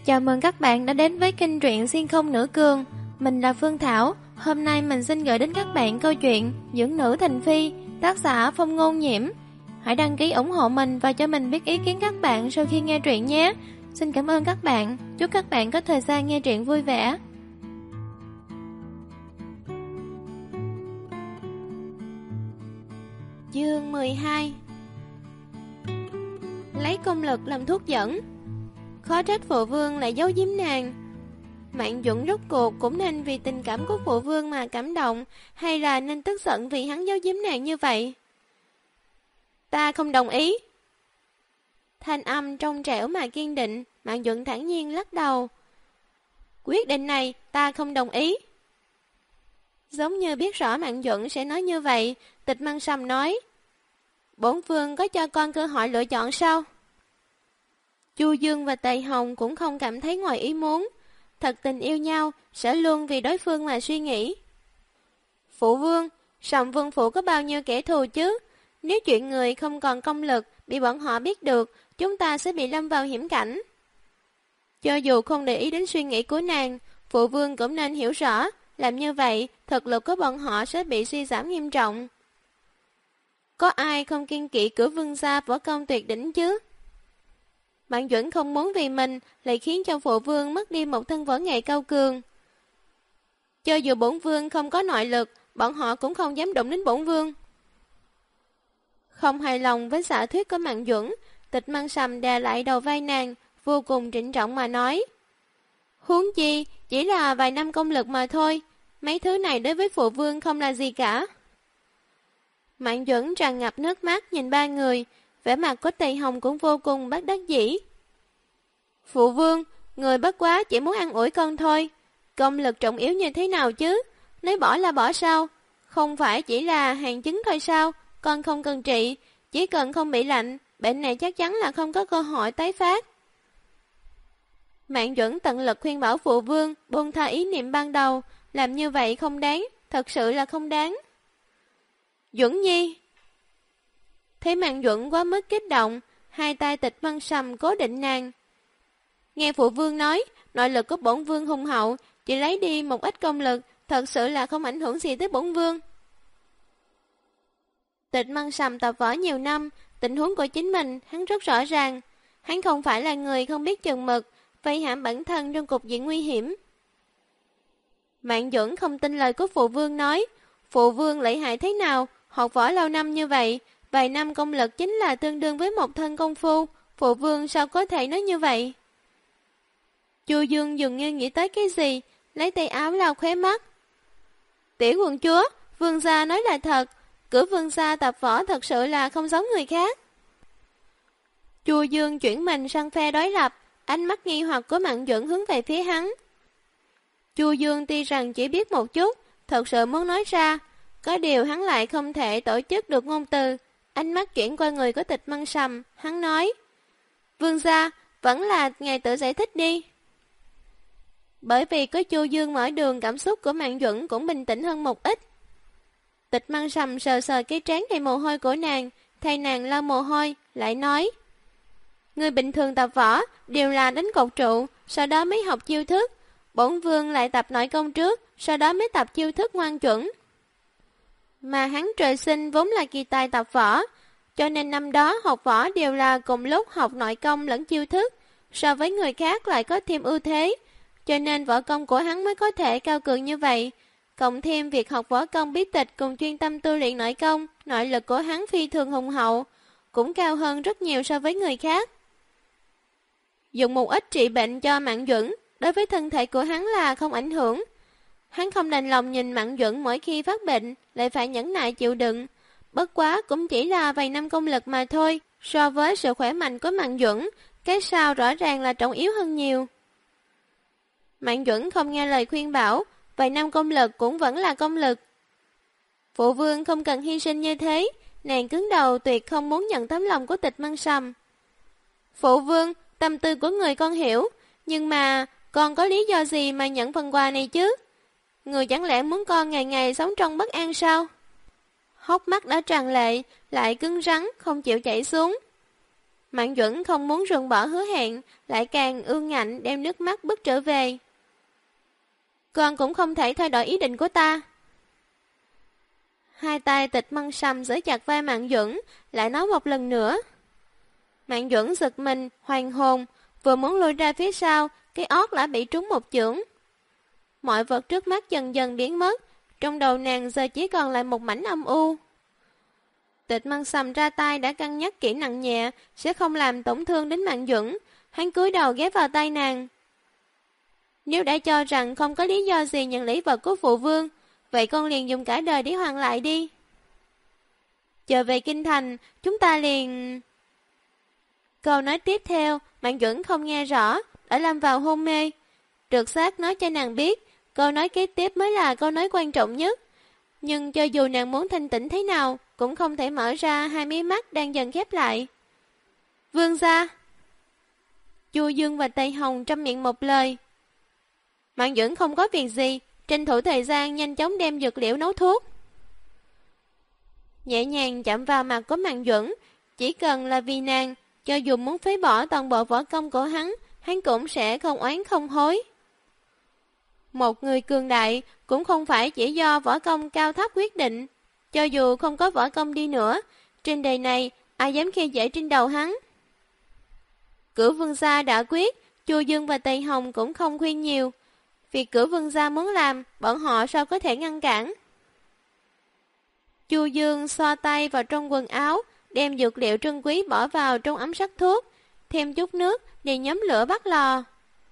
Chào mừng các bạn đã đến với kênh truyện Xuyên Không Nữ Cường. Mình là Phương Thảo. Hôm nay mình xin gửi đến các bạn câu chuyện Dưỡng Nữ Thành Phi, tác giả Phong Ngôn Nhiễm. Hãy đăng ký ủng hộ mình và cho mình biết ý kiến các bạn sau khi nghe truyện nhé. Xin cảm ơn các bạn. Chúc các bạn có thời gian nghe truyện vui vẻ. Chương 12. Lấy công lực làm thuốc dẫn. Khó trách phụ vương lại giấu giếm nàng. Mạng Duẩn rốt cuộc cũng nên vì tình cảm của phụ vương mà cảm động, hay là nên tức giận vì hắn giấu giếm nàng như vậy? Ta không đồng ý. Thanh âm trong trẻo mà kiên định. Mạng Duẩn thản nhiên lắc đầu. Quyết định này ta không đồng ý. Giống như biết rõ Mạng Duẩn sẽ nói như vậy, Tịch Măng Sầm nói: Bổn vương có cho con cơ hội lựa chọn sao? Chu Dương và Tề Hồng cũng không cảm thấy ngoài ý muốn. Thật tình yêu nhau sẽ luôn vì đối phương mà suy nghĩ. Phụ vương, Sầm Vương phủ có bao nhiêu kẻ thù chứ? Nếu chuyện người không còn công lực bị bọn họ biết được, chúng ta sẽ bị lâm vào hiểm cảnh. Cho dù không để ý đến suy nghĩ của nàng, phụ vương cũng nên hiểu rõ, làm như vậy thực lực của bọn họ sẽ bị suy giảm nghiêm trọng. Có ai không kiêng kỵ Cửu Vương gia võ công tuyệt đỉnh chứ? Mạng Duẩn không muốn vì mình lại khiến cho phụ vương mất đi một thân võ nghệ cao cường. Cho dù bổn vương không có nội lực, bọn họ cũng không dám động đến bổn vương. Không hài lòng với giả thuyết của Mạng Duẩn, Tịch Măng Sầm đè lại đầu vai nàng, vô cùng trịnh trọng mà nói: Huống chi, chỉ là vài năm công lực mà thôi, mấy thứ này đối với phụ vương không là gì cả. Mạng Duẩn tràn ngập nước mắt nhìn ba người, vẻ mặt của Tề Hồng cũng vô cùng bất đắc dĩ. Phụ vương, người bất quá chỉ muốn ăn ủi con thôi. Công lực trọng yếu như thế nào chứ? Nói bỏ là bỏ sao? Không phải chỉ là hàng chứng thôi sao? Con không cần trị, chỉ cần không bị lạnh, bệnh này chắc chắn là không có cơ hội tái phát. Mạng Duẩn tận lực khuyên bảo phụ vương buông tha ý niệm ban đầu, làm như vậy không đáng, thật sự là không đáng. Duẩn Nhi. Thấy Mạng Duẩn quá mức kích động, hai tay Tịch Măng Sầm cố định nàng. Nghe phụ vương nói, nội lực của bổn vương hùng hậu, chỉ lấy đi một ít công lực, thật sự là không ảnh hưởng gì tới bổn vương. Tịch Măng Sầm tập võ nhiều năm, tình huống của chính mình hắn rất rõ ràng. Hắn không phải là người không biết chừng mực, vây hãm bản thân trong cục diện nguy hiểm. Mạng Duẩn không tin lời của phụ vương nói, phụ vương lợi hại thế nào, học võ lâu năm như vậy, vài năm công lực chính là tương đương với một thân công phu, phụ vương sao có thể nói như vậy? Chu Dương dường như nghĩ tới cái gì, lấy tay áo lau khóe mắt. Tiểu quận chúa, vương gia nói là thật, Cửu Vương gia tập võ thật sự là không giống người khác. Chu Dương chuyển mình sang phe đối lập, ánh mắt nghi hoặc của Mạng Duẩn hướng về phía hắn. Chu Dương tuy rằng chỉ biết một chút, thật sự muốn nói ra, có điều hắn lại không thể tổ chức được ngôn từ. Ánh mắt chuyển qua người của Tịch Măng Sầm, hắn nói: Vương gia, vẫn là ngài tự giải thích đi. Bởi vì có Chu Dương mở đường, cảm xúc của Mạng Duẩn cũng bình tĩnh hơn một ít. Tịch Măng Sầm sờ sờ cái trán đầy mồ hôi của nàng, thay nàng lau mồ hôi, lại nói: Người bình thường tập võ đều là đánh cột trụ, sau đó mới học chiêu thức. Bổn vương lại tập nội công trước, sau đó mới tập chiêu thức ngoan chuẩn. Mà hắn trời sinh vốn là kỳ tài tập võ, cho nên năm đó học võ đều là cùng lúc học nội công lẫn chiêu thức, so với người khác lại có thêm ưu thế, cho nên võ công của hắn mới có thể cao cường như vậy. Cộng thêm việc học võ công bí tịch cùng chuyên tâm tu luyện nội công, nội lực của hắn phi thường hùng hậu, cũng cao hơn rất nhiều so với người khác. Dùng một ít trị bệnh cho Mạng Duẩn, đối với thân thể của hắn là không ảnh hưởng. Hắn không đành lòng nhìn Mạng Duẩn mỗi khi phát bệnh lại phải nhẫn nại chịu đựng. Bất quá cũng chỉ là vài năm công lực mà thôi, so với sự khỏe mạnh của Mạng Duẩn, cái sau rõ ràng là trọng yếu hơn nhiều. Mạng Duẩn không nghe lời khuyên bảo, vài năm công lực cũng vẫn là công lực. Phụ vương không cần hy sinh như thế, nàng cứng đầu tuyệt không muốn nhận tấm lòng của Tịch Măng Sầm. Phụ vương, tâm tư của người con hiểu, nhưng mà con có lý do gì mà nhận phần quà này chứ? Người chẳng lẽ muốn con ngày ngày sống trong bất an sao? Hốc mắt đã tràn lệ, lại cứng rắn, không chịu chảy xuống. Mạng Duẩn không muốn ruồng bỏ hứa hẹn, lại càng ương ngạnh đem nước mắt bước trở về. Con cũng không thể thay đổi ý định của ta. Hai tay Tịch Măng Sầm giữ chặt vai Mạng Duẩn, lại nói một lần nữa. Mạng Duẩn giật mình, hoàn hồn, vừa muốn lùi ra phía sau, cái ót đã bị trúng một chưởng. Mọi vật trước mắt dần dần biến mất, trong đầu nàng giờ chỉ còn lại một mảnh âm u. Tịch Măng Sầm ra tay đã cân nhắc kỹ nặng nhẹ, sẽ không làm tổn thương đến Mạng Duẩn. Hắn cúi đầu ghé vào tay nàng. Nếu đã cho rằng không có lý do gì nhận lấy vật của phụ vương, vậy con liền dùng cả đời để hoàn lại đi. Trở về kinh thành, chúng ta liền... Câu nói tiếp theo, Mạng Duẩn không nghe rõ, đã lâm vào hôn mê. Trượt xác nói cho nàng biết, câu nói kế tiếp mới là câu nói quan trọng nhất. Nhưng cho dù nàng muốn thanh tĩnh thế nào, cũng không thể mở ra hai mí mắt đang dần khép lại. Vương gia. Chu Dương và Tây Hồng trăm miệng một lời. Mạng Duẩn không có việc gì, tranh thủ thời gian nhanh chóng đem dược liệu nấu thuốc. Nhẹ nhàng chạm vào mặt của Mạng Duẩn, chỉ cần là vì nàng, cho dù muốn phế bỏ toàn bộ võ công của hắn cũng sẽ không oán không hối. Một người cường đại cũng không phải chỉ do võ công cao thấp quyết định. Cho dù không có võ công đi nữa, trên đời này ai dám khi dễ trên đầu hắn. Cửu vương gia đã quyết, Chu Dương và Tây Hồng cũng không khuyên nhiều. Việc cửu vương gia muốn làm, bọn họ sao có thể ngăn cản. Chu Dương xoa tay vào trong quần áo, đem dược liệu trân quý bỏ vào trong ấm sắc thuốc, thêm chút nước để nhóm lửa bắt lò.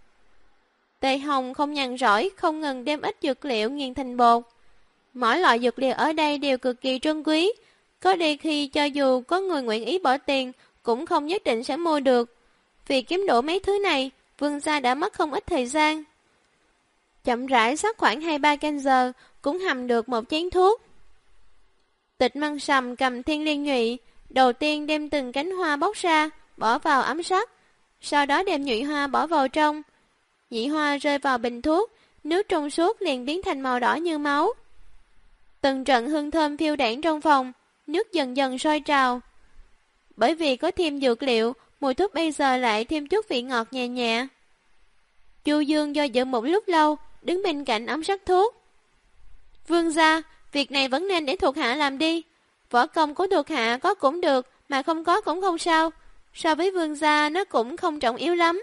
Tây Hồng không nhàn rỗi, không ngừng đem ít dược liệu nghiền thành bột. Mỗi loại dược liệu ở đây đều cực kỳ trân quý, có đôi khi cho dù có người nguyện ý bỏ tiền, cũng không nhất định sẽ mua được. Vì kiếm đủ mấy thứ này, vương gia đã mất không ít thời gian. Chậm rãi sắc khoảng 2-3 canh giờ, cũng hầm được một chén thuốc. Tịch Măng Sầm cầm thiên liên nhụy, đầu tiên đem từng cánh hoa bóc ra, bỏ vào ấm sắt, sau đó đem nhụy hoa bỏ vào trong. Nhị hoa rơi vào bình thuốc, nước trong suốt liền biến thành màu đỏ như máu. Từng trận hương thơm phiêu đãng trong phòng, nước dần dần sôi trào. Bởi vì có thêm dược liệu, mùi thuốc bây giờ lại thêm chút vị ngọt nhẹ nhẹ. Chu Dương do dự một lúc lâu, đứng bên cạnh ấm sắc thuốc. Vương gia, việc này vẫn nên để thuộc hạ làm đi. Võ công của thuộc hạ có cũng được, mà không có cũng không sao. So với vương gia nó cũng không trọng yếu lắm.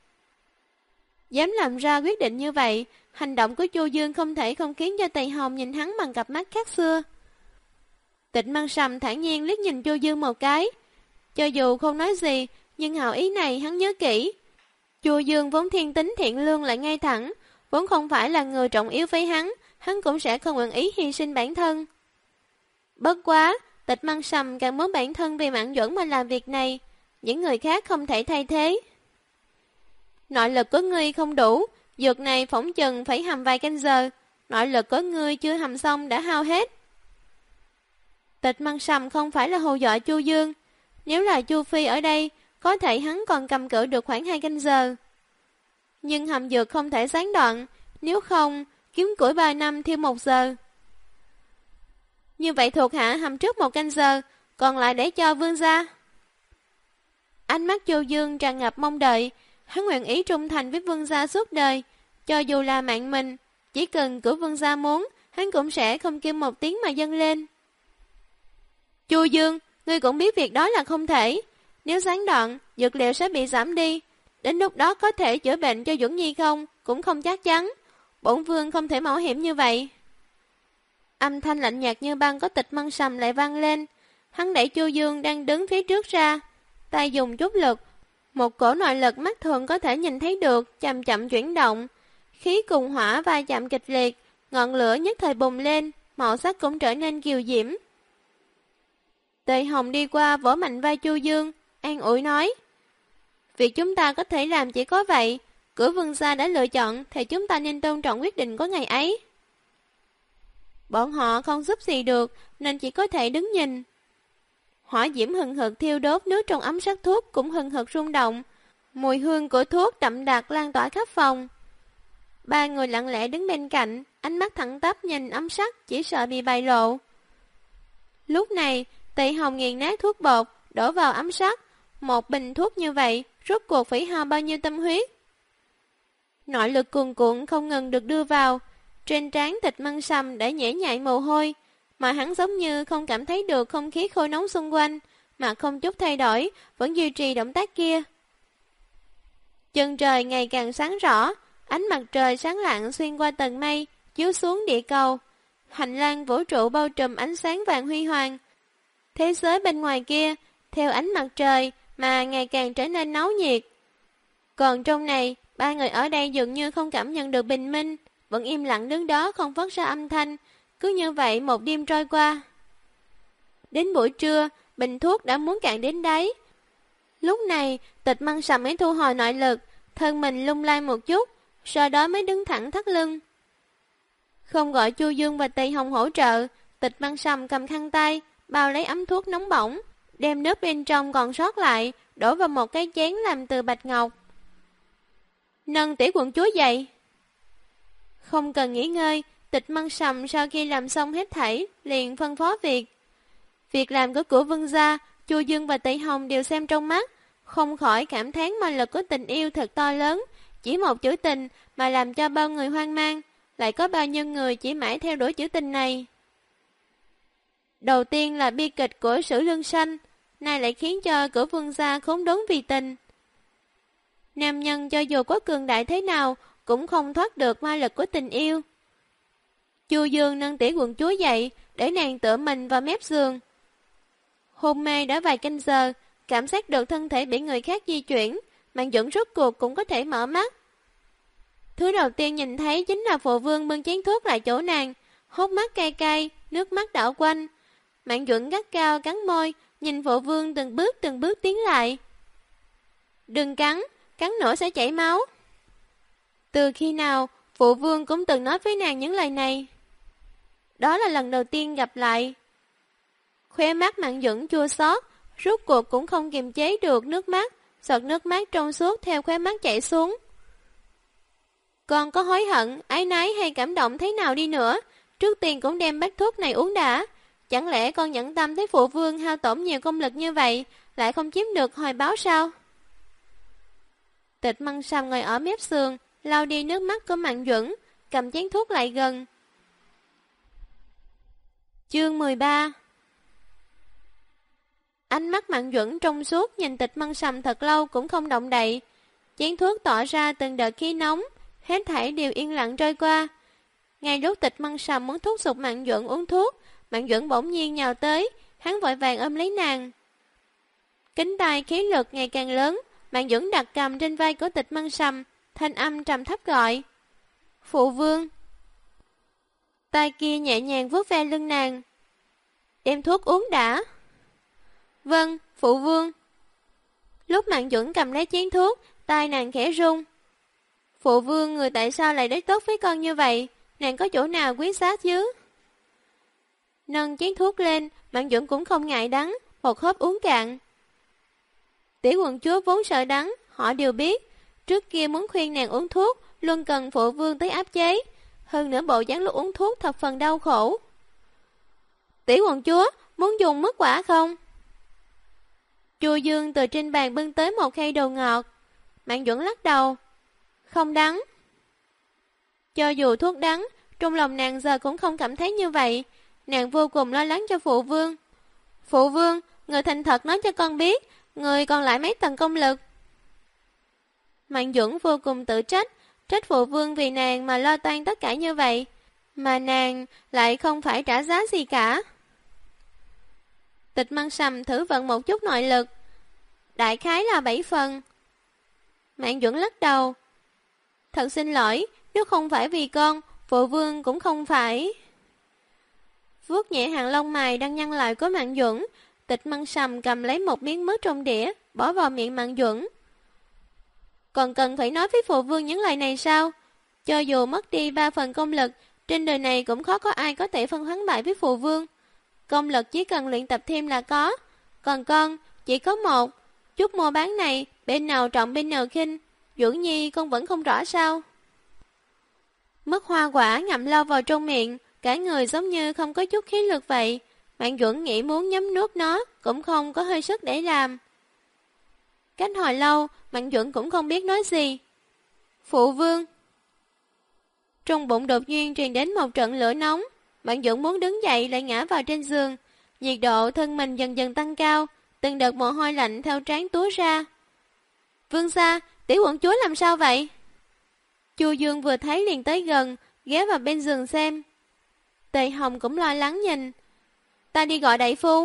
Dám làm ra quyết định như vậy, hành động của Chu Dương không thể không khiến cho Tây Hồng nhìn hắn bằng cặp mắt khác xưa. Tịch Măng Sầm thản nhiên liếc nhìn Chu Dương một cái. Cho dù không nói gì, nhưng hảo ý này hắn nhớ kỹ. Chu Dương vốn thiên tính thiện lương lại ngay thẳng, vốn không phải là người trọng yếu với hắn cũng sẽ không nguyện ý hy sinh bản thân. Bất quá, Tịch Măng Sầm càng muốn bản thân vì Mạng Duẩn mà làm việc này, những người khác không thể thay thế. Nội lực của ngươi không đủ, dược này phỏng chừng phải hầm vài canh giờ, nội lực của ngươi chưa hầm xong đã hao hết. Tịch Măng Sầm không phải là hù dọa Chu Dương, nếu là Chu Phi ở đây, có thể hắn còn cầm cự được khoảng 2 canh giờ. Nhưng hầm dược không thể gián đoạn, nếu không, kiếm củi 3 năm thêm 1 giờ. Như vậy thuộc hạ hầm trước 1 canh giờ, còn lại để cho vương gia. Ánh mắt Chu Dương tràn ngập mong đợi, hắn nguyện ý trung thành với vương gia suốt đời, cho dù là mạng mình, chỉ cần của vương gia muốn, hắn cũng sẽ không kêu một tiếng mà dâng lên. Chu Dương, ngươi cũng biết việc đó là không thể, nếu gián đoạn, dược liệu sẽ bị giảm đi, đến lúc đó có thể chữa bệnh cho Duẩn Nhi không, cũng không chắc chắn, bổn vương không thể mạo hiểm như vậy. Âm thanh lạnh nhạt như băng có Tịch Măng Sầm lại vang lên, hắn đẩy Chu Dương đang đứng phía trước ra, tay dùng chút lực, một cổ nội lực mắt thường có thể nhìn thấy được, chậm chậm chuyển động, khí cùng hỏa va chạm kịch liệt, ngọn lửa nhất thời bùng lên, màu sắc cũng trở nên kiều diễm. Tề Hồng đi qua vỗ mạnh vai Chu Dương, an ủi nói: việc chúng ta có thể làm chỉ có vậy, cửa vương gia đã lựa chọn thì chúng ta nên tôn trọng quyết định của ngày ấy. Bọn họ không giúp gì được nên chỉ có thể đứng nhìn. Hỏa diễm hừng hực thiêu đốt, nước trong ấm sắc thuốc cũng hừng hực rung động, mùi hương của thuốc đậm đặc lan tỏa khắp phòng. Ba người lặng lẽ đứng bên cạnh, ánh mắt thẳng tắp nhìn ấm sắc, chỉ sợ bị bại lộ. Lúc này, Tề Hồng nghiền nát thuốc bột, đổ vào ấm sắt, một bình thuốc như vậy, rốt cuộc phải hao bao nhiêu tâm huyết. Nội lực cuồn cuộn không ngừng được đưa vào, trên trán Tịch Măng Sầm đã nhễ nhại mồ hôi, mà hắn giống như không cảm thấy được không khí khô nóng xung quanh, mà không chút thay đổi, vẫn duy trì động tác kia. Chân trời ngày càng sáng rõ, ánh mặt trời sáng lạng xuyên qua tầng mây, chiếu xuống địa cầu. Hành lang vũ trụ bao trùm ánh sáng vàng huy hoàng. Thế giới bên ngoài kia, theo ánh mặt trời mà ngày càng trở nên náo nhiệt. Còn trong này, ba người ở đây dường như không cảm nhận được bình minh, vẫn im lặng đứng đó không phát ra âm thanh. Cứ như vậy một đêm trôi qua. Đến buổi trưa, bình thuốc đã muốn cạn đến đáy. Lúc này, Tịch Măng Sầm mới thu hồi nội lực, thân mình lung lay một chút, sau đó mới đứng thẳng thắt lưng. Không gọi Chu Dương và Tỳ Hồng hỗ trợ, Tịch Măng Sầm cầm khăn tay, bao lấy ấm thuốc nóng bỏng, đem nước bên trong còn sót lại, đổ vào một cái chén làm từ bạch ngọc. Nâng Tiểu quận chúa dậy. Không cần nghỉ ngơi, Tịch Măng Sầm sau khi làm xong hết thảy, liền phân phó việc. Việc làm của Vương gia, Chu Dương và Tỳ Hồng đều xem trong mắt, không khỏi cảm thán ma lực của tình yêu thật to lớn. Chỉ một chữ tình mà làm cho bao người hoang mang, lại có bao nhiêu người chỉ mãi theo đuổi chữ tình này. Đầu tiên là bi kịch của Sử Lương Sanh, nay lại khiến cho Cửu Vương gia khốn đốn vì tình. Nam nhân cho dù có cường đại thế nào, cũng không thoát được ma lực của tình yêu. Chu Dương nâng Tiểu quận chúa dậy, để nàng tựa mình vào mép giường. Hôn mê đã vài canh giờ, cảm giác được thân thể bị người khác di chuyển, Mạn Duẩn rốt cuộc cũng có thể mở mắt. Thứ đầu tiên nhìn thấy chính là Phụ Vương bưng chén thuốc lại chỗ nàng, hốc mắt cay cay, nước mắt đảo quanh. Mạn Duẩn gắt cao cắn môi, nhìn Phụ Vương từng bước tiến lại. Đừng cắn, cắn nữa sẽ chảy máu. Từ khi nào, Phụ Vương cũng từng nói với nàng những lời này. Đó là lần đầu tiên gặp lại. Khóe mắt Mạn Duẩn chua xót, rốt cuộc cũng không kiềm chế được nước mắt, giọt nước mắt trong suốt theo khóe mắt chảy xuống. Con có hối hận, áy náy hay cảm động thế nào đi nữa, trước tiên cũng đem bát thuốc này uống đã. Chẳng lẽ con nhẫn tâm thấy Phụ Vương hao tổn nhiều công lực như vậy, lại không chiếm được hồi báo sao? Tịch Măng Sầm ngồi ở mép giường, lau đi nước mắt của Mạn Duẩn, cầm chén thuốc lại gần. Chương 13. Ánh mắt Mạn Duẩn trong suốt nhìn Tịch Măng Sầm thật lâu cũng không động đậy. Chén thuốc tỏa ra từng đợt khí nóng, hết thảy đều yên lặng trôi qua. Ngay lúc Tịch Măng Sầm muốn thúc giục Mạn Duẩn uống thuốc, Mạn Duẩn bỗng nhiên nhào tới, hắn vội vàng ôm lấy nàng. Kính tai khí lực ngày càng lớn, Mạn Duẩn đặt cầm trên vai của Tịch Măng Sầm, thanh âm trầm thấp gọi: Phụ Vương. Tay kia nhẹ nhàng vuốt ve lưng nàng. Đem thuốc uống đã. Vâng, Phụ Vương. Lúc Mạn Duẩn cầm lấy chén thuốc, tay nàng khẽ run. Phụ Vương, người tại sao lại đối tốt với con như vậy? Nàng có chỗ nào quý giá chứ? Nâng chén thuốc lên, Mạn Duẩn cũng không ngại đắng, một hớp uống cạn. Tiểu quận chúa vốn sợ đắng, họ đều biết. Trước kia muốn khuyên nàng uống thuốc, luôn cần Phụ Vương tới áp chế. Hơn nữa bộ dáng lúc uống thuốc thập phần đau khổ. Tiểu quận chúa, muốn dùng mứt quả không? Chu Dương từ trên bàn bưng tới một khay đồ ngọt. Mạn Duẩn lắc đầu. Không đắng. Cho dù thuốc đắng, trong lòng nàng giờ cũng không cảm thấy như vậy. Nàng vô cùng lo lắng cho Phụ Vương. Phụ Vương, người thành thật nói cho con biết, người còn lại mấy tầng công lực. Mạn Duẩn vô cùng tự trách, trách Phụ Vương vì nàng mà lo toan tất cả như vậy, mà nàng lại không phải trả giá gì cả. Tịch Măng Sầm thử vận một chút nội lực, đại khái là 7 phần. Mạn Duẩn lắc đầu. Thật xin lỗi, nếu không phải vì con, Phụ Vương cũng không phải. Vuốt nhẹ hàng lông mày đang nhăn lại của Mạn Duẩn, Tịch Măng Sầm cầm lấy một miếng mứt trong đĩa, bỏ vào miệng Mạn Duẩn. Còn cần phải nói với Phụ Vương những lời này sao? Cho dù mất đi 3 phần công lực, trên đời này cũng khó có ai có thể phân thắng bại với Phụ Vương. Công lực chỉ cần luyện tập thêm là có. Còn con, chỉ có một. Chút mua bán này, bên nào trọng bên nào khinh, Duẩn Nhi con vẫn không rõ sao? Mất hoa quả ngậm lâu vào trong miệng, cả người giống như không có chút khí lực vậy. Mạn Duẩn nghĩ muốn nhấm nuốt nó, cũng không có hơi sức để làm. Cách hồi lâu, Mạnh Duẩn cũng không biết nói gì. Phụ vương. Trong bụng đột nhiên truyền đến một trận lửa nóng. Mạnh Duẩn muốn đứng dậy lại ngã vào trên giường. Nhiệt độ thân mình dần dần tăng cao, từng đợt mồ hôi lạnh theo trán túa ra. Vương gia, tiểu quận chúa làm sao vậy? Chu Dương vừa thấy liền tới gần, ghé vào bên giường xem. Tề Hồng cũng lo lắng nhìn. Ta đi gọi đại phu.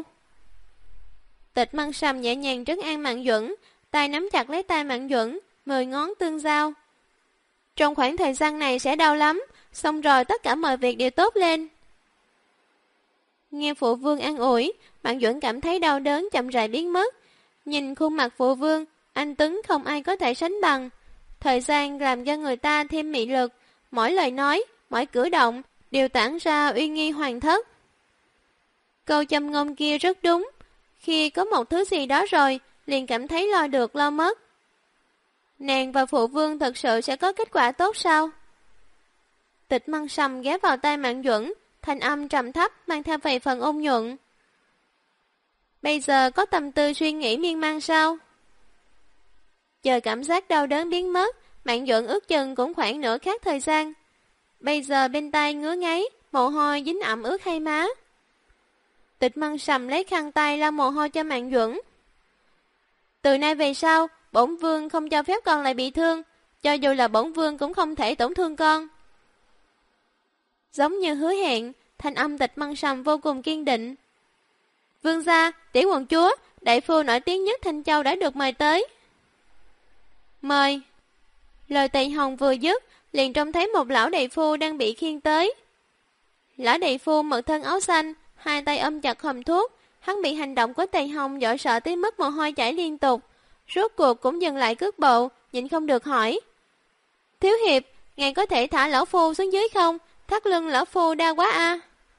Tịch Măng Sầm nhẹ nhàng trấn an Mạn Duẩn, tay nắm chặt lấy tay Mạn Duẩn, 10 ngón tương giao. Trong khoảng thời gian này sẽ đau lắm, xong rồi tất cả mọi việc đều tốt lên. Nghe phụ vương an ủi, Mạn Duẩn cảm thấy đau đớn chậm rãi biến mất. Nhìn khuôn mặt phụ vương, anh Tuấn không ai có thể sánh bằng. Thời gian làm cho người ta thêm mị lực, mỗi lời nói, mỗi cử động đều tản ra uy nghi hoàng thất. Câu châm ngôn kia rất đúng, khi có một thứ gì đó rồi, liền cảm thấy lo được lo mất. Nàng và phụ vương thật sự sẽ có kết quả tốt sao? Tịch Măng Sầm ghé vào tai Mạn Duẩn, thanh âm trầm thấp mang theo vài phần ôn nhuận. Bây giờ có tâm tư suy nghĩ miên man sao? Chờ cảm giác đau đớn biến mất, Mạn Duẩn ước chừng cũng khoảng nửa khắc thời gian. Bây giờ bên tay ngứa ngáy, mồ hôi dính ẩm ướt hai má. Tịch Măng Sầm lấy khăn tay lau mồ hôi cho Mạn Duẩn. Từ nay về sau, bổn vương không cho phép con lại bị thương, cho dù là bổn vương cũng không thể tổn thương con. Giống như hứa hẹn, thanh âm Tịch Măng Sầm vô cùng kiên định. Vương gia, tiểu quận chúa, đại phu nổi tiếng nhất Thanh Châu đã được mời tới. Mời. Lời Tề Hồng vừa dứt, liền trông thấy một lão đại phu đang bị khiêng tới. Lão đại phu mặc thân áo xanh, hai tay ôm chặt hòm thuốc, hắn bị hành động của Tề Hồng dọa sợ tới mức mồ hôi chảy liên tục. Rốt cuộc cũng dừng lại cước bộ, nhịn không được hỏi. Thiếu hiệp, ngài có thể thả lão phu xuống dưới không? Thắt lưng lão phu đau quá a.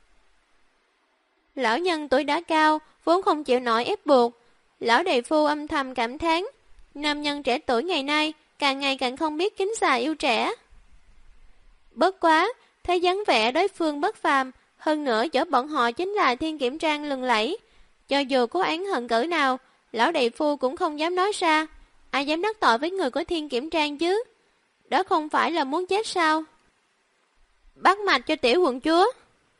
Lão nhân tuổi đã cao, vốn không chịu nổi ép buộc. Lão đại phu âm thầm cảm thán, nam nhân trẻ tuổi ngày nay càng ngày càng không biết kính già yêu trẻ. Bất quá, thấy dáng vẻ đối phương bất phàm, hơn nữa chỗ bọn họ chính là Thiên Kiểm Trang lừng lẫy. Cho dù có oán hận cỡ nào, lão đại phu cũng không dám nói ra. Ai dám đắc tội với người của Thiên Kiểm Trang chứ? Đó không phải là muốn chết sao? Bắt mạch cho tiểu quận chúa.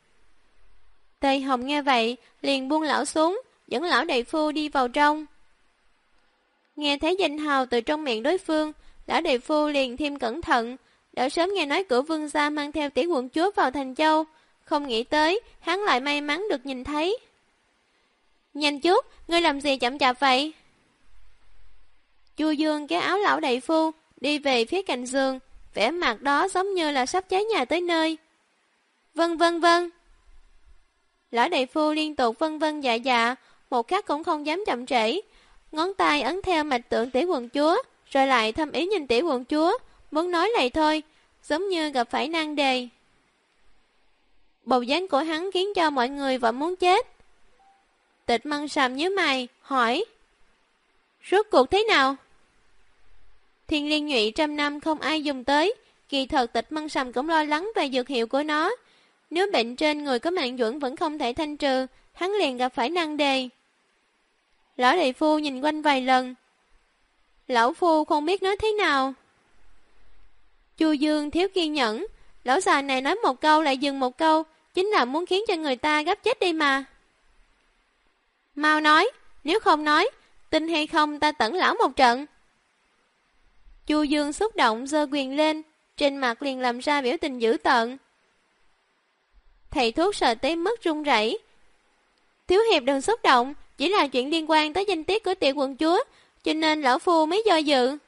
Tề Hồng nghe vậy, liền buông lão xuống, dẫn lão đại phu đi vào trong. Nghe thấy danh hào từ trong miệng đối phương, lão đại phu liền thêm cẩn thận. Đã sớm nghe nói cửa vương gia mang theo tiểu quận chúa vào Thành Châu, không nghĩ tới hắn lại may mắn được nhìn thấy. Nhanh chút, ngươi làm gì chậm chạp vậy? Chu Dương kéo áo lão đại phu, đi về phía cạnh giường, vẻ mặt đó giống như là sắp cháy nhà tới nơi. Vâng vâng vâng. Lão đại phu liên tục vân vân dạ dạ, một khắc cũng không dám chậm trễ. Ngón tay ấn theo mạch tượng tiểu quận chúa, rồi lại thâm ý nhìn tiểu quận chúa, muốn nói lại thôi, giống như gặp phải nan đề. Bầu dáng của hắn khiến cho mọi người vẫn muốn chết. Tịch Măng Sầm nhíu mày, hỏi. Rốt cuộc thế nào? Thiên Liên Nhụy trăm năm không ai dùng tới, kỳ thật Tịch Măng Sầm cũng lo lắng về dược hiệu của nó. Nếu bệnh trên người có Mạn Duẩn vẫn không thể thanh trừ, hắn liền gặp phải nan đề. Lão đại phu nhìn quanh vài lần. Lão phu không biết nói thế nào. Chu Dương thiếu kiên nhẫn, lão già này nói một câu lại dừng một câu, chính là muốn khiến cho người ta gấp chết đi mà. Mau nói, nếu không nói, tin hay không ta tẩn lão một trận. Chu Dương xúc động giơ quyền lên, trên mặt liền làm ra biểu tình dữ tợn. Thầy thuốc sợ tới mức run rẩy. Thiếu hiệp đừng xúc động, chỉ là chuyện liên quan tới danh tiết của tiểu quận chúa, cho nên lão phu mới do dự.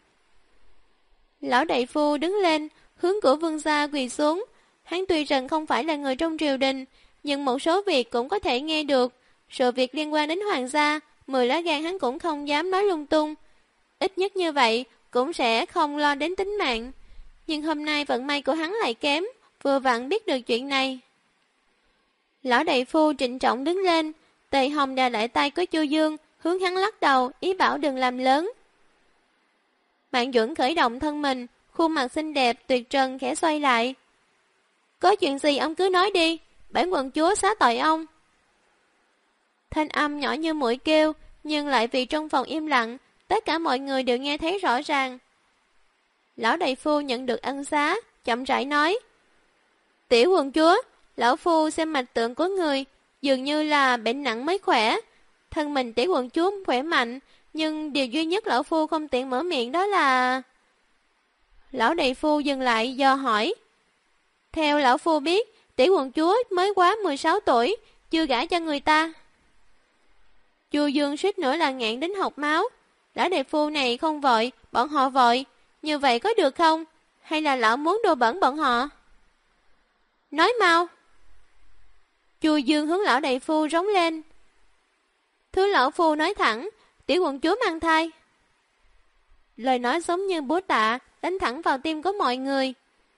Lão đại phu đứng lên, hướng của vương gia quỳ xuống. Hắn tuy rằng không phải là người trong triều đình, nhưng một số việc cũng có thể nghe được. Sự việc liên quan đến hoàng gia, 10 lá gan hắn cũng không dám nói lung tung. Ít nhất như vậy, cũng sẽ không lo đến tính mạng. Nhưng hôm nay vận may của hắn lại kém, vừa vặn biết được chuyện này. Lão đại phu trịnh trọng đứng lên, Tề Hồng đè lại tay của Chu Dương, hướng hắn lắc đầu, ý bảo đừng làm lớn. Mạn Duẩn khởi động thân mình, khuôn mặt xinh đẹp tuyệt trần khẽ xoay lại. Có chuyện gì ông cứ nói đi, bản quận chúa xá tội ông. Thanh âm nhỏ như mũi kêu, nhưng lại vì trong phòng im lặng, tất cả mọi người đều nghe thấy rõ ràng. Lão đại phu nhận được ân xá, chậm rãi nói: Tiểu quận chúa, lão phu xem mạch tượng của người, dường như là bệnh nặng mới khỏe. Thân mình tiểu quận chúa khỏe mạnh, nhưng điều duy nhất lão phu không tiện mở miệng đó là... Lão đại phu dừng lại do hỏi: Theo lão phu biết, tiểu quận chúa mới quá 16 tuổi, chưa gả cho người ta. Chu Dương suýt nữa là ngạn đến hộc máu. Lão đại phu này không vội, bọn họ vội. Như vậy có được không? Hay là lão muốn đùa bẩn bọn họ? Nói mau. Chu Dương hướng lão đại phu rống lên: Thưa lão phu nói thẳng, tiểu quận chúa mang thai. Lời nói giống như búa tạ, đánh thẳng vào tim của mọi người.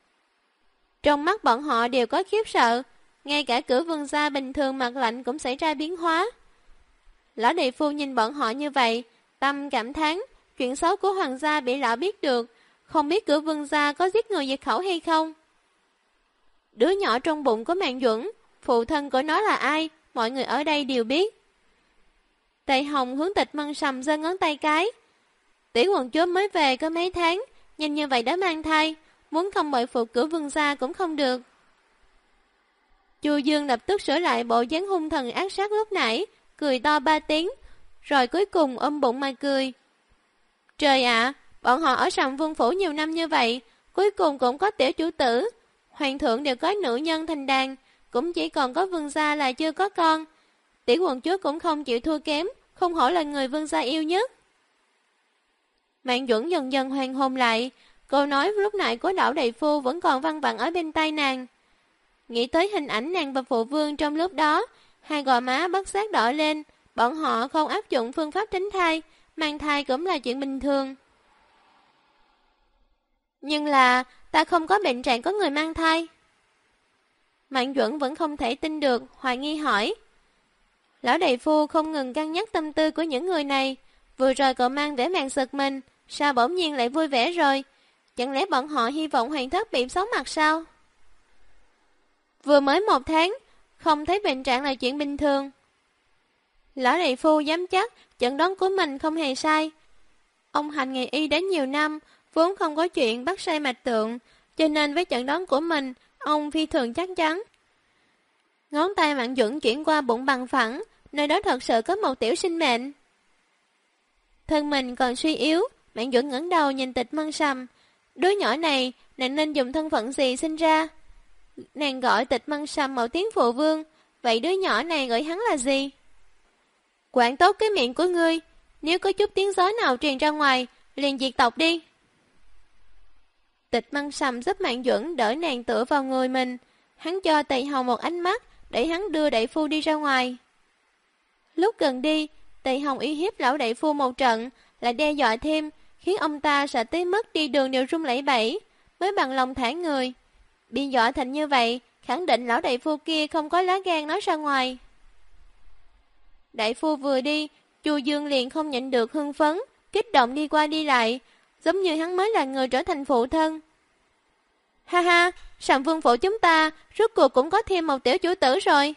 Trong mắt bọn họ đều có khiếp sợ, ngay cả cử vương gia bình thường mặt lạnh cũng xảy ra biến hóa. Lão đại phu nhìn bọn họ như vậy, tâm cảm thán, chuyện xấu của hoàng gia bị lão biết được, không biết cử vương gia có giết người diệt khẩu hay không. Đứa nhỏ trong bụng của Mạn Duẩn, phụ thân của nó là ai, mọi người ở đây đều biết. Tây Hồng hướng Tịch Mân Sầm giơ ngón tay cái: Tiểu quận chúa mới về có mấy tháng, nhìn như vậy đã mang thai, muốn không bội phục cử vương gia cũng không được. Chu Dương lập tức sửa lại bộ dáng hung thần ác sát lúc nãy, cười to 3 tiếng, rồi cuối cùng ôm bụng mà cười. Trời ạ, bọn họ ở Sầm Vương phủ nhiều năm như vậy, cuối cùng cũng có tiểu chủ tử. Hoàng thượng đều có nữ nhân thành đàn, cũng chỉ còn có vương gia là chưa có con. Tiểu quận chúa cũng không chịu thua kém, không hổ là người vương gia yêu nhất. Mạn Duẩn dần dần hoàn hồn lại, câu nói lúc nãy của lão đại phu vẫn còn văng vẳng ở bên tai nàng. Nghĩ tới hình ảnh nàng và phụ vương trong lúc đó, hai gò má bất giác đỏ lên. Bọn họ không áp dụng phương pháp tránh thai, mang thai cũng là chuyện bình thường. Nhưng là ta không có bệnh trạng có người mang thai. Mạn Duẩn vẫn không thể tin được, hoài nghi hỏi. Lão đại phu không ngừng cân nhắc tâm tư của những người này. Vừa rồi cậu mang vẻ màn sực mình, sao bỗng nhiên lại vui vẻ rồi? Chẳng lẽ bọn họ hy vọng hoàng thất bị xấu mặt sao? Vừa mới 1 tháng, không thấy bệnh trạng là chuyện bình thường. Lão đại phu dám chắc chẩn đoán của mình không hề sai. Ông hành nghề y đến nhiều năm, vốn không có chuyện bắt sai mạch tượng, cho nên với chẩn đoán của mình, ông phi thường chắc chắn. Ngón tay Mạn Duẩn chuyển qua bụng bằng phẳng, nơi đó thật sự có một tiểu sinh mệnh. Thân mình còn suy yếu, Mạn Duẩn ngẩng đầu nhìn Tịch Mân Sầm. Đứa nhỏ này, nàng nên dùng thân phận gì sinh ra? Nàng gọi Tịch Mân Sầm một tiếng phụ vương, vậy đứa nhỏ này gọi hắn là gì? Quản tốt cái miệng của ngươi, nếu có chút tiếng gió nào truyền ra ngoài, liền diệt tộc đi. Tịch Mân Sầm giúp Mạn Duẩn đỡ nàng tựa vào người mình, hắn cho Tây Hồng một ánh mắt, để hắn đưa đại phu đi ra ngoài. Lúc gần đi, Tây Hồng uy hiếp lão đại phu một trận, lại đe dọa thêm, khiến ông ta sợ tới mức đi đường đều run lẩy bẩy, mới bằng lòng thả người. Bị dọa thành như vậy, khẳng định lão đại phu kia không có lá gan nói ra ngoài. Đại phu vừa đi, Chu Dương liền không nhịn được hưng phấn, kích động đi qua đi lại, giống như hắn mới là người trở thành phụ thân. Ha ha, Sầm Vương phủ chúng ta rốt cuộc cũng có thêm một tiểu chủ tử rồi.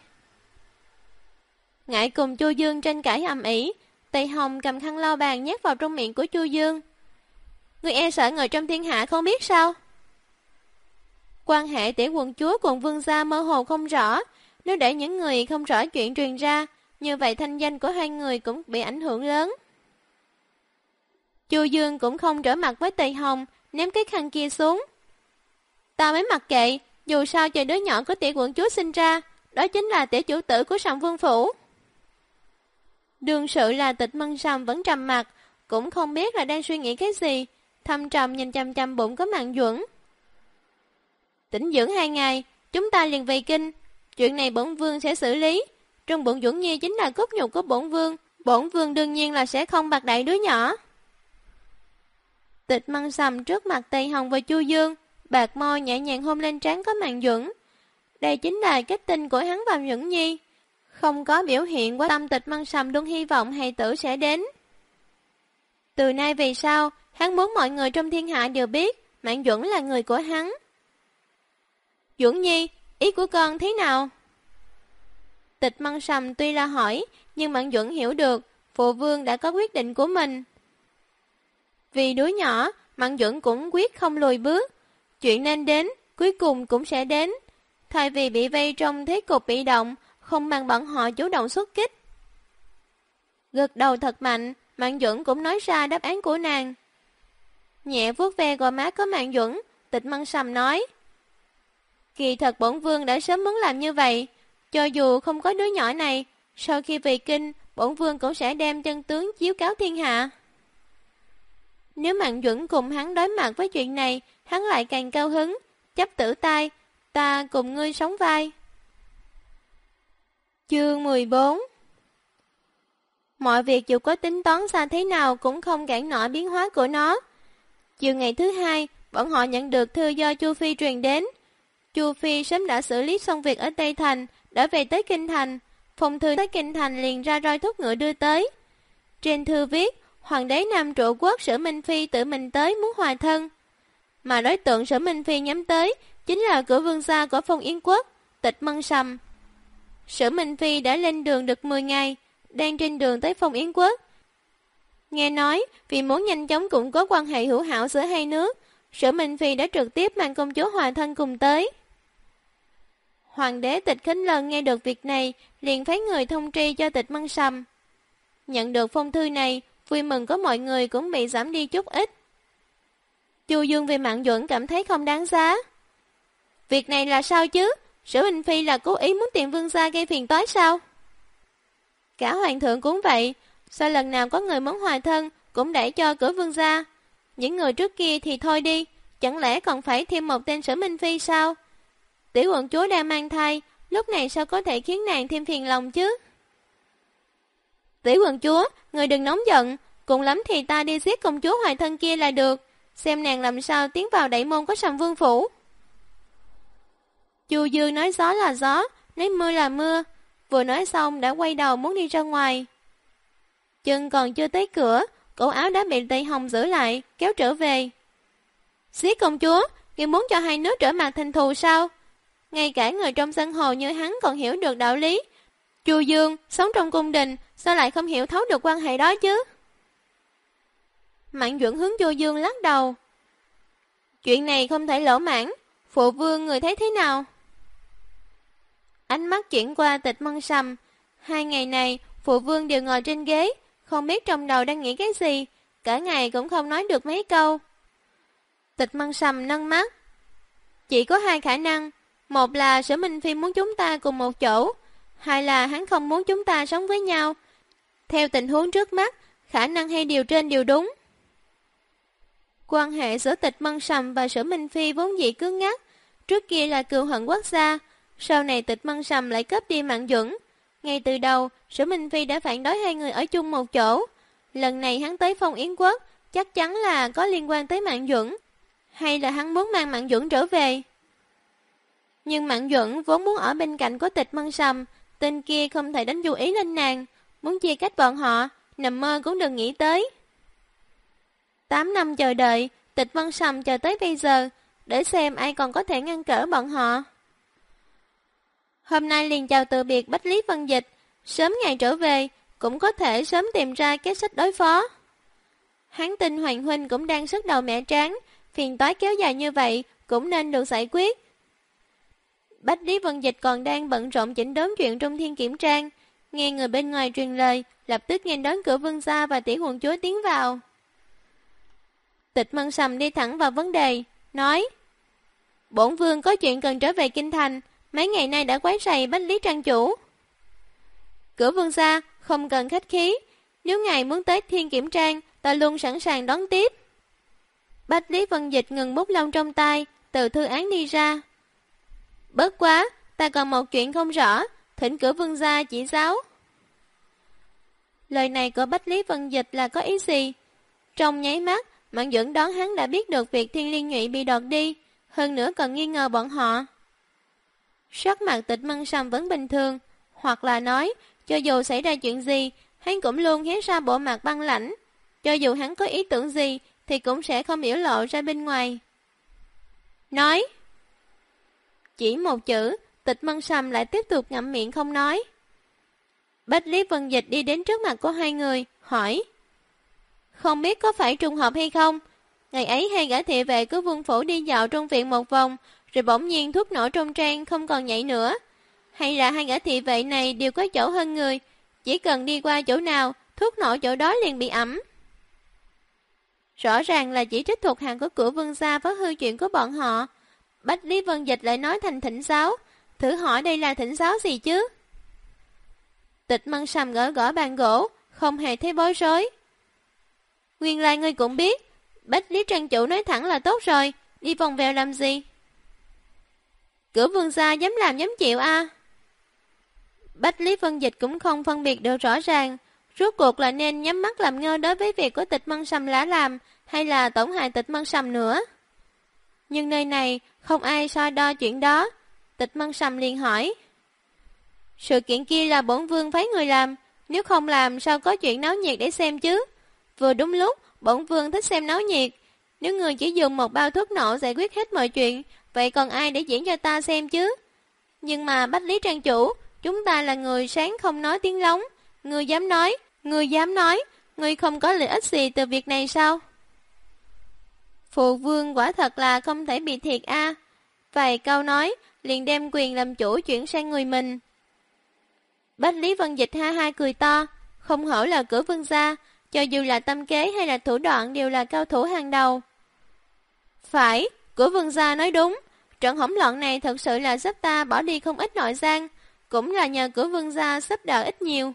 Ngại cùng Chu Dương tranh cãi ầm ĩ, Tây Hồng cầm khăn lau bàn nhét vào trong miệng của Chu Dương. Ngươi e sợ người trong thiên hạ không biết sao? Quan hệ tiểu quận chúa cùng vương gia mơ hồ không rõ, nếu để những người không rõ chuyện truyền ra, như vậy thanh danh của hai người cũng bị ảnh hưởng lớn. Chu Dương cũng không trở mặt với Tây Hồng, ném cái khăn kia xuống. Ta mới mặc kệ, dù sao chờ đứa nhỏ của tiểu quận chúa sinh ra, đó chính là tiểu chủ tử của Sầm Vương phủ. Đương sự là Tịch Mân Sầm vẫn trầm mặt, cũng không biết là đang suy nghĩ cái gì, thâm trầm nhìn chằm chằm bụng có Mạn Duẩn. Tĩnh dưỡng 2 ngày, chúng ta liền về kinh, chuyện này bổn vương sẽ xử lý. Trong bụng Duẩn Nhi chính là cốt nhục của bổn vương đương nhiên là sẽ không bạc đại đứa nhỏ. Tịch Mân Sầm trước mặt Tây Hồng và Chu Dương, bạc môi nhẹ nhàng hôn lên trán có Mạn Duẩn. Đây chính là kết tinh của hắn và Duẩn Nhi. Không có biểu hiện quá tâm, Tịch Mân Sầm luôn hy vọng hài tử sẽ đến. Từ nay về sau, hắn muốn mọi người trong thiên hạ đều biết Mạn Duẩn là người của hắn. Duẩn Nhi, ý của con thế nào? Tịch Mân Sầm tuy là hỏi, nhưng Mạn Duẩn hiểu được, phụ vương đã có quyết định của mình. Vì đứa nhỏ, Mạn Duẩn cũng quyết không lùi bước. Chuyện nên đến, cuối cùng cũng sẽ đến. Thay vì bị vây trong thế cục bị động, không bằng bọn họ chủ động xuất kích. Gật đầu thật mạnh, Mạn Duẩn cũng nói ra đáp án của nàng. Nhẹ vuốt ve gò má có Mạn Duẩn, Tịch Mân Sầm nói. Kỳ thật bổn vương đã sớm muốn làm như vậy. Cho dù không có đứa nhỏ này, sau khi về kinh, bổn vương cũng sẽ đem chân tướng chiếu cáo thiên hạ. Nếu Mạn Duẩn cùng hắn đối mặt với chuyện này, hắn lại càng cao hứng, chấp tử tay, ta cùng ngươi sống vai. Chương 14. Mọi việc dù có tính toán xa thế nào cũng không cản nổi biến hóa của nó. Chiều ngày thứ hai, bọn họ nhận được thư do Chu Phi truyền đến. Chu Phi sớm đã xử lý xong việc ở Tây Thành, đã về tới Kinh Thành. Phong thư tới Kinh Thành liền ra roi thúc ngựa đưa tới. Trên thư viết, Hoàng đế Nam Trụ Quốc Sở Minh Phi tự mình tới muốn hòa thân. Mà đối tượng Sở Minh Phi nhắm tới chính là cửu vương gia của Phong Yến Quốc, Tịch Mân Sầm. Sở Minh Phi đã lên đường được 10 ngày, đang trên đường tới Phong Yến Quốc. Nghe nói, vì muốn nhanh chóng củng cố quan hệ hữu hảo giữa hai nước, Sở Minh Phi đã trực tiếp mang công chúa hòa thân cùng tới. Hoàng đế Tịch Khánh Lân nghe được việc này, liền phái người thông tri cho Tịch Mân Sầm. Nhận được phong thư này, vui mừng của mọi người cũng bị giảm đi chút ít. Chu Dương về Mạn Duẩn cảm thấy không đáng giá. Việc này là sao chứ? Sở Minh Phi là cố ý muốn tìm vương gia gây phiền toái sao? Cả hoàng thượng cũng vậy, sao lần nào có người muốn hòa thân cũng đẩy cho cửa vương gia. Những người trước kia thì thôi đi, chẳng lẽ còn phải thêm một tên Sở Minh Phi sao? Tiểu quận chúa đang mang thai, lúc này sao có thể khiến nàng thêm phiền lòng chứ? Tiểu quận chúa, người đừng nóng giận, cùng lắm thì ta đi giết công chúa hòa thân kia là được, xem nàng làm sao tiến vào đại môn có Sầm Vương phủ. Chu Dương nói gió là gió, nói mưa là mưa, vừa nói xong đã quay đầu muốn đi ra ngoài. Chân còn chưa tới cửa, cổ áo đã bị Tây Hồng giữ lại, kéo trở về. Giết công chúa, ngươi muốn cho hai nước trở mặt thành thù sao? Ngay cả người trong sân hồ như hắn còn hiểu được đạo lý. Chu Dương, sống trong cung đình, sao lại không hiểu thấu được quan hệ đó chứ? Mạn Duẩn hướng Chu Dương lắc đầu. Chuyện này không thể lỗ mãn, phụ vương người thấy thế nào? Ánh mắt chuyển qua Tịch Mân Sầm. 2 ngày này, phụ vương đều ngồi trên ghế, không biết trong đầu đang nghĩ cái gì, cả ngày cũng không nói được mấy câu. Tịch Mân Sầm nâng mắt. Chỉ có 2 khả năng, một là Sở Minh Phi muốn chúng ta cùng một chỗ, hai là hắn không muốn chúng ta sống với nhau. Theo tình huống trước mắt, khả năng hay điều trên đều đúng. Quan hệ giữa Tịch Mân Sầm và Sở Minh Phi vốn dĩ cứng ngắc, trước kia là cừu hận quốc gia, sau này Tịch Mân Sầm lại cướp đi Mạn Duẩn. Ngay từ đầu, Sở Minh Phi đã phản đối hai người ở chung một chỗ. Lần này hắn tới Phong Yến Quốc, chắc chắn là có liên quan tới Mạn Duẩn, hay là hắn muốn mang Mạn Duẩn trở về. Nhưng Mạn Duẩn vốn muốn ở bên cạnh của Tịch Mân Sầm, tên kia không thể đánh chú ý lên nàng, muốn chia cách bọn họ, nằm mơ cũng đừng nghĩ tới. 8 năm chờ đợi, Tịch Mân Sầm chờ tới bây giờ, để xem ai còn có thể ngăn cản bọn họ. Hôm nay liền chào từ biệt Bách Lý Vân Dịch, sớm ngày trở về, cũng có thể sớm tìm ra cái sách đối phó. Hắn tin Hoàng huynh cũng đang sức đầu mẻ tráng, phiền toái kéo dài như vậy cũng nên được giải quyết. Bách Lý Vân Dịch còn đang bận rộn chỉnh đốn chuyện Trung Thiên Kiểm Trang, nghe người bên ngoài truyền lời, lập tức nghênh đón cửa vương gia và tiểu quận chúa tiến vào. Tịch Mân Sầm đi thẳng vào vấn đề, nói: Bổn vương có chuyện cần trở về kinh thành, mấy ngày nay đã quấy rầy Bách Lý trang chủ. Cửa vương gia, không cần khách khí, nếu ngài muốn tới Thiên Kiểm Trang, ta luôn sẵn sàng đón tiếp. Bách Lý Vân Dịch ngừng bút lông trong tay, từ thư án đi ra. Bớt quá, ta còn một chuyện không rõ, thỉnh cửa vương gia chỉ giáo. Lời này của Bách Lý Vân Dịch là có ý gì? Trong nháy mắt, Mạn Duẩn đoán hắn đã biết được việc Thiên Liên Nhụy bị đoạt đi, hơn nữa còn nghi ngờ bọn họ. Sắc mặt Tịch Mân Sầm vẫn bình thường, hoặc là nói, cho dù xảy ra chuyện gì, hắn cũng luôn hé ra bộ mặt băng lãnh. Cho dù hắn có ý tưởng gì, thì cũng sẽ không biểu lộ ra bên ngoài. Nói. Chỉ một chữ, Tịch Mân Sầm lại tiếp tục ngậm miệng không nói. Bách Lý Vân Dịch đi đến trước mặt của hai người, hỏi. Không biết có phải trùng hợp hay không, ngày ấy hai gã thị vệ của vương phủ đi dạo trong viện một vòng, rồi bỗng nhiên thuốc nổ trong trang không còn nhảy nữa. Hay là hai gã thị vệ này đều có chỗ hơn người, chỉ cần đi qua chỗ nào, thuốc nổ chỗ đó liền bị ẩm. Rõ ràng là chỉ trích thuộc hàng của Cửu Vương gia phá hư chuyện của bọn họ. Bách Lý Vân Dịch lại nói thành thỉnh giáo, thử hỏi đây là thỉnh giáo gì chứ? Tịch Mân Sầm gõ gõ bàn gỗ, không hề thấy bối rối. Nguyên lai ngươi cũng biết, Bách Lý Trang chủ nói thẳng là tốt rồi, đi vòng vèo làm gì? Cửu Vương gia dám làm dám chịu a. Bách Lý Vân Dịch cũng không phân biệt được rõ ràng, rốt cuộc là nên nhắm mắt làm ngơ đối với việc của Tịch Mân Sầm lá làm, hay là tổn hại Tịch Mân Sầm nữa. Nhưng nơi này không ai so đo chuyện đó. Tịch Mân Sầm liền hỏi, sự kiện kia là bổn vương phái người làm, nếu không làm sao có chuyện náo nhiệt để xem chứ? Vừa đúng lúc bổn vương thích xem náo nhiệt, nếu người chỉ dùng một bao thuốc nổ giải quyết hết mọi chuyện, vậy còn ai để diễn cho ta xem chứ? Nhưng mà Bách Lý Trang chủ, chúng ta là người sáng không nói tiếng lóng, ngươi dám nói, ngươi không có lợi ích gì từ việc này sao? Phụ vương quả thật là không thể bị thiệt a. Vài câu nói, liền đem quyền làm chủ chuyển sang người mình. Bách Lý Vân Dịch ha ha cười to, không hổ là Cửu Vương gia, cho dù là tâm kế hay là thủ đoạn đều là cao thủ hàng đầu. Phải, Cửu Vương gia nói đúng, trận hỗn loạn này thật sự là giúp ta bỏ đi không ít nội gian, cũng là nhờ Cửu Vương gia giúp đỡ ít nhiều.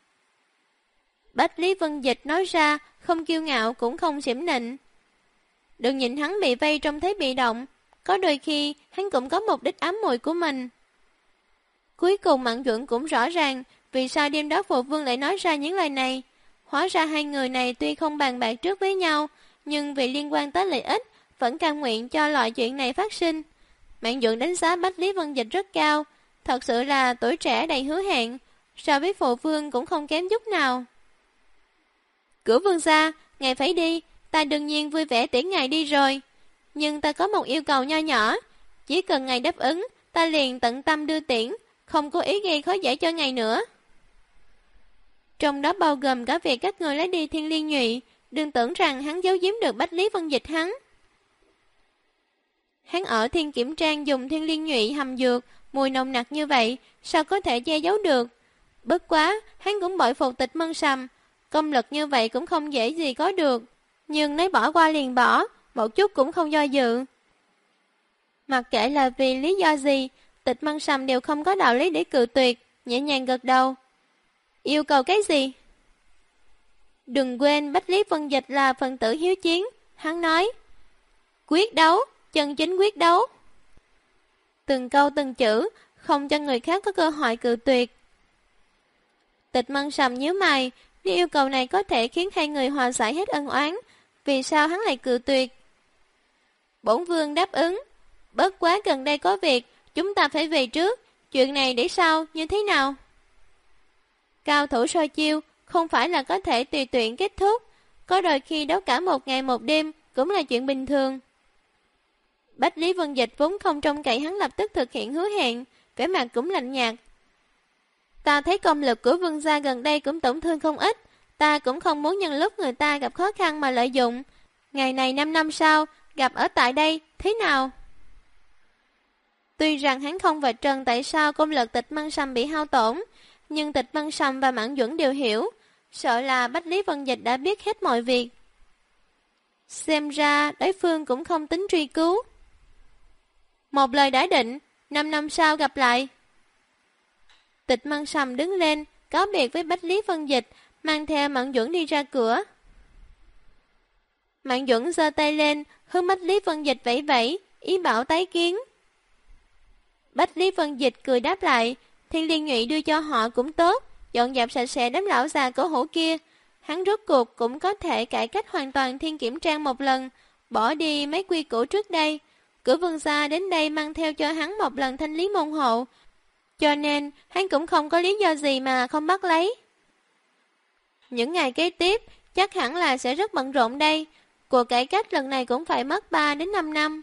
Bách Lý Vân Dịch nói ra, không kiêu ngạo cũng không xỉm nịnh. Đừng nhìn hắn bị vây trong thế bị động, có đôi khi hắn cũng có mục đích ám muội của mình. Cuối cùng Mạn Duẩn cũng rõ ràng vì sao đêm đó phụ vương lại nói ra những lời này. Hóa ra hai người này tuy không bàn bạc trước với nhau, nhưng vì liên quan tới lợi ích, vẫn cam nguyện cho loại chuyện này phát sinh. Mạn Duẩn đánh giá Bách Lý Vân Dịch rất cao, thật sự là tuổi trẻ đầy hứa hẹn, so với phụ vương cũng không kém chút nào. Cửu Vương gia, ngài phải đi, ta đương nhiên vui vẻ tiễn ngài đi rồi. Nhưng ta có một yêu cầu nho nhỏ, chỉ cần ngài đáp ứng, ta liền tận tâm đưa tiễn, không có ý gây khó dễ cho ngài nữa. Trong đó bao gồm cả việc các người lấy đi Thiên Liên Nhụy, đừng tưởng rằng hắn giấu giếm được Bách Lý Vân Dịch hắn. Hắn ở Thiên Kiểm Trang dùng Thiên Liên Nhụy hầm dược, mùi nồng nặc như vậy, sao có thể che giấu được? Bất quá, hắn cũng bội phục Tịch Mân Sầm, công lực như vậy cũng không dễ gì có được, nhưng nếu bỏ qua liền bỏ, một chút cũng không do dự. Mặc kệ là vì lý do gì, Tịch Mân Sầm đều không có đạo lý để cự tuyệt, nhẹ nhàng gật đầu. Yêu cầu cái gì? Đừng quên Bách Lý Vân Dịch là phần tử hiếu chiến, hắn nói. Quyết đấu, chân chính quyết đấu. Từng câu từng chữ, không cho người khác có cơ hội cự tuyệt. Tịch Mân Sầm nhíu mày, nếu yêu cầu này có thể khiến hai người hòa giải hết ân oán, vì sao hắn lại cự tuyệt? Bổn vương đáp ứng, bất quá gần đây có việc, chúng ta phải về trước, chuyện này để sau, như thế nào? Cao thủ soi chiêu, không phải là có thể tùy tiện kết thúc, có đôi khi đấu cả một ngày một đêm, cũng là chuyện bình thường. Bách Lý Vân Dịch vốn không trông cậy hắn lập tức thực hiện hứa hẹn, vẻ mặt cũng lạnh nhạt. Ta thấy công lực của vương gia gần đây cũng tổn thương không ít, ta cũng không muốn nhân lúc người ta gặp khó khăn mà lợi dụng. Ngày này 5 năm sau, gặp ở tại đây, thế nào? Tuy rằng hắn không vạch trần tại sao công lực Tịch Mân Sầm bị hao tổn, nhưng Tịch Mân Sầm và Mạn Duẩn đều hiểu, sợ là Bách Lý Vân Dịch đã biết hết mọi việc. Xem ra đối phương cũng không tính truy cứu. Một lời đã định, 5 năm sau gặp lại. Tịch Mân Sầm đứng lên, cáo biệt với Bách Lý Vân Dịch, mang theo Mạn Duẩn đi ra cửa. Mạn Duẩn giơ tay lên, hướng Bách Lý Vân Dịch vẫy vẫy, ý bảo tái kiến. Bách Lý Vân Dịch cười đáp lại, Thiên Liên Nhụy đưa cho họ cũng tốt, dọn dẹp sạch sẽ đám lão già cổ hủ kia. Hắn rốt cuộc cũng có thể cải cách hoàn toàn Thiên Kiểm Trang một lần, bỏ đi mấy quy củ trước đây. Cửu Vương gia đến đây mang theo cho hắn một lần thanh lý môn hộ, cho nên hắn cũng không có lý do gì mà không bắt lấy. Những ngày kế tiếp chắc hẳn là sẽ rất bận rộn đây, cuộc cải cách lần này cũng phải mất 3 đến 5 năm.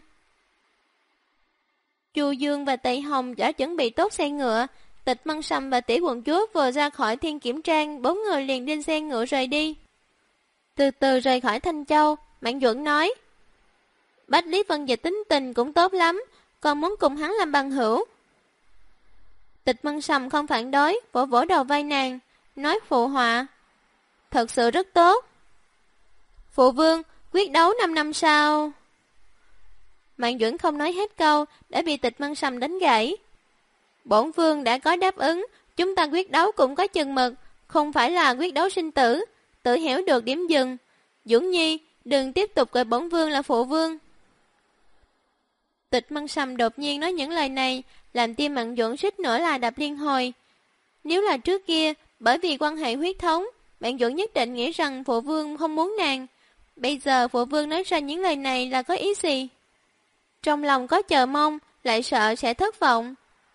Chu Dương và Tây Hồng đã chuẩn bị tốt xe ngựa, Tịch Mân Sầm và Tiểu Quận Chúa vừa ra khỏi Thiên Kiểm Trang, 4 người liền lên xe ngựa rời đi. Từ từ rời khỏi Thanh Châu, Mạn Duẩn nói: Bách Lý Vân Dịch tính tình cũng tốt lắm, còn muốn cùng hắn làm bằng hữu. Tịch Mân Sầm không phản đối, vỗ vỗ đầu vai nàng, nói phụ họa: Thật sự rất tốt. Phụ vương, quyết đấu 5 năm sau. Mạn Duẩn không nói hết câu, đã bị Tịch Mân Sầm đánh gãy. Bổn vương đã có đáp ứng, chúng ta quyết đấu cũng có chừng mực, không phải là quyết đấu sinh tử, tự hiểu được điểm dừng. Duẩn Nhi, đừng tiếp tục gọi bổn vương là phụ vương. Tịch Mân Sầm đột nhiên nói những lời này, làm tim Mạn Duẩn suýt nữa là đập liên hồi. Nếu là trước kia, bởi vì quan hệ huyết thống, Mạn Duẩn nhất định nghĩ rằng phụ vương không muốn nàng. Bây giờ phụ vương nói ra những lời này là có ý gì? Trong lòng có chờ mong, lại sợ sẽ thất vọng.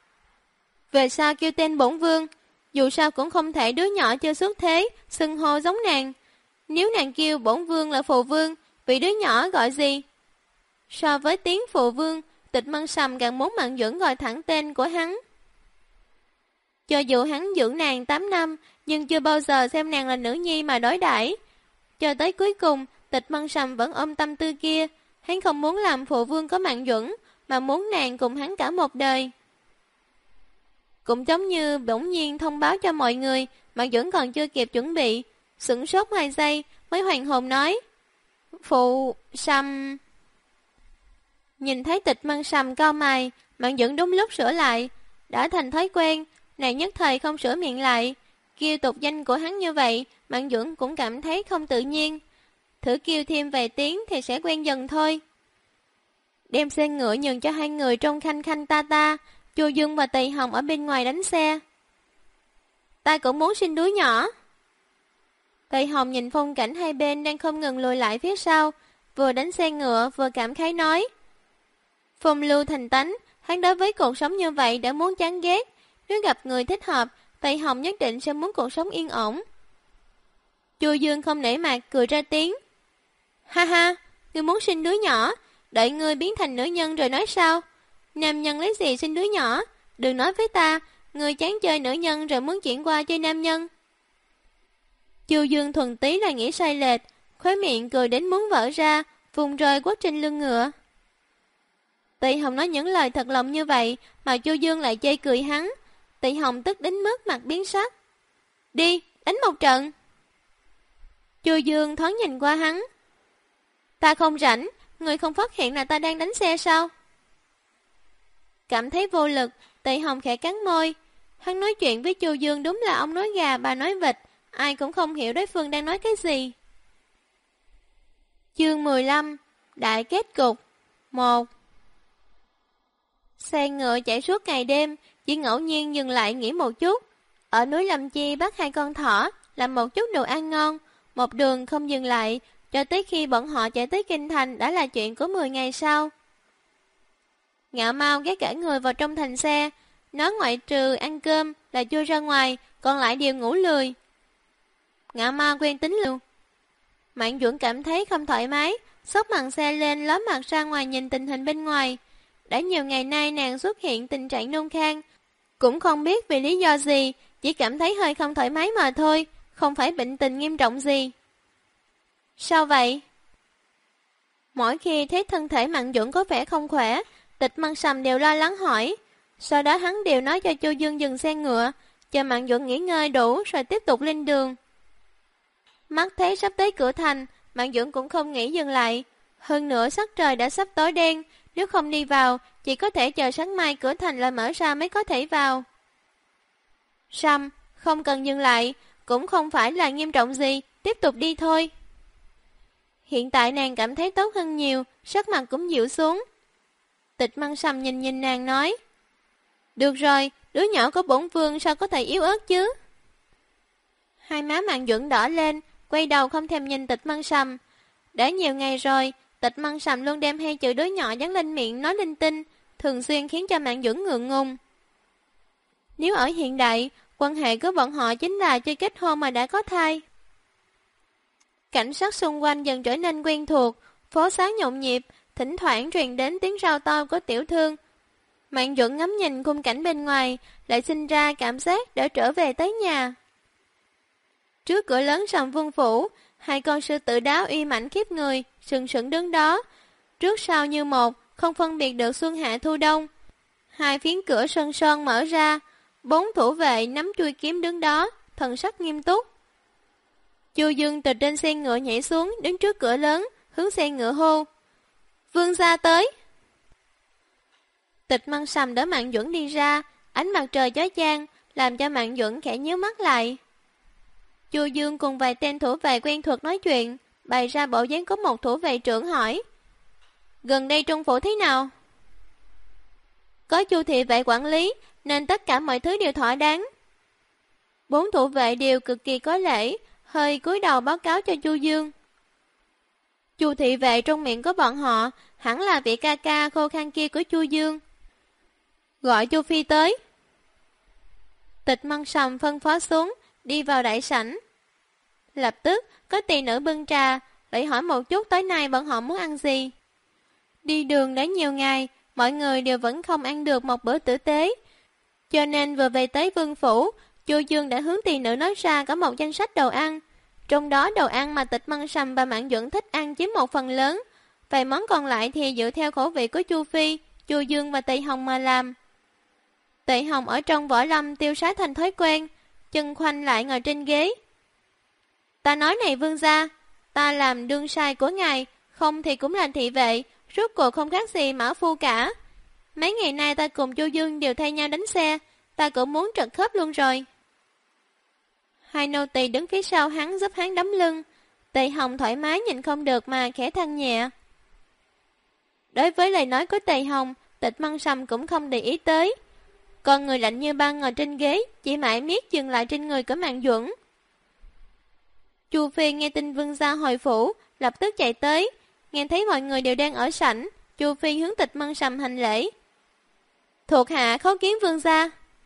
Về sau kêu tên bổn vương, dù sao cũng không thể đứa nhỏ chưa xuất thế, xưng hô giống nàng. Nếu nàng kêu bổn vương là phụ vương, vị đứa nhỏ gọi gì? So với tiếng phụ vương, Tịch Mân Sầm càng muốn Mạn Duẩn gọi thẳng tên của hắn. Cho dù hắn dưỡng nàng 8 năm, nhưng chưa bao giờ xem nàng là nữ nhi mà đối đãi. Cho tới cuối cùng, Tịch Mân Sầm vẫn ôm tâm tư kia, hắn không muốn làm phụ vương có Mạn Duẩn, mà muốn nàng cùng hắn cả một đời. Cũng giống như bỗng nhiên thông báo cho mọi người, Mạn Duẩn còn chưa kịp chuẩn bị, sửng sốt 2 giây mới hoàn hồn nói: Phụ Sầm. Nhìn thấy Tịch Mân Sầm cau mày, Mạn Duẩn đúng lúc sửa lại, đã thành thói quen, nàng nhất thời không sửa miệng lại, kêu tục danh của hắn như vậy, Mạn Duẩn cũng cảm thấy không tự nhiên. Thử kêu thêm vài tiếng thì sẽ quen dần thôi. Đem xe ngựa nhường cho 2 người trong khanh khanh ta ta, Chu Dương và Tỳ Hồng ở bên ngoài đánh xe. Ta cũng muốn sinh đứa nhỏ. Tỳ Hồng nhìn phong cảnh hai bên đang không ngừng lùi lại phía sau, vừa đánh xe ngựa vừa cảm khái nói: Phong lưu thành tánh, hắn đối với cuộc sống như vậy đã muốn chán ghét. Nếu gặp người thích hợp, Tỳ Hồng nhất định sẽ muốn cuộc sống yên ổn. Chu Dương không nể mặt cười ra tiếng: Ha ha, ngươi muốn sinh đứa nhỏ, đợi ngươi biến thành nữ nhân rồi nói sao? Nam nhân lấy gì sinh đứa nhỏ? Đừng nói với ta, ngươi chán chơi nữ nhân rồi muốn chuyển qua chơi nam nhân. Chu Dương thuần tí là nghĩ sai lệch, khóe miệng cười đến muốn vỡ ra, vùng rơi quất trên lưng ngựa. Tỳ Hồng nói những lời thật lòng như vậy, mà Chu Dương lại chê cười hắn. Tỳ Hồng tức đến mức mặt biến sắc. Đi, đánh một trận. Chu Dương thoáng nhìn qua hắn. Ta không rảnh, người không phát hiện là ta đang đánh xe sao? Cảm thấy vô lực, Tỳ Hồng khẽ cắn môi. Hắn nói chuyện với Chu Dương đúng là ông nói gà bà nói vịt, ai cũng không hiểu đối phương đang nói cái gì. Chương 15. Đại kết cục 1. Xe ngựa chạy suốt ngày đêm, chỉ ngẫu nhiên dừng lại nghỉ một chút. Ở núi Lâm Chi bắt 2 con thỏ, làm một chút đồ ăn ngon, một đường không dừng lại, cho tới khi bọn họ chạy tới Kinh Thành đã là chuyện của 10 ngày sau. Ngạo Mau ghé cả người vào trong thành xe, nói ngoại trừ ăn cơm là chui ra ngoài, còn lại đều ngủ lười. Ngạo Mau quen tính lưu. Mạn Duẩn cảm thấy không thoải mái, xốc màn xe lên ló mặt ra ngoài nhìn tình hình bên ngoài. Đã nhiều ngày nay nàng xuất hiện tình trạng nôn khan, cũng không biết vì lý do gì, chỉ cảm thấy hơi không thoải mái mà thôi, không phải bệnh tình nghiêm trọng gì. Sao vậy? Mỗi khi thấy thân thể Mạn Duẩn có vẻ không khỏe, Tịch Mân Sầm đều lo lắng hỏi. Sau đó hắn đều nói cho Chu Dương dừng xe ngựa, chờ Mạn Duẩn nghỉ ngơi đủ rồi tiếp tục lên đường. Mắt thấy sắp tới cửa thành, Mạn Duẩn cũng không nghĩ dừng lại. Hơn nữa sắc trời đã sắp tối đen, nếu không đi vào, chỉ có thể chờ sáng mai cửa thành lại mở ra mới có thể vào. Sầm, không cần dừng lại, cũng không phải là nghiêm trọng gì, tiếp tục đi thôi. Hiện tại nàng cảm thấy tốt hơn nhiều, sắc mặt cũng dịu xuống. Tịch Mân Sầm nhìn nhìn nàng nói: Được rồi, đứa nhỏ của bổn vương sao có thể yếu ớt chứ? Hai má Mạn Duẩn đỏ lên, quay đầu không thèm nhìn Tịch Mân Sầm. Đã nhiều ngày rồi, Tịch Mân Sầm luôn đem 2 chữ đứa nhỏ dán lên miệng nói linh tinh, thường xuyên khiến cho Mạn Duẩn ngượng ngùng. Nếu ở hiện đại, quan hệ của bọn họ chính là chưa kết hôn mà đã có thai. Cảnh sát xung quanh dần trở nên quen thuộc, phố xá nhộn nhịp, thỉnh thoảng truyền đến tiếng rao to của tiểu thương. Mạn Duẩn ngắm nhìn khung cảnh bên ngoài, lại sinh ra cảm giác đã trở về tới nhà. Trước cửa lớn Sầm Vương phủ, Hai con sư tử đá uy mãnh khiếp người, sừng sững đứng đó, trước sau như một, không phân biệt được xuân hạ thu đông. Hai phiến cửa sân son mở ra, 4 thủ vệ nắm chuôi kiếm đứng đó, thần sắc nghiêm túc. Chu Dương từ trên xe ngựa nhảy xuống, đứng trước cửa lớn, hướng xe ngựa hô: "Vương gia tới!" Tịch Măng Sầm đỡ Mạng Duẩn đi ra, ánh mặt trời chói chang làm cho Mạng Duẩn khẽ nhíu mắt lại. Chu Dương cùng vài tên thủ vệ quen thuộc nói chuyện, bày ra bộ dáng có một thủ vệ trưởng hỏi: "Gần đây trung phủ thế nào?" "Có Chu thị vệ quản lý, nên tất cả mọi thứ đều thỏa đáng." 4 thủ vệ đều cực kỳ có lễ, hơi cúi đầu báo cáo cho Chu Dương. Chu thị vệ trong miệng của bọn họ hẳn là vị ca ca khô khan kia của Chu Dương. "Gọi Chu Phi tới." Tịch Măng Sầm phân phó xuống, đi vào đại sảnh. Lập tức có tỳ nữ bưng trà, lại hỏi một chút tối nay bọn họ muốn ăn gì. Đi đường đã nhiều ngày, mọi người đều vẫn không ăn được một bữa tử tế, cho nên vừa về tới vương phủ, Chu Dương đã hướng tỳ nữ nói ra có một danh sách đồ ăn. Trong đó đồ ăn mà Tịch Măng Sầm và Mạng Duẩn thích ăn chiếm một phần lớn, vài món còn lại thì dựa theo khẩu vị của Chu Phi, Chu Dương và Tỳ Hồng mà làm. Tỳ Hồng ở trong võ lâm tiêu sái thành thói quen, chân khoanh lại ngồi trên ghế. "Ta nói này vương gia, ta làm đương sai của ngài, không thì cũng là thị vệ, rốt cuộc không khác gì mã phu cả. Mấy ngày nay ta cùng Chu Dương đều thay nhau đánh xe, ta cũng muốn trật khớp luôn rồi." Hai nô tỳ đứng phía sau hắn giúp hắn đấm lưng. Tỳ Hồng thoải mái nhìn không được mà khẽ than nhẹ. Đối với lời nói của Tỳ Hồng, Tịch Măng Sầm cũng không để ý tới. Còn người lạnh như băng ngồi trên ghế, chỉ mãi miết dừng lại trên người của Mạng Duẩn. Chu Phi nghe tin vương gia hồi phủ, lập tức chạy tới. Nghe thấy mọi người đều đang ở sảnh, Chu Phi hướng Tịch Măng Sầm hành lễ. "Thuộc hạ khấu kiến vương gia."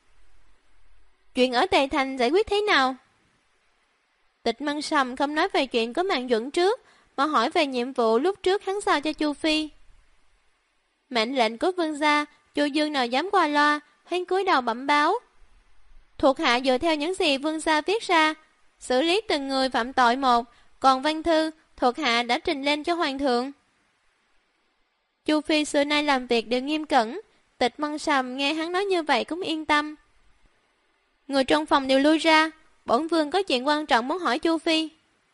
"Chuyện ở Tề Thành giải quyết thế nào?" Tịch Măng Sầm không nói về chuyện của Mạng Duẩn trước, mà hỏi về nhiệm vụ lúc trước hắn giao cho Chu Phi. "Mệnh lệnh của vương gia, Chu Dương nào dám qua loa", hắn cúi đầu bẩm báo. "Thuộc hạ dựa theo những gì vương gia viết ra, xử lý từng người phạm tội một, còn văn thư thuộc hạ đã trình lên cho hoàng thượng." Chu Phi xưa nay làm việc đều nghiêm cẩn, Tịch Măng Sầm nghe hắn nói như vậy cũng yên tâm. Người trong phòng đều lui ra, bổn vương có chuyện quan trọng muốn hỏi Chu Phi.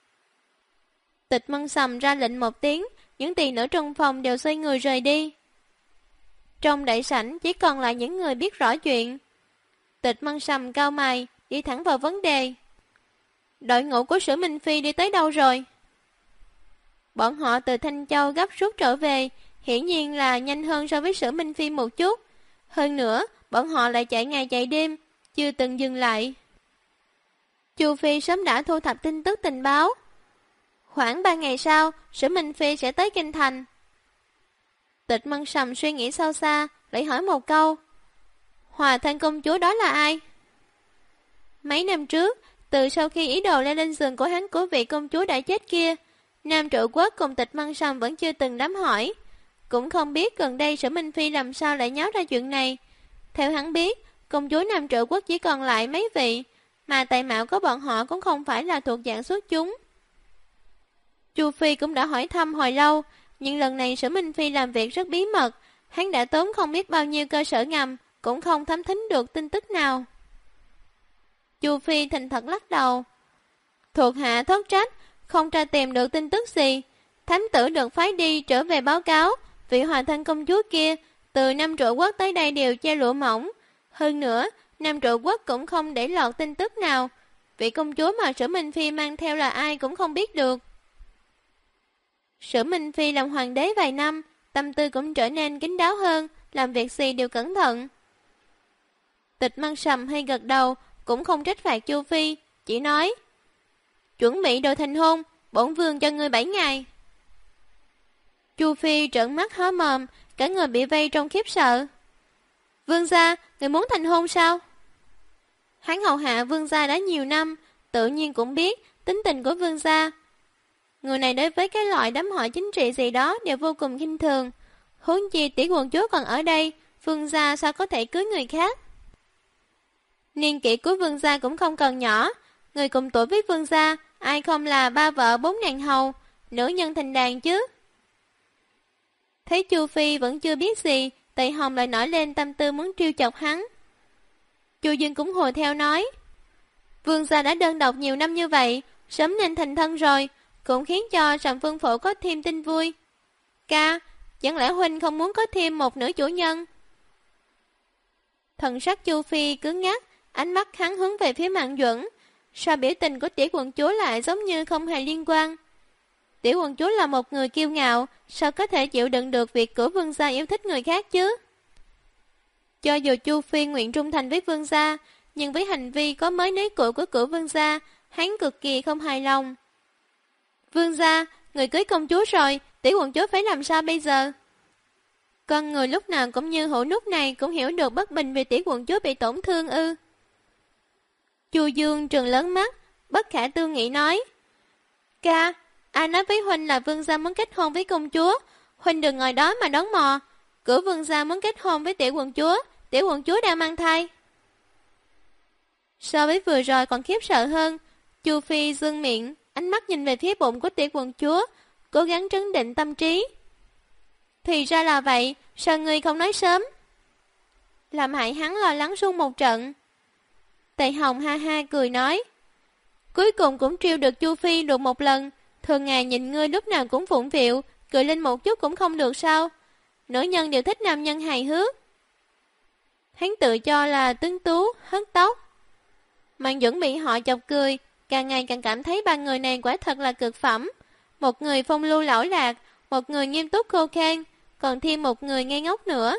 Tịch Măng Sầm ra lệnh một tiếng, những tỳ nữ trong phòng đều xoay người rời đi. Trong đại sảnh chỉ còn lại những người biết rõ chuyện. Tịch Măng Sầm cau mày, đi thẳng vào vấn đề. "Đội ngũ của Sử Minh Phi đi tới đâu rồi?" "Bọn họ từ Thanh Châu gấp rút trở về, hiển nhiên là nhanh hơn so với Sử Minh Phi một chút. Hơn nữa, bọn họ lại chạy ngày chạy đêm, chưa từng dừng lại." Chu Phi sớm đã thu thập tin tức tình báo. Khoảng 3 ngày sau, Sử Minh Phi sẽ tới Kinh Thành. Tịch Măng Sầm suy nghĩ sâu xa, lại hỏi một câu. Hòa Thân công chúa đó là ai? Mấy năm trước, từ sau khi ý đồ leo lên giường của hắn của vị công chúa đã chết kia, Nam Triệu Quốc cùng Tịch Măng Sầm vẫn chưa từng đám hỏi. Cũng không biết gần đây Sử Minh Phi làm sao lại nháo ra chuyện này. Theo hắn biết, công chúa Nam Triệu Quốc chỉ còn lại mấy vị, mà tài mạo của bọn họ cũng không phải là thuộc dạng xuất chúng. Chu Phi cũng đã hỏi thăm hồi lâu, nhưng lần này Sử Minh Phi làm việc rất bí mật, hắn đã tốn không biết bao nhiêu cơ sở ngầm, cũng không thấm thính được tin tức nào. Chu Phi thành thật lắc đầu. Thuộc hạ thất trách, không tra tìm được tin tức gì. Thám tử được phái đi trở về báo cáo, vị Hòa Thân công chúa kia từ Nam Triệu Quốc tới đây đều che lụa mỏng. Hơn nữa, Nam Triệu Quốc cũng không để lọt tin tức nào. Vị công chúa mà Sử Minh Phi mang theo là ai cũng không biết được. Sử Minh Phi làm hoàng đế vài năm, tâm tư cũng trở nên kín đáo hơn, làm việc gì đều cẩn thận. Tịch Măng Sầm hay gật đầu, cũng không trách phạt Chu Phi, chỉ nói: chuẩn bị đồ thành hôn, bổn vương cho ngươi 7 ngày. Chu Phi trợn mắt há mồm, cả người bị vây trong khiếp sợ. Vương gia, người muốn thành hôn sao? Hắn hầu hạ vương gia đã nhiều năm, tự nhiên cũng biết tính tình của vương gia. Người này đối với cái loại đám hỏi chính trị gì đó đều vô cùng khinh thường. Huống chi tỷ quận chúa còn ở đây, vương gia sao có thể cưới người khác? Niên kỷ của vương gia cũng không còn nhỏ, người cùng tuổi với vương gia, ai không là ba vợ bốn nàng hầu, nữ nhân thành đàn chứ. Thấy Chu Phi vẫn chưa biết gì, Tề Hồng lại nổi lên tâm tư muốn trêu chọc hắn. Chu Dương cũng hùa theo nói, vương gia đã đơn độc nhiều năm như vậy, sớm nên thành thân rồi, cũng khiến cho Sầm Vương Phủ có thêm tin vui. Ca, chẳng lẽ huynh không muốn có thêm một nữ chủ nhân? Thần sắc Chu Phi cứng ngắc, ánh mắt hắn hướng về phía Mạn Duẩn. Sao biểu tình của tiểu quận chúa lại giống như không hề liên quan? Tiểu quận chúa là một người kiêu ngạo, sao có thể chịu đựng được việc của vương gia yêu thích người khác chứ? Cho dù Chu Phi nguyện trung thành với vương gia, nhưng với hành vi có mới nấy cũ của cửu vương gia, hắn cực kỳ không hài lòng. Vương gia, người cưới công chúa rồi, tiểu quận chúa phải làm sao bây giờ? Con người lúc nào cũng như hổ nút này cũng hiểu được bất bình vì tiểu quận chúa bị tổn thương ư? Chu Dương trừng lớn mắt, bất khả tư nghị nói, ca, ai nói với huynh là vương gia muốn kết hôn với công chúa? Huynh đừng ngồi đó mà đón mò. Cửu vương gia muốn kết hôn với tiểu quận chúa đang mang thai. So với vừa rồi còn khiếp sợ hơn, Chu Phi dương miệng, ánh mắt nhìn về phía bụng của tiểu quận chúa, cố gắng trấn định tâm trí. Thì ra là vậy, sao ngươi không nói sớm? Làm hại hắn lo lắng suốt một trận. Tề Hồng ha ha cười nói, cuối cùng cũng trêu được Chu Phi được một lần, thường ngày nhìn ngươi lúc nào cũng phụng phịu, cười lên một chút cũng không được sao? Nữ nhân đều thích nam nhân hài hước. Hắn tự cho là tuấn tú, hớt tóc. Mạn Duẩn bị họ chọc cười, càng ngày càng cảm thấy ba người này quả thật là cực phẩm. Một người phong lưu lão lạc, một người nghiêm túc khô khan, còn thêm một người ngây ngốc nữa.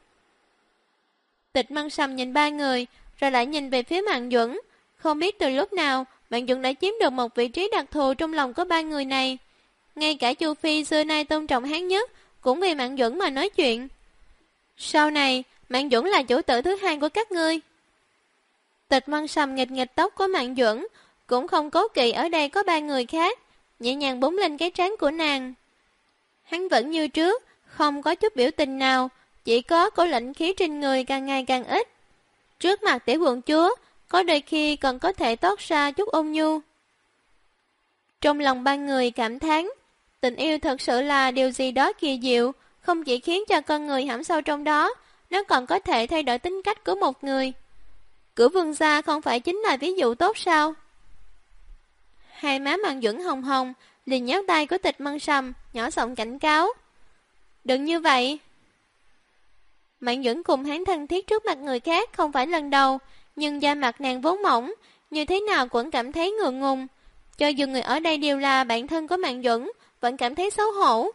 Tịch Măng Sầm nhìn ba người, rồi lại nhìn về phía Mạn Duẩn. Không biết từ lúc nào, Mạn Duẩn đã chiếm được một vị trí đặc thù trong lòng của ba người này. Ngay cả Chu Phi xưa nay tôn trọng hắn nhất, cũng vì Mạn Duẩn mà nói chuyện. Sau này, Mạn Duẩn là chủ tử thứ hai của các ngươi. Tịch Măng Sầm nghịch nghịch tóc của Mạn Duẩn, cũng không cố kỵ ở đây có ba người khác, nhẹ nhàng búng lên cái trán của nàng. Hắn vẫn như trước, không có chút biểu tình nào, chỉ có cổ lạnh khí trên người càng ngày càng ít. Trước mặt tiểu quận chúa, có đôi khi còn có thể toát ra chút ôn nhu. Trong lòng ba người cảm thán, tình yêu thật sự là điều gì đó kỳ diệu, không chỉ khiến cho con người hãm sâu trong đó, nó còn có thể thay đổi tính cách của một người. Cửu vương gia không phải chính là ví dụ tốt sao? Hai má Mạn Duẩn hồng hồng, liền nhéo tay của Tịch Măng Sầm, nhỏ giọng cảnh cáo. Đừng như vậy. Mạn Duẩn cùng hắn thân thiết trước mặt người khác không phải lần đầu, nhưng da mặt nàng vốn mỏng, như thế nào cũng cảm thấy ngượng ngùng. Cho dù người ở đây đều là bạn thân của Mạn Duẩn, vẫn cảm thấy xấu hổ.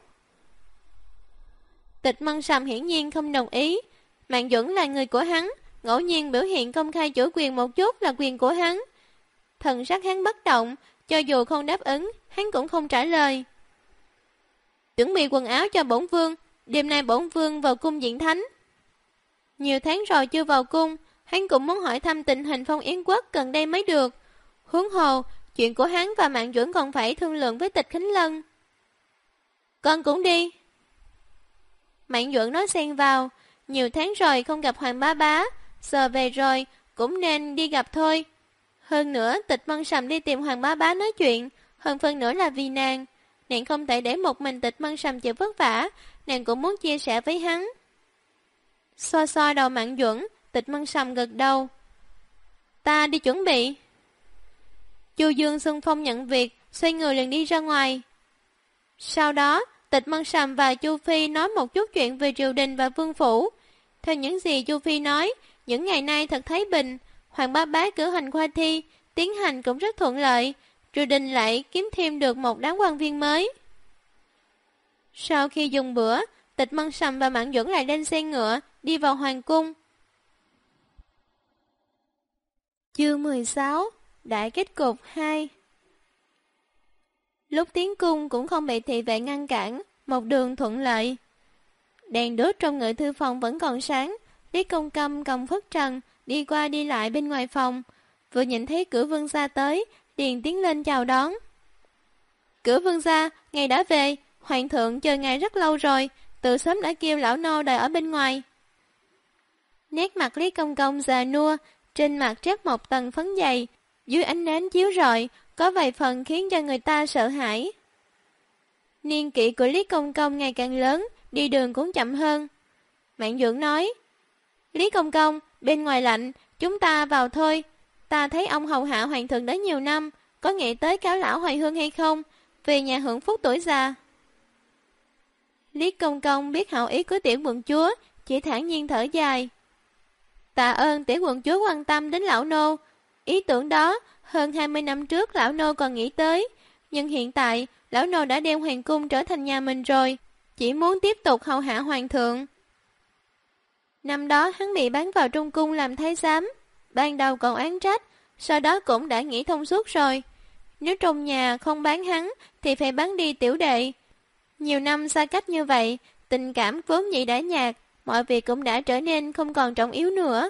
Tịch Măng Sầm hiển nhiên không đồng ý. Mạn Duẩn là người của hắn, ngẫu nhiên biểu hiện công khai chủ quyền một chút là quyền của hắn. Thần sắc hắn bất động, cho dù không đáp ứng, hắn cũng không trả lời. Chuẩn bị quần áo cho bổn vương, đêm nay bổn vương vào cung diễn thánh. Nhiều tháng rồi chưa vào cung, hắn cũng muốn hỏi thăm tình hình Phong Yến Quốc gần đây mới được. Huống hồ, chuyện của hắn và Mạn Duẩn còn phải thương lượng với Tịch Khánh Lân. Con cũng đi. Mạn Duẩn nói xen vào, nhiều tháng rồi không gặp Hoàng Bá Bá, giờ về rồi, cũng nên đi gặp thôi. Hơn nữa, Tịch Măng Sầm đi tìm Hoàng Bá Bá nói chuyện, hơn phân nữa là vì nàng. Nàng không thể để một mình Tịch Măng Sầm chịu vất vả, nàng cũng muốn chia sẻ với hắn. Xoa xoa đầu Mạn Duẩn, Tịch Măng Sầm gật đầu. Ta đi chuẩn bị. Chu Dương xưng phong nhận việc, xoay người liền đi ra ngoài. Sau đó, Tịch Măng Sầm và Chu Phi nói một chút chuyện về triều đình và vương phủ. Theo những gì Chu Phi nói, những ngày nay thật thái bình, Hoàng Bá Bá cử hành khoa thi, tiến hành cũng rất thuận lợi, triều đình lại kiếm thêm được một đám quan viên mới. Sau khi dùng bữa, Tịch Măng Sầm và Mạn Duẩn lại lên xe ngựa, đi vào hoàng cung. Chương 16, Đại kết cục 2. Lúc tiến cung cũng không bị thị vệ ngăn cản, một đường thuận lợi. Đèn đốt trong ngự thư phòng vẫn còn sáng, Lý Công Câm cầm phất trần, đi qua đi lại bên ngoài phòng. Vừa nhìn thấy Cửu vương gia tới, liền tiến lên chào đón. Cửu vương gia, ngài đã về, hoàng thượng chờ ngài rất lâu rồi, từ sớm đã kêu lão nô đợi ở bên ngoài. Nét mặt Lý Công Công già nua, trên mặt trét một tầng phấn dày, dưới ánh nến chiếu rọi, có vài phần khiến cho người ta sợ hãi. Niên kỷ của Lý Công Công ngày càng lớn, đi đường cũng chậm hơn. Mạn Duẩn nói, Lý Công Công, bên ngoài lạnh, chúng ta vào thôi. Ta thấy ông hầu hạ hoàng thượng đã nhiều năm, có nghĩ tới cáo lão hồi hương hay không, về nhà hưởng phúc tuổi già. Lý Công Công biết hảo ý của tiểu quận chúa, chỉ thản nhiên thở dài. Tạ ơn tiểu quận chúa quan tâm đến lão nô. Ý tưởng đó, hơn 20 năm trước lão nô còn nghĩ tới, nhưng hiện tại, lão nô đã đem hoàng cung trở thành nhà mình rồi, chỉ muốn tiếp tục hầu hạ hoàng thượng. Năm đó hắn bị bán vào trong cung làm thái giám, ban đầu còn oán trách, sau đó cũng đã nghĩ thông suốt rồi. Nếu trong nhà không bán hắn, thì phải bán đi tiểu đệ. Nhiều năm xa cách như vậy, tình cảm vốn dĩ đã nhạt, mọi việc cũng đã trở nên không còn trọng yếu nữa.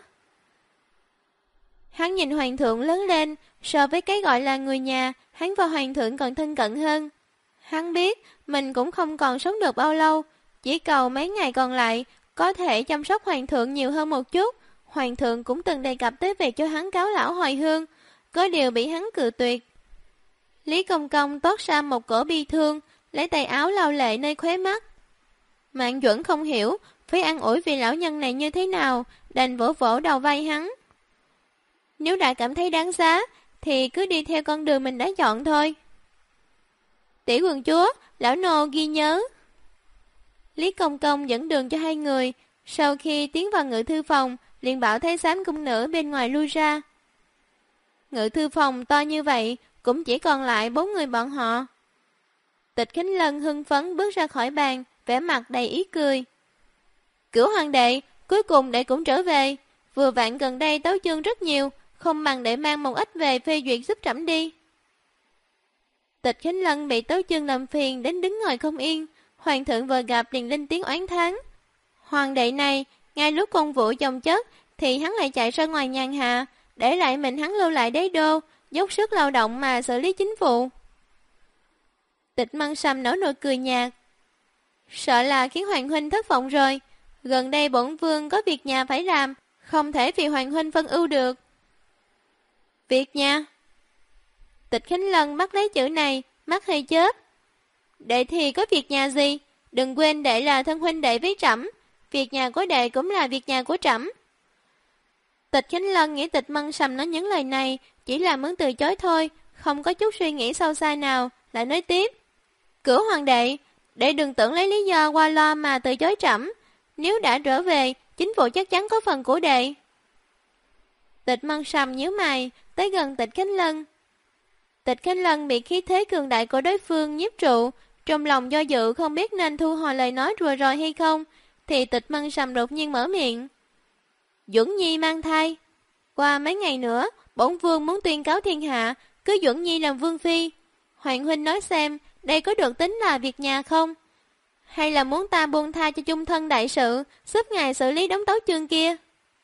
Hắn nhìn hoàng thượng lớn lên, so với cái gọi là người nhà, hắn và hoàng thượng còn thân cận hơn. Hắn biết mình cũng không còn sống được bao lâu, chỉ cầu mấy ngày còn lại có thể chăm sóc hoàng thượng nhiều hơn một chút. Hoàng thượng cũng từng đề cập tới việc cho hắn cáo lão hồi hương, có điều bị hắn cự tuyệt. Lý Công Công toát ra một cổ bi thương, lấy tay áo lau lệ nơi khóe mắt. Mạn Duẩn không hiểu phải an ủi vì lão nhân này như thế nào, đành vỗ vỗ đầu vai hắn. Nếu đã cảm thấy đáng giá, thì cứ đi theo con đường mình đã chọn thôi. Tiểu quận chúa, lão nô ghi nhớ. Lý Công Công dẫn đường cho hai người, sau khi tiến vào ngự thư phòng, liền bảo thái giám cung nữ bên ngoài lui ra. Ngự thư phòng to như vậy, cũng chỉ còn lại 4 người bọn họ. Tịch Khánh Lân hưng phấn bước ra khỏi bàn, vẻ mặt đầy ý cười. Cửu hoàng đệ, cuối cùng đệ cũng trở về. Vừa vặn gần đây tấu chương rất nhiều, không bằng đệ mang một ít về phê duyệt giúp trẫm đi. Tịch Khánh Lân bị tấu chương làm phiền đến đứng ngồi không yên. Hoàng thượng vừa gặp liền lên tiếng oán thán. Hoàng đệ này, ngay lúc công vụ chồng chất, thì hắn lại chạy ra ngoài nhàn hạ, để lại mình hắn lưu lại đế đô, dốc sức lao động mà xử lý chính vụ. Tịch Măng Sâm nở nụ cười nhạt. Sợ là khiến Hoàng huynh thất vọng rồi. Gần đây bổn vương có việc nhà phải làm, không thể vì Hoàng huynh phân ưu được. Việc nhà? Tịch Khánh Lân bắt lấy chữ này, mắt hơi chớp. Đệ thì có việc nhà gì? Đừng quên đệ là thân huynh đệ với trẫm, việc nhà của đệ cũng là việc nhà của trẫm. Tịch Khánh Lân nghĩ Tịch Măng Sâm nói những lời này chỉ là muốn từ chối thôi, không có chút suy nghĩ sâu xa nào, lại nói tiếp. Cửu hoàng đệ, đệ đừng tưởng lấy lý do qua loa mà từ chối trẫm. Nếu đã trở về, chính phủ chắc chắn có phần của đệ. Tịch Măng Sâm nhíu mày, tới gần Tịch Khánh Lân. Tịch Khánh Lân bị khí thế cường đại của đối phương nhiếp trụ, trong lòng do dự không biết nên thu hồi lời nói vừa rồi hay không, thì Tịch Măng Sâm đột nhiên mở miệng. Duẩn Nhi mang thai. Qua mấy ngày nữa, bổn vương muốn tuyên cáo thiên hạ, cứ Duẩn Nhi làm vương phi. Hoàng huynh nói xem, đây có được tính là việc nhà không? Hay là muốn ta buông tha cho chung thân đại sự, giúp ngài xử lý đống tấu chương kia?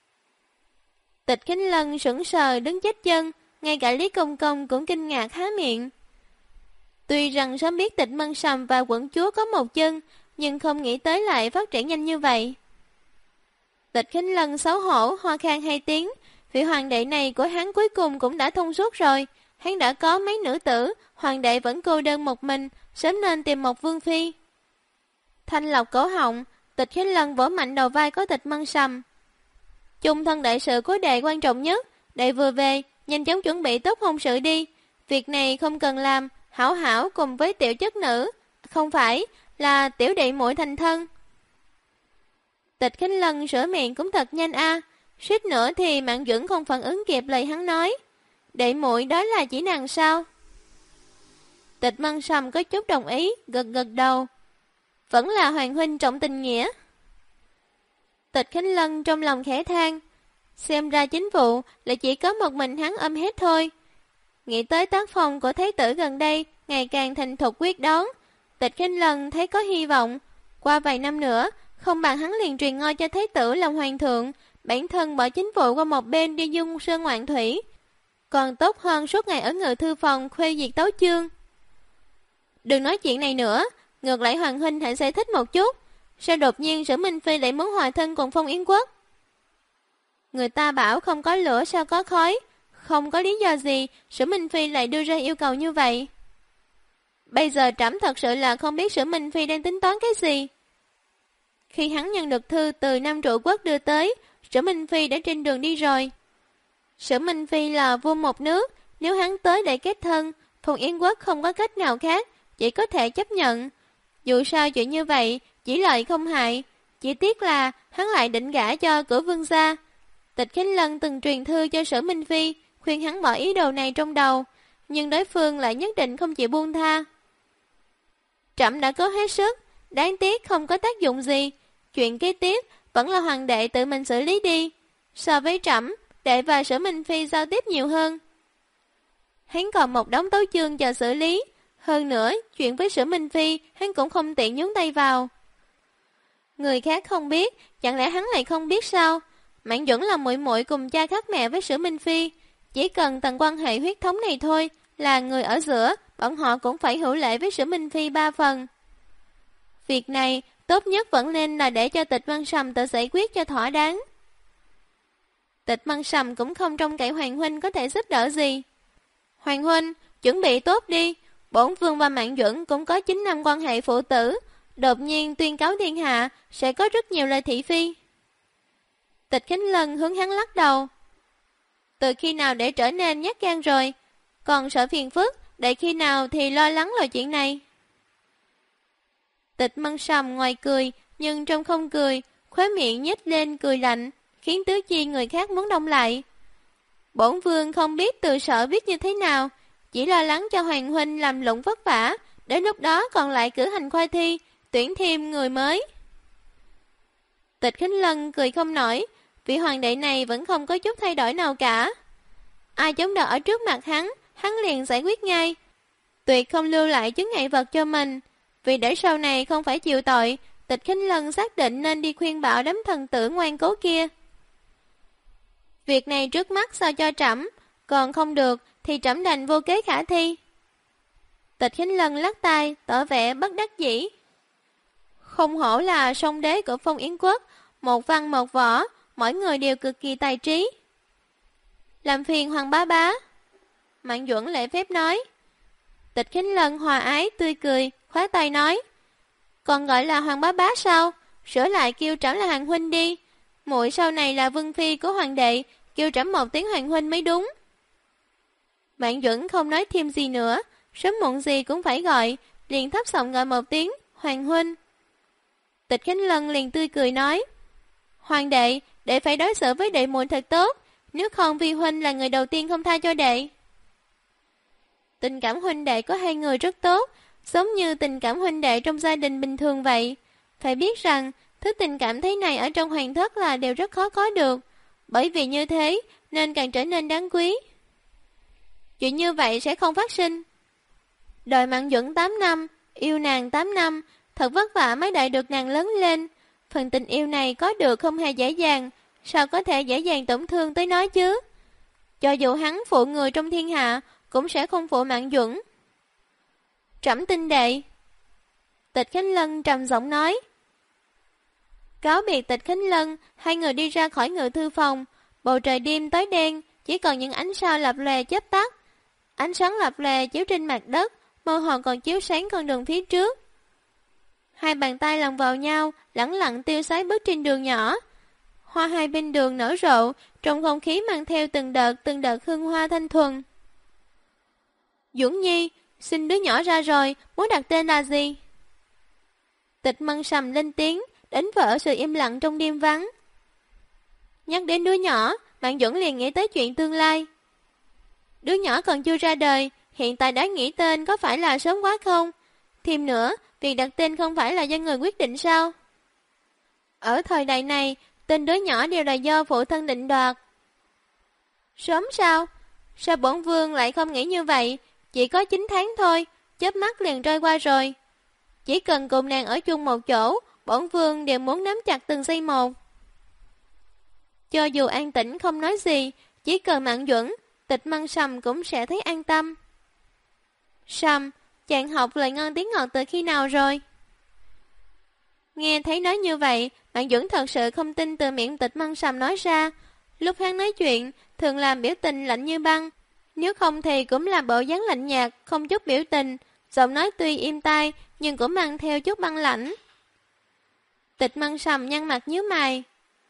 Tịch Khánh Lân sững sờ đứng chết chân, ngay cả Lý Công Công cũng kinh ngạc há miệng. Tuy rằng sớm biết Tịch Măng Sâm và quận chúa có một chân, nhưng không nghĩ tới lại phát triển nhanh như vậy. Tịch Khánh Lân xấu hổ ho khan 2 tiếng, vị hoàng đệ này của hắn cuối cùng cũng đã thông suốt rồi. Hắn đã có mấy nữ tử, hoàng đệ vẫn cô đơn một mình, sớm nên tìm một vương phi. Thanh lọc cổ họng, Tịch Khánh Lân vỗ mạnh đầu vai có Tịch Măng Sâm. Chung thân đại sự của đệ quan trọng nhất, đệ vừa về, nhanh chóng chuẩn bị tốt hôn sự đi. Việc này không cần làm, hảo hảo cùng với tiểu chất nữ, không phải là tiểu đệ muội thành thân. Tịch Khánh Lân sửa miệng cũng thật nhanh a, suýt nữa thì Mạn Duẩn không phản ứng kịp lời hắn nói. Đệ muội đó là chỉ nàng sao? Tịch Măng Sâm có chút đồng ý, gật gật đầu. Vẫn là hoàng huynh trọng tình nghĩa. Tịch Khánh Lân trong lòng khẽ than, xem ra chính vụ là chỉ có một mình hắn ôm hết thôi. Nghĩ tới tác phong của thái tử gần đây ngày càng thành thục quyết đoán, Tịch Khánh Lân thấy có hy vọng. Qua vài năm nữa, không bằng hắn liền truyền ngôi cho thái tử làm hoàng thượng, bản thân bỏ chính vụ qua một bên đi dung sơn ngoạn thủy. Còn tốt hơn suốt ngày ở ngự thư phòng khuê duyệt tấu chương. Đừng nói chuyện này nữa, ngược lại hoàng huynh hẳn sẽ thích một chút. Sao đột nhiên Sử Minh Phi lại muốn hòa thân cùng Phong Yến Quốc? Người ta bảo không có lửa sao có khói, Không có lý do gì Sử Minh Phi lại đưa ra yêu cầu như vậy. Bây giờ trẫm thật sự là không biết Sử Minh Phi đang tính toán cái gì. Khi hắn nhận được thư từ Nam Trụ Quốc đưa tới, Sử Minh Phi đã trên đường đi rồi. Sử Minh Phi là vua một nước, nếu hắn tới để kết thân, Phùng Yến Quốc không có cách nào khác, chỉ có thể chấp nhận. Dù sao chuyện như vậy, chỉ lợi không hại. Chỉ tiếc là hắn lại định gả cho Cửu Vương gia. Tịch Khánh Lân từng truyền thư cho Sử Minh Phi, khuyên hắn bỏ ý đồ này trong đầu, nhưng đối phương lại nhất định không chịu buông tha. Trẫm đã có hết sức, đáng tiếc không có tác dụng gì. Chuyện kế tiếp vẫn là hoàng đệ tự mình xử lý đi. So với trẫm, đệ và Sử Minh Phi giao tiếp nhiều hơn. Hắn còn một đống tấu chương chờ xử lý. Hơn nữa, chuyện với Sử Minh Phi, hắn cũng không tiện nhúng tay vào. Người khác không biết, chẳng lẽ hắn lại không biết sao? Mạn Duẩn là muội muội cùng cha khác mẹ với Sử Minh Phi. Chỉ cần tầng quan hệ huyết thống này thôi, là người ở giữa, bọn họ cũng phải hữu lễ với Sử Minh Phi 3 phần. Việc này, tốt nhất vẫn nên là để cho Tịch Măng Sầm tự giải quyết cho thỏa đáng. Tịch Măng Sầm cũng không trông cậy Hoàng huynh có thể giúp đỡ gì. Hoàng huynh, chuẩn bị tốt đi. Bổn vương và Mạn Duẩn cũng có 9 năm quan hệ phụ tử. Đột nhiên tuyên cáo thiên hạ, sẽ có rất nhiều lời thị phi. Tịch Khánh Lân hướng hắn lắc đầu. Từ khi nào để trở nên nhát gan rồi? Còn sợ phiền phức, để khi nào thì lo lắng rồi chuyện này. Tịch Măng Sầm ngoài cười, nhưng trong không cười, khóe miệng nhếch lên cười lạnh, khiến tứ chi người khác muốn đông lại. Bổn vương không biết từ sợ viết như thế nào, chỉ lo lắng cho Hoàng huynh làm lụng vất vả, đến lúc đó còn lại cử hành khoa thi, tuyển thêm người mới. Tịch Khánh Lân cười không nổi, vị hoàng đệ này vẫn không có chút thay đổi nào cả. Ai chống đỡ ở trước mặt hắn liền giải quyết ngay. Tuyệt không lưu lại chứng ngại vật cho mình, vì để sau này không phải chịu tội, Tịch Khánh Lân xác định nên đi khuyên bảo đám thần tử ngoan cố kia. Việc này trước mắt sao cho trẫm, còn không được thì trẫm đành vô kế khả thi. Tịch Khánh Lân lắc tay, tỏ vẻ bất đắc dĩ. Không hổ là song đế của Phong Yến Quốc, một văn một võ, mỗi người đều cực kỳ tài trí. Làm phiền Hoàng bá bá. Mạn Duẩn lễ phép nói. Tịch Khánh Lân hòa ái tươi cười, khoát tay nói. Còn gọi là Hoàng bá bá sao? Sửa lại kêu trẫm là Hoàng huynh đi. Muội sau này là vương phi của hoàng đệ, kêu trẫm một tiếng Hoàng huynh mới đúng. Mạn Duẩn không nói thêm gì nữa, sớm muộn gì cũng phải gọi, liền thấp giọng gọi một tiếng Hoàng huynh. Tịch Khánh Lân liền tươi cười nói. Hoàng đệ, đệ phải đối xử với đệ muội thật tốt, nếu không vi huynh là người đầu tiên không tha cho đệ. Tình cảm huynh đệ có hai người rất tốt, giống như tình cảm huynh đệ trong gia đình bình thường vậy. Phải biết rằng, thứ tình cảm thế này ở trong hoàng thất là đều rất khó có được, bởi vì như thế nên càng trở nên đáng quý. Chuyện như vậy sẽ không phát sinh. Đòi Mạn Duẩn 8 năm, yêu nàng 8 năm, thật vất vả mới đợi được nàng lớn lên. Phần tình yêu này có được không hề dễ dàng, sao có thể dễ dàng tổn thương tới nói chứ? Cho dù hắn phụ người trong thiên hạ, cũng sẽ không phụ Mạn Duẩn. Trẫm tin đệ. Tịch Khánh Lân trầm giọng nói. Cáo biệt Tịch Khánh Lân, hai người đi ra khỏi ngự thư phòng. Bầu trời đêm tối đen, chỉ còn những ánh sao lập lòe chớp tắt. Ánh sáng lập lòe chiếu trên mặt đất, mơ hồ còn chiếu sáng con đường phía trước. Hai bàn tay lòng vào nhau, lẳng lặng tiêu sái bước trên đường nhỏ. Hoa hai bên đường nở rộ, trong không khí mang theo từng đợt hương hoa thanh thuần. Duẩn Nhi, xin đứa nhỏ ra rồi, muốn đặt tên là gì? Tịch Măng Sầm lên tiếng, đánh vỡ sự im lặng trong đêm vắng. Nhắc đến đứa nhỏ, Mạn Duẩn liền nghĩ tới chuyện tương lai. Đứa nhỏ còn chưa ra đời, hiện tại đã nghĩ tên có phải là sớm quá không? Thêm nữa, việc đặt tên không phải là do người quyết định sao? Ở thời đại này, tên đứa nhỏ đều là do phụ thân định đoạt. Sớm sao? Sao bổn vương lại không nghĩ như vậy? Chỉ có 9 tháng thôi, chớp mắt liền trôi qua rồi. Chỉ cần cùng nàng ở chung một chỗ, bổn vương đều muốn nắm chặt từng giây một. Cho dù an tĩnh không nói gì, chỉ cần Mạn Duẩn, Tịch Măng Sầm cũng sẽ thấy an tâm. Sầm, chàng học lời ngon tiếng ngọt từ khi nào rồi? Nghe thấy nói như vậy, Mạn Duẩn thật sự không tin từ miệng Tịch Măng Sầm nói ra. Lúc hắn nói chuyện, thường làm biểu tình lạnh như băng, nếu không thì cũng là bộ dáng lạnh nhạt, không chút biểu tình, giọng nói tuy im tai nhưng cũng mang theo chút băng lãnh. Tịch Mân Sầm nhăn mặt nhíu mày.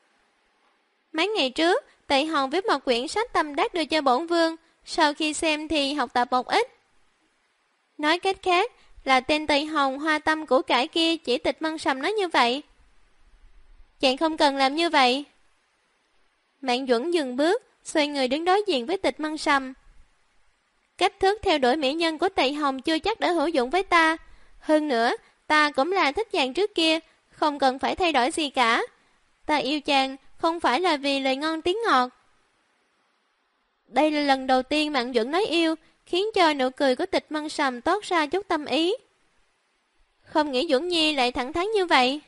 Mấy ngày trước, Tệ Hồng viết một quyển sách tâm đắc đưa cho bổn vương, sau khi xem thì học tập một ít. Nói cách khác, là tên Tệ Hồng hoa tâm củ cải kia chỉ Tịch Mân Sầm nói như vậy. Chàng không cần làm như vậy. Mạn Duẩn dừng bước, xoay người đứng đối diện với Tịch Mân Sầm. Cách thức theo đuổi mỹ nhân của Tệ Hồng chưa chắc đã hữu dụng với ta. Hơn nữa, ta cũng là thích chàng trước kia, không cần phải thay đổi gì cả. Ta yêu chàng không phải là vì lời ngon tiếng ngọt. Đây là lần đầu tiên Mạn Duẩn nói yêu, khiến cho nụ cười của Tịch Mân Sầm toát ra chút tâm ý. Không nghĩ Duẩn Nhi lại thẳng thắn như vậy.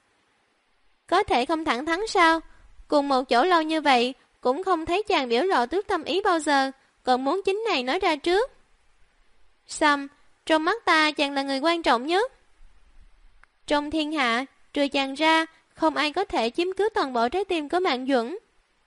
Có thể không thẳng thắn sao? Cùng một chỗ lâu như vậy, cũng không thấy chàng biểu lộ chút tâm ý bao giờ, còn muốn chính này nói ra trước. Sầm, trong mắt ta chàng là người quan trọng nhất. Trong thiên hạ, trừ chàng ra, không ai có thể chiếm cứ toàn bộ trái tim của Mạn Duẩn.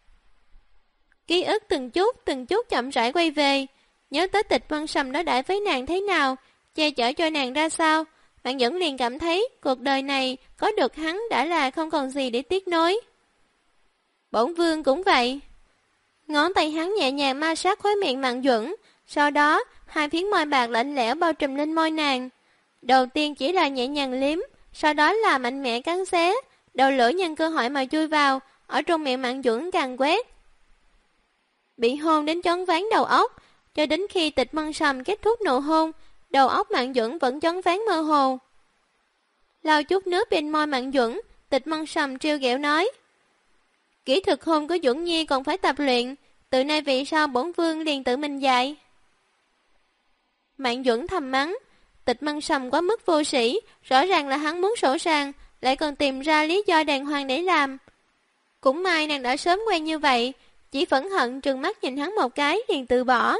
Ký ức từng chút chậm rãi quay về, nhớ tới Tịch Mân Sầm đối đãi với nàng thế nào, che chở cho nàng ra sao, Mạn Duẩn liền cảm thấy cuộc đời này có được hắn đã là không còn gì để tiếc nối. Bổn vương cũng vậy. Ngón tay hắn nhẹ nhàng ma sát khóe miệng Mạn Duẩn, sau đó hai phiến môi bạc lạnh lẽo bao trùm lên môi nàng. Đầu tiên chỉ là nhẹ nhàng liếm, sau đó là mạnh mẽ cắn xé, đầu lưỡi nhân cơ hội mà chui vào, ở trong miệng Mạn Duẩn càng quét. Bị hôn đến choáng váng đầu óc, cho đến khi Tịch Mân Sầm kết thúc nụ hôn, đầu óc Mạn Duẩn vẫn choáng váng mơ hồ. Lau chút nước bên môi Mạn Duẩn, Tịch Mân Sầm trêu ghẹo nói: kỹ thuật hôn của Duẩn Nhi còn phải tập luyện, từ nay vì sao bổn vương liền tự mình dạy. Mạn Duẩn thầm mắng, Tịch Mân Sầm quá mức vô sĩ, rõ ràng là hắn muốn sổ sàng, lại còn tìm ra lý do đàng hoàng để làm. Cũng may nàng đã sớm quen như vậy, chỉ phẫn hận trừng mắt nhìn hắn một cái liền từ bỏ.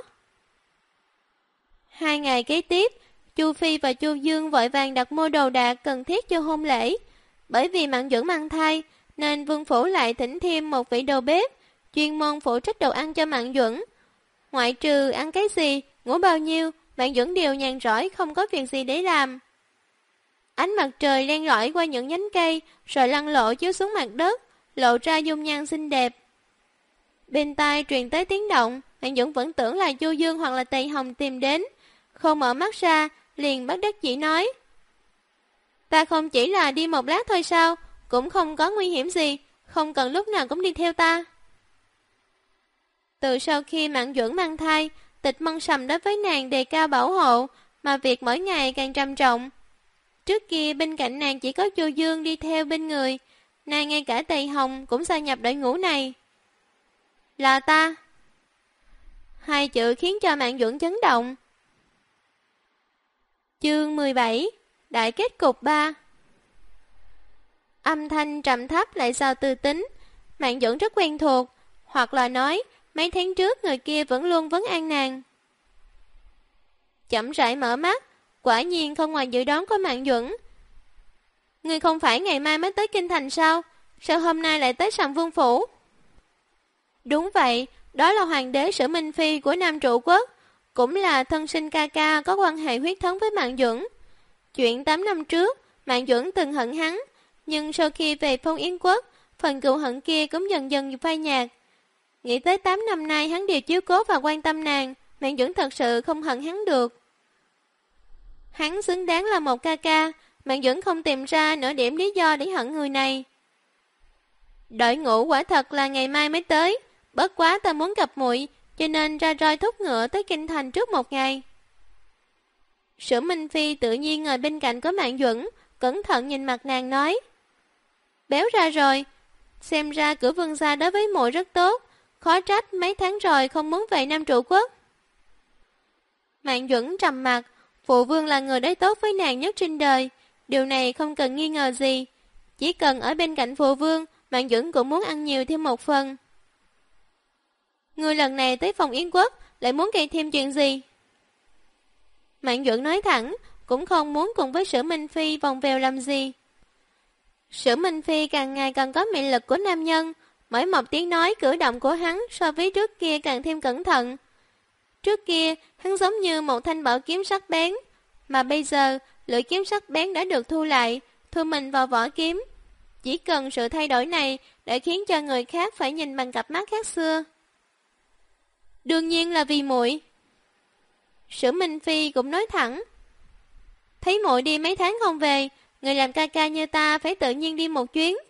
2 ngày kế tiếp, Chu Phi và Chu Dương vội vàng đặt mua đồ đạc cần thiết cho hôn lễ. Bởi vì Mạn Duẩn mang thai, nên vương phủ lại thỉnh thêm một vị đầu bếp, chuyên môn phụ trách đồ ăn cho Mạn Duẩn. Ngoại trừ ăn cái gì, ngủ bao nhiêu, Mạn Duẩn đều nhàn rỗi không có việc gì để làm. Ánh mặt trời len lỏi qua những nhánh cây, rồi lăn lộ chiếu xuống mặt đất, lộ ra dung nhan xinh đẹp. Bên tai truyền tới tiếng động, Mạn Duẩn vẫn tưởng là Chu Dương hoặc là Tề Hồng tìm đến, không mở mắt ra, liền bất đắc dĩ nói: ta không chỉ là đi một lát thôi sao, cũng không có nguy hiểm gì, không cần lúc nào cũng đi theo ta. Từ sau khi Mạn Duẩn mang thai, Tịch Mân Sầm đối với nàng đề cao bảo hộ, mà việc mỗi ngày càng trầm trọng. Trước kia bên cạnh nàng chỉ có Chu Dương đi theo bên người, nay ngay cả Tề Hồng cũng gia nhập đội ngũ này. Là ta. Hai chữ khiến cho Mạn Duẩn chấn động. Chương 17, Đại kết cục 3. Âm thanh trầm thấp lại sao tư tính, Mạn Duẩn rất quen thuộc, hoặc là nói, mấy tháng trước người kia vẫn luôn vấn an nàng. Chậm rãi mở mắt, quả nhiên không ngoài dự đoán của Mạn Duẩn. Ngươi không phải ngày mai mới tới Kinh Thành sao? Sao hôm nay lại tới Sầm Vương Phủ? Đúng vậy, đó là hoàng đế Sử Minh Phi của Nam Trụ Quốc, cũng là thân sinh ca ca có quan hệ huyết thống với Mạn Duẩn. Chuyện 8 năm trước, Mạn Duẩn từng hận hắn, nhưng sau khi về Phong Yến Quốc, phần cựu hận kia cũng dần dần phai nhạt. Nghĩ tới 8 năm nay hắn đều chiếu cố và quan tâm nàng, Mạn Duẩn thật sự không hận hắn được. Hắn xứng đáng là một ca ca, Mạn Duẩn không tìm ra nửa điểm lý do để hận người này. Đội ngũ quả thật là ngày mai mới tới, bất quá ta muốn gặp muội, cho nên ra roi thúc ngựa tới Kinh Thành trước một ngày. Sử Minh Phi tự nhiên ngồi bên cạnh có Mạn Duẩn, cẩn thận nhìn mặt nàng nói: béo ra rồi, xem ra cửa vương gia đối với muội rất tốt, khó trách mấy tháng rồi không muốn về Nam Trụ Quốc. Mạn Duẩn trầm mặt, phụ vương là người đối tốt với nàng nhất trên đời, điều này không cần nghi ngờ gì. Chỉ cần ở bên cạnh phụ vương, Mạn Duẩn cũng muốn ăn nhiều thêm một phần. Người lần này tới Phòng Yến Quốc lại muốn gây thêm chuyện gì? Mạn Duẩn nói thẳng, cũng không muốn cùng với Sử Minh Phi vòng vèo làm gì. Sử Minh Phi càng ngày càng có mị lực của nam nhân, Mỗi một tiếng nói cử động của hắn so với trước kia càng thêm cẩn thận. Trước kia, hắn giống như một thanh bảo kiếm sắc bén, mà bây giờ, lưỡi kiếm sắc bén đã được thu lại, thu mình vào vỏ kiếm. Chỉ cần sự thay đổi này đã khiến cho người khác phải nhìn bằng cặp mắt khác xưa. Đương nhiên là vì muội. Sử Minh Phi cũng nói thẳng. Thấy muội đi mấy tháng không về, người làm ca ca như ta phải tự nhiên đi một chuyến.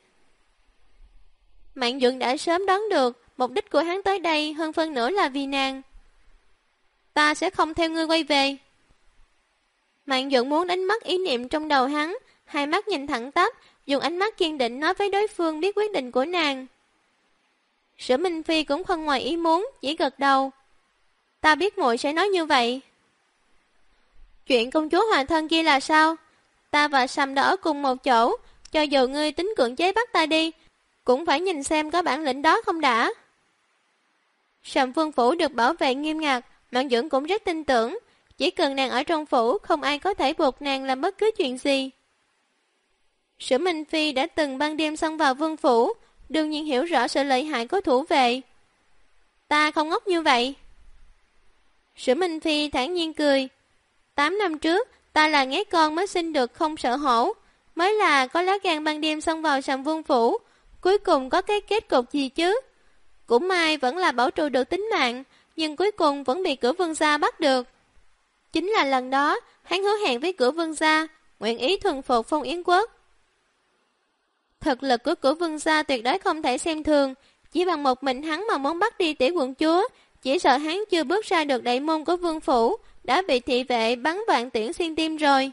Mạn Duẩn đã sớm đoán được mục đích của hắn tới đây hơn phân nửa là vì nàng. Ta sẽ không theo ngươi quay về. Mạn Duẩn muốn đánh mất ý niệm trong đầu hắn, hai mắt nhìn thẳng tắp, dùng ánh mắt kiên định nói với đối phương biết quyết định của nàng. Sử Minh Phi cũng không ngoài ý muốn, chỉ gật đầu. Ta biết muội sẽ nói như vậy. Chuyện công chúa hòa thân kia là sao? Ta và Sầm đã ở cùng một chỗ, cho dù ngươi tính cưỡng chế bắt ta đi, cũng phải nhìn xem có bản lĩnh đó không đã. Sầm Vương Phủ được bảo vệ nghiêm ngặt, Mạn Duẩn cũng rất tin tưởng, chỉ cần nàng ở trong phủ, không ai có thể buộc nàng làm bất cứ chuyện gì. Sử Minh Phi đã từng ban đêm xông vào Vương Phủ, đương nhiên hiểu rõ sự lợi hại của thủ vệ. Ta không ngốc như vậy. Sử Minh Phi thản nhiên cười. 8 năm trước, ta là nghé con mới sinh được không sợ hổ, mới là có lá gan ban đêm xông vào Sầm Vương Phủ, cuối cùng có cái kết cục gì chứ? Cũng may vẫn là bảo trụ được tính mạng, nhưng cuối cùng vẫn bị Cửu Vương gia bắt được. Chính là lần đó, hắn hứa hẹn với Cửu Vương gia, nguyện ý thuần phục Phong Yến Quốc. Thực lực của Cửu Vương gia tuyệt đối không thể xem thường, chỉ bằng một mình hắn mà muốn bắt đi tiểu quận chúa, chỉ sợ hắn chưa bước ra được đại môn của Vương Phủ, đã bị thị vệ bắn vạn tiễn xuyên tim rồi.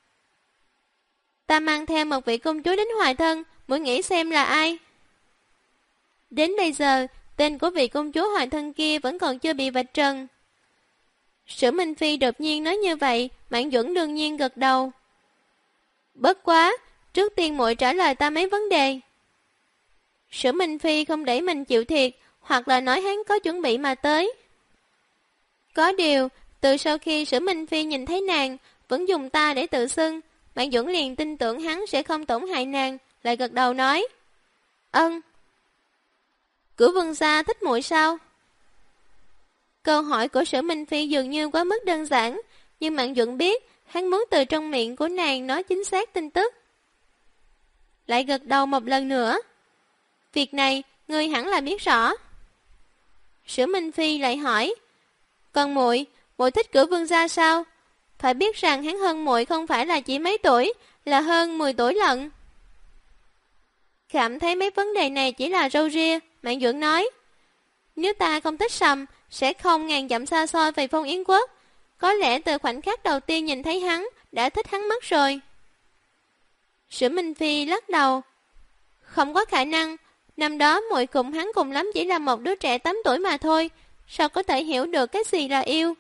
Ta mang theo một vị công chúa đến Hoài Thân, muốn nghĩ xem là ai. Đến bây giờ, tên của vị công chúa Hoài Thân kia vẫn còn chưa bị vạch trần. Sử Minh Phi đột nhiên nói như vậy, Mạn Duẩn đương nhiên gật đầu. Bất quá, trước tiên muội trả lời ta mấy vấn đề. Sử Minh Phi không để mình chịu thiệt, hoặc là nói hắn có chuẩn bị mà tới. Có điều, từ sau khi Sử Minh Phi nhìn thấy nàng, vẫn dùng ta để tự xưng, Mạn Duẩn liền tin tưởng hắn sẽ không tổn hại nàng, lại gật đầu nói. Ân. Cửu Vương gia thích muội sao? Câu hỏi của Sử Minh Phi dường như quá mức đơn giản, nhưng Mạn Duẩn biết, hắn muốn từ trong miệng của nàng nói chính xác tin tức. Lại gật đầu một lần nữa. Việc này, ngươi hẳn là biết rõ. Sử Minh Phi lại hỏi. Còn muội thích Cửu Vương gia sao? Phải biết rằng hắn hơn muội không phải là chỉ mấy tuổi, là hơn 10 tuổi lận. Cảm thấy mấy vấn đề này chỉ là râu ria, Mạn Duẩn nói. Nếu ta không thích Sầm, sẽ không ngàn dặm xa xôi về Phong Yến Quốc. Có lẽ từ khoảnh khắc đầu tiên nhìn thấy hắn, đã thích hắn mất rồi. Sử Minh Phi lắc đầu. Không có khả năng, năm đó muội cùng hắn cùng lắm chỉ là một đứa trẻ 8 tuổi mà thôi, sao có thể hiểu được cái gì là yêu?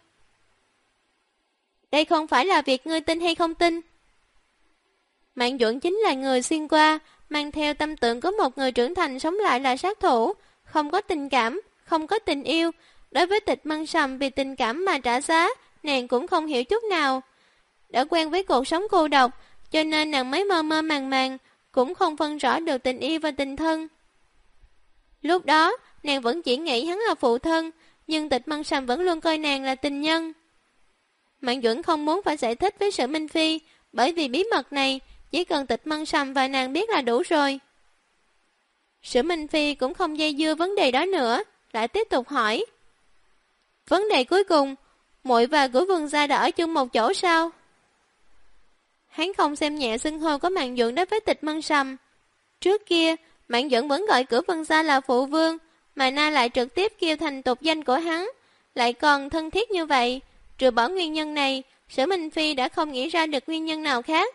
Đây không phải là việc ngươi tin hay không tin. Mạn Duẩn chính là người xuyên qua, mang theo tâm tượng của một người trưởng thành sống lại là sát thủ, không có tình cảm, không có tình yêu. Đối với Tịch Mân Sầm vì tình cảm mà trả giá, nàng cũng không hiểu chút nào. Đã quen với cuộc sống cô độc, cho nên nàng mới mơ mơ màng màng, cũng không phân rõ được tình yêu và tình thân. Lúc đó, nàng vẫn chỉ nghĩ hắn là phụ thân, nhưng Tịch Mân Sầm vẫn luôn coi nàng là tình nhân. Mạn Duẩn không muốn phải giải thích với Sử Minh Phi, bởi vì bí mật này chỉ cần Tịch Mân Sầm và nàng biết là đủ rồi. Sử Minh Phi cũng không dây dưa vấn đề đó nữa, lại tiếp tục hỏi. Vấn đề cuối cùng, muội và Cửu Vương gia đã ở chung một chỗ sao? Hắn không xem nhẹ xưng hô của Mạn Duẩn đối với Tịch Mân Sầm. Trước kia, Mạn Duẩn vẫn gọi Cửu Vương gia là phụ vương, mà nay lại trực tiếp kêu thành tục danh của hắn, lại còn thân thiết như vậy. Trừ bỏ nguyên nhân này, Sử Minh Phi đã không nghĩ ra được nguyên nhân nào khác.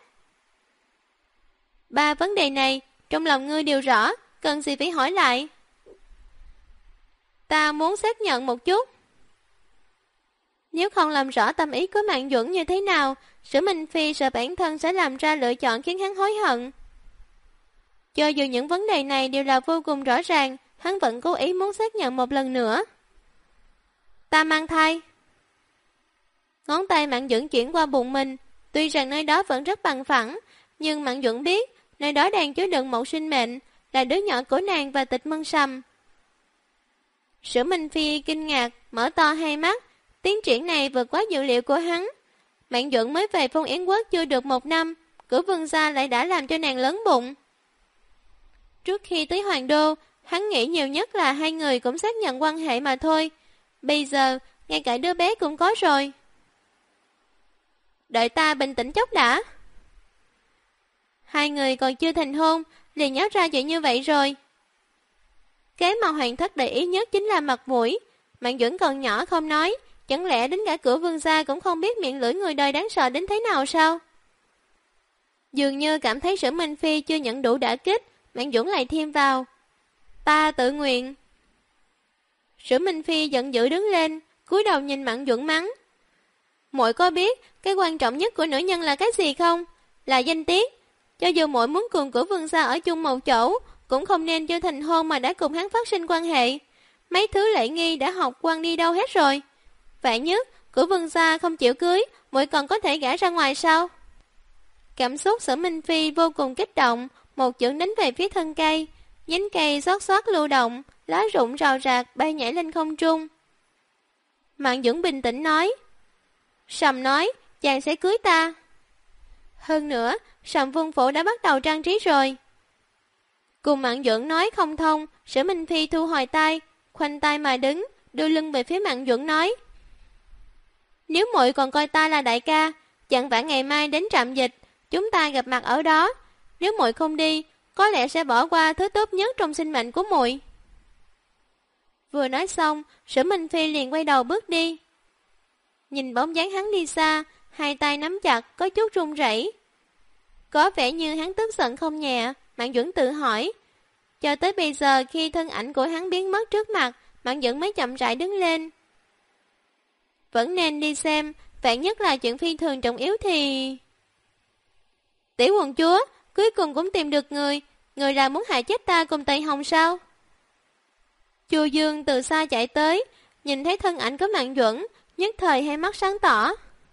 3 vấn đề này, trong lòng ngươi đều rõ, cần gì phải hỏi lại? Ta muốn xác nhận một chút. Nếu không làm rõ tâm ý của Mạn Duẩn như thế nào, Sử Minh Phi sợ bản thân sẽ làm ra lựa chọn khiến hắn hối hận. Cho dù những vấn đề này đều là vô cùng rõ ràng, hắn vẫn cố ý muốn xác nhận một lần nữa. Ta mang thai. Ngón tay Mạn Duẩn chuyển qua bụng mình, tuy rằng nơi đó vẫn rất bằng phẳng, nhưng Mạn Duẩn biết nơi đó đang chứa đựng một sinh mệnh, là đứa nhỏ của nàng và Tịch Mân Sầm. Sử Minh Phi kinh ngạc, mở to hai mắt, tiến triển này vượt quá dự liệu của hắn. Mạn Duẩn mới về Phong Yến Quốc chưa được 1 năm, Cửu Vương gia lại đã làm cho nàng lớn bụng. Trước khi tới Hoàng Đô, hắn nghĩ nhiều nhất là hai người cũng xác nhận quan hệ mà thôi. Bây giờ, ngay cả đứa bé cũng có rồi. Đợi ta bình tĩnh chốc đã. Hai người còn chưa thành hôn, liền nhớ ra chuyện như vậy rồi. Cái mà hoàng thất để ý nhất chính là mặt mũi. Mạn Duẩn còn nhỏ không nói, chẳng lẽ đến cả Cửu Vương gia cũng không biết miệng lưỡi người đời đáng sợ đến thế nào sao? Dường như cảm thấy Sử Minh Phi chưa nhận đủ đả kích, Mạn Duẩn lại thêm vào. Ta tự nguyện. Sử Minh Phi giận dữ đứng lên, cúi đầu nhìn Mạn Duẩn mắng. Muội có biết cái quan trọng nhất của nữ nhân là cái gì không? Là danh tiết. Cho dù muội muốn cùng Cửu Vương gia ở chung một chỗ, cũng không nên chưa thành hôn mà đã cùng hắn phát sinh quan hệ. Mấy thứ lễ nghi đã học quăng đi đâu hết rồi. Vạn nhất, Cửu Vương gia không chịu cưới, muội còn có thể gả ra ngoài sao? Cảm xúc Sử Minh Phi vô cùng kích động, một chưởng đánh về phía thân cây, nhánh cây xót xót lưu động, lá rụng rào rạc bay nhảy lên không trung. Mạn Duẩn bình tĩnh nói, Sầm nói, chàng sẽ cưới ta. Hơn nữa, Sầm Vương phủ đã bắt đầu trang trí rồi. Cùng Mạn Duẩn nói không thông, Sử Minh Phi thu hồi tay, khoanh tay mà đứng, đưa lưng về phía Mạn Duẩn nói, nếu muội còn coi ta là đại ca, chẳng phải ngày mai đến trạm dịch, chúng ta gặp mặt ở đó. Nếu muội không đi, có lẽ sẽ bỏ qua thứ tốt nhất trong sinh mệnh của muội. Vừa nói xong, Sử Minh Phi liền quay đầu bước đi. Nhìn bóng dáng hắn đi xa, hai tay nắm chặt, có chút run rẩy. Có vẻ như hắn tức giận không nhẹ, Mạn Duẩn tự hỏi. Cho tới bây giờ khi thân ảnh của hắn biến mất trước mặt, Mạn Duẩn mới chậm rãi đứng lên. Vẫn nên đi xem, vạn nhất là chuyện phi thường trọng yếu thì... Tiểu quận chúa, cuối cùng cũng tìm được người là muốn hại chết ta cùng Tây Hồng sao? Chu Dương từ xa chạy tới, nhìn thấy thân ảnh của Mạn Duẩn, nhất thời hai mắt sáng tỏ.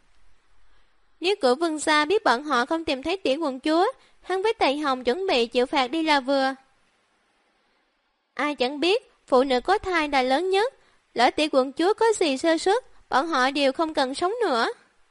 Nếu Cửu Vương gia biết bọn họ không tìm thấy tiểu quận chúa, hắn với Tây Hồng chuẩn bị chịu phạt đi là vừa. Ai chẳng biết, phụ nữ có thai là lớn nhất, lỡ tiểu quận chúa có gì sơ suất, bọn họ đều không cần sống nữa.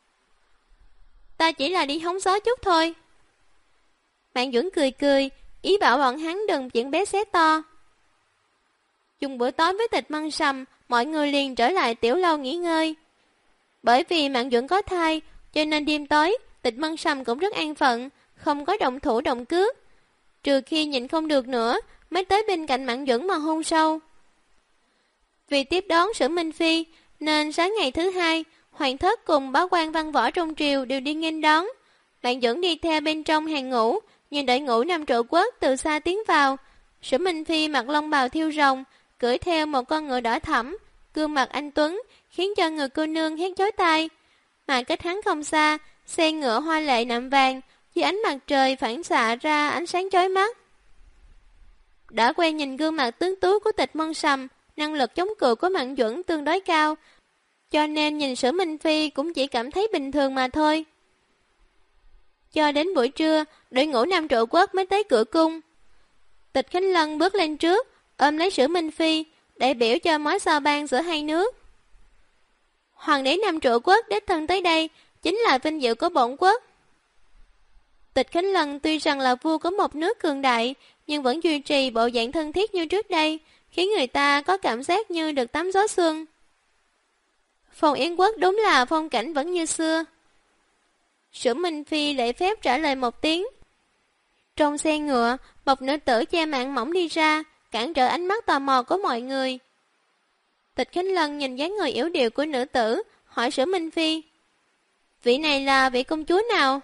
Ta chỉ là đi hóng gió chút thôi. Mạn Duẩn cười cười, ý bảo bọn hắn đừng chuyện bé xé to. Dùng bữa tối với Tịch Mân Sầm, mọi người liền trở lại tiểu lâu nghỉ ngơi. Bởi vì Mạn Duẩn có thai, cho nên đêm tối, Tịch Mân Sầm cũng rất an phận, không có động thủ động cướp. Trừ khi nhịn không được nữa, mới tới bên cạnh Mạn Duẩn mà hôn sâu. Vì tiếp đón Sử Minh Phi, nên sáng ngày thứ hai, hoàng thất cùng bá quan văn võ trong triều đều đi nghênh đón. Mạn Duẩn đi theo bên trong hàng ngũ, nhìn đội ngũ Nam Trụ Quốc từ xa tiến vào. Sử Minh Phi mặc long bào thiêu rồng, cưỡi theo một con ngựa đỏ thẫm, gương mặt anh tuấn, khiến cho người cô nương hét chói tai. Mà cách hắn không xa, xe ngựa hoa lệ nạm vàng, dưới ánh mặt trời phản xạ ra ánh sáng chói mắt. Đã quen nhìn gương mặt tướng tú của Tịch Mân Sầm, năng lực chống cự của Mạn Duẩn tương đối cao, cho nên nhìn Sử Minh Phi cũng chỉ cảm thấy bình thường mà thôi. Cho đến buổi trưa, đội ngũ Nam Trụ Quốc mới tới cửa cung. Tịch Khánh Lân bước lên trước, ôm lấy Sử Minh Phi, đại biểu cho mối sao ban giữa hai nước. Hoàng đế Nam Trụ Quốc đích thân tới đây, chính là vinh dự của bổn quốc. Tịch Khánh Lân tuy rằng là vua của một nước cường đại, nhưng vẫn duy trì bộ dạng thân thiết như trước đây, khiến người ta có cảm giác như được tắm gió xuân. Phong Yến Quốc đúng là phong cảnh vẫn như xưa. Sử Minh Phi lễ phép trả lời một tiếng. Trong xe ngựa, một nữ tử che màn mỏng đi ra, cản trở ánh mắt tò mò của mọi người. Tịch Khánh Lân nhìn dáng người yếu điệu của nữ tử, hỏi Sử Minh Phi. Vị này là vị công chúa nào?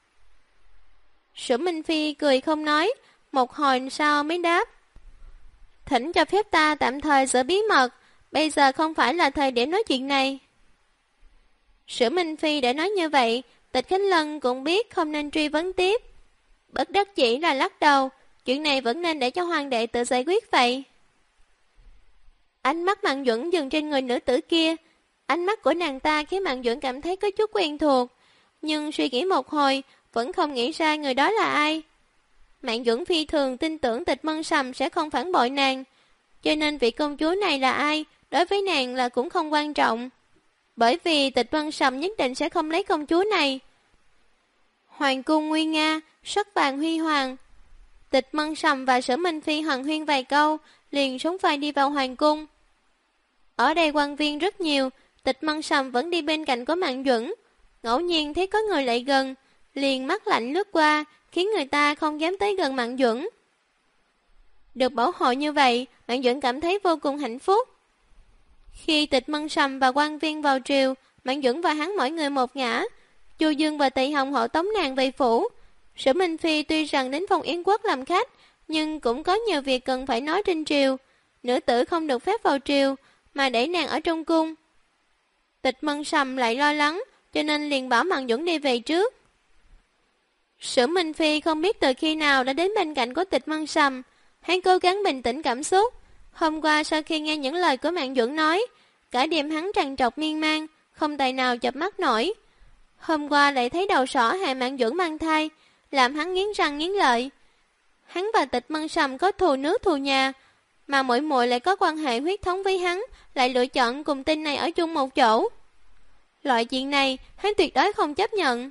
Sử Minh Phi cười không nói, một hồi sau mới đáp. Thỉnh cho phép ta tạm thời giữ bí mật, bây giờ không phải là thời điểm nói chuyện này. Sử Minh Phi đã nói như vậy, Tịch Khánh Lân cũng biết không nên truy vấn tiếp. Bất đắc chỉ là lắc đầu, chuyện này vẫn nên để cho hoàng đệ tự giải quyết vậy. Ánh mắt Mạn Duẩn dừng trên người nữ tử kia. Ánh mắt của nàng ta khiến Mạn Duẩn cảm thấy có chút quen thuộc, nhưng suy nghĩ một hồi, vẫn không nghĩ ra người đó là ai. Mạng Duẩn phi thường tin tưởng Tịch Mân Sầm sẽ không phản bội nàng, cho nên vị công chúa này là ai, đối với nàng là cũng không quan trọng. Bởi vì Tịch Mân Sầm nhất định sẽ không lấy công chúa này. Hoàng cung nguy nga, sắc vàng huy hoàng. Tịch Mân Sầm và Sở Minh Phi hoàng huyên vài câu, liền súng vai đi vào hoàng cung. Ở đây quan viên rất nhiều, Tịch Mân Sầm vẫn đi bên cạnh có Mạng Duẩn. Ngẫu nhiên thấy có người lại gần, liền mắt lạnh lướt qua, khiến người ta không dám tới gần Mạng Duẩn. Được bảo hộ như vậy, Mạng Duẩn cảm thấy vô cùng hạnh phúc. Khi Tịch Mân Sầm và quan viên vào triều, Mạng Duẩn và hắn mỗi người một ngã. Chu Dương và Tỳ Hồng hộ tống nàng về phủ. Sở Minh Phi tuy rằng đến Phong Yến Quốc làm khách, nhưng cũng có nhiều việc cần phải nói trên triều. Nữ tử không được phép vào triều, mà để nàng ở trong cung. Tịch Mân Sầm lại lo lắng, cho nên liền bảo Mạng Duẩn đi về trước. Sở Minh Phi không biết từ khi nào đã đến bên cạnh của Tịch Mân Sầm. Hắn cố gắng bình tĩnh cảm xúc. Hôm qua sau khi nghe những lời của Mạng Duẩn nói, cả đêm hắn trằn trọc miên man, không tài nào chợp mắt nổi. Hôm qua lại thấy đầu sỏ Hạ Mạng Duẩn mang thai, làm hắn nghiến răng nghiến lợi. Hắn và Tịch Mân Sầm có thù nước thù nhà, mà muội muội lại có quan hệ huyết thống với hắn, lại lựa chọn cùng tin này ở chung một chỗ. Loại chuyện này hắn tuyệt đối không chấp nhận.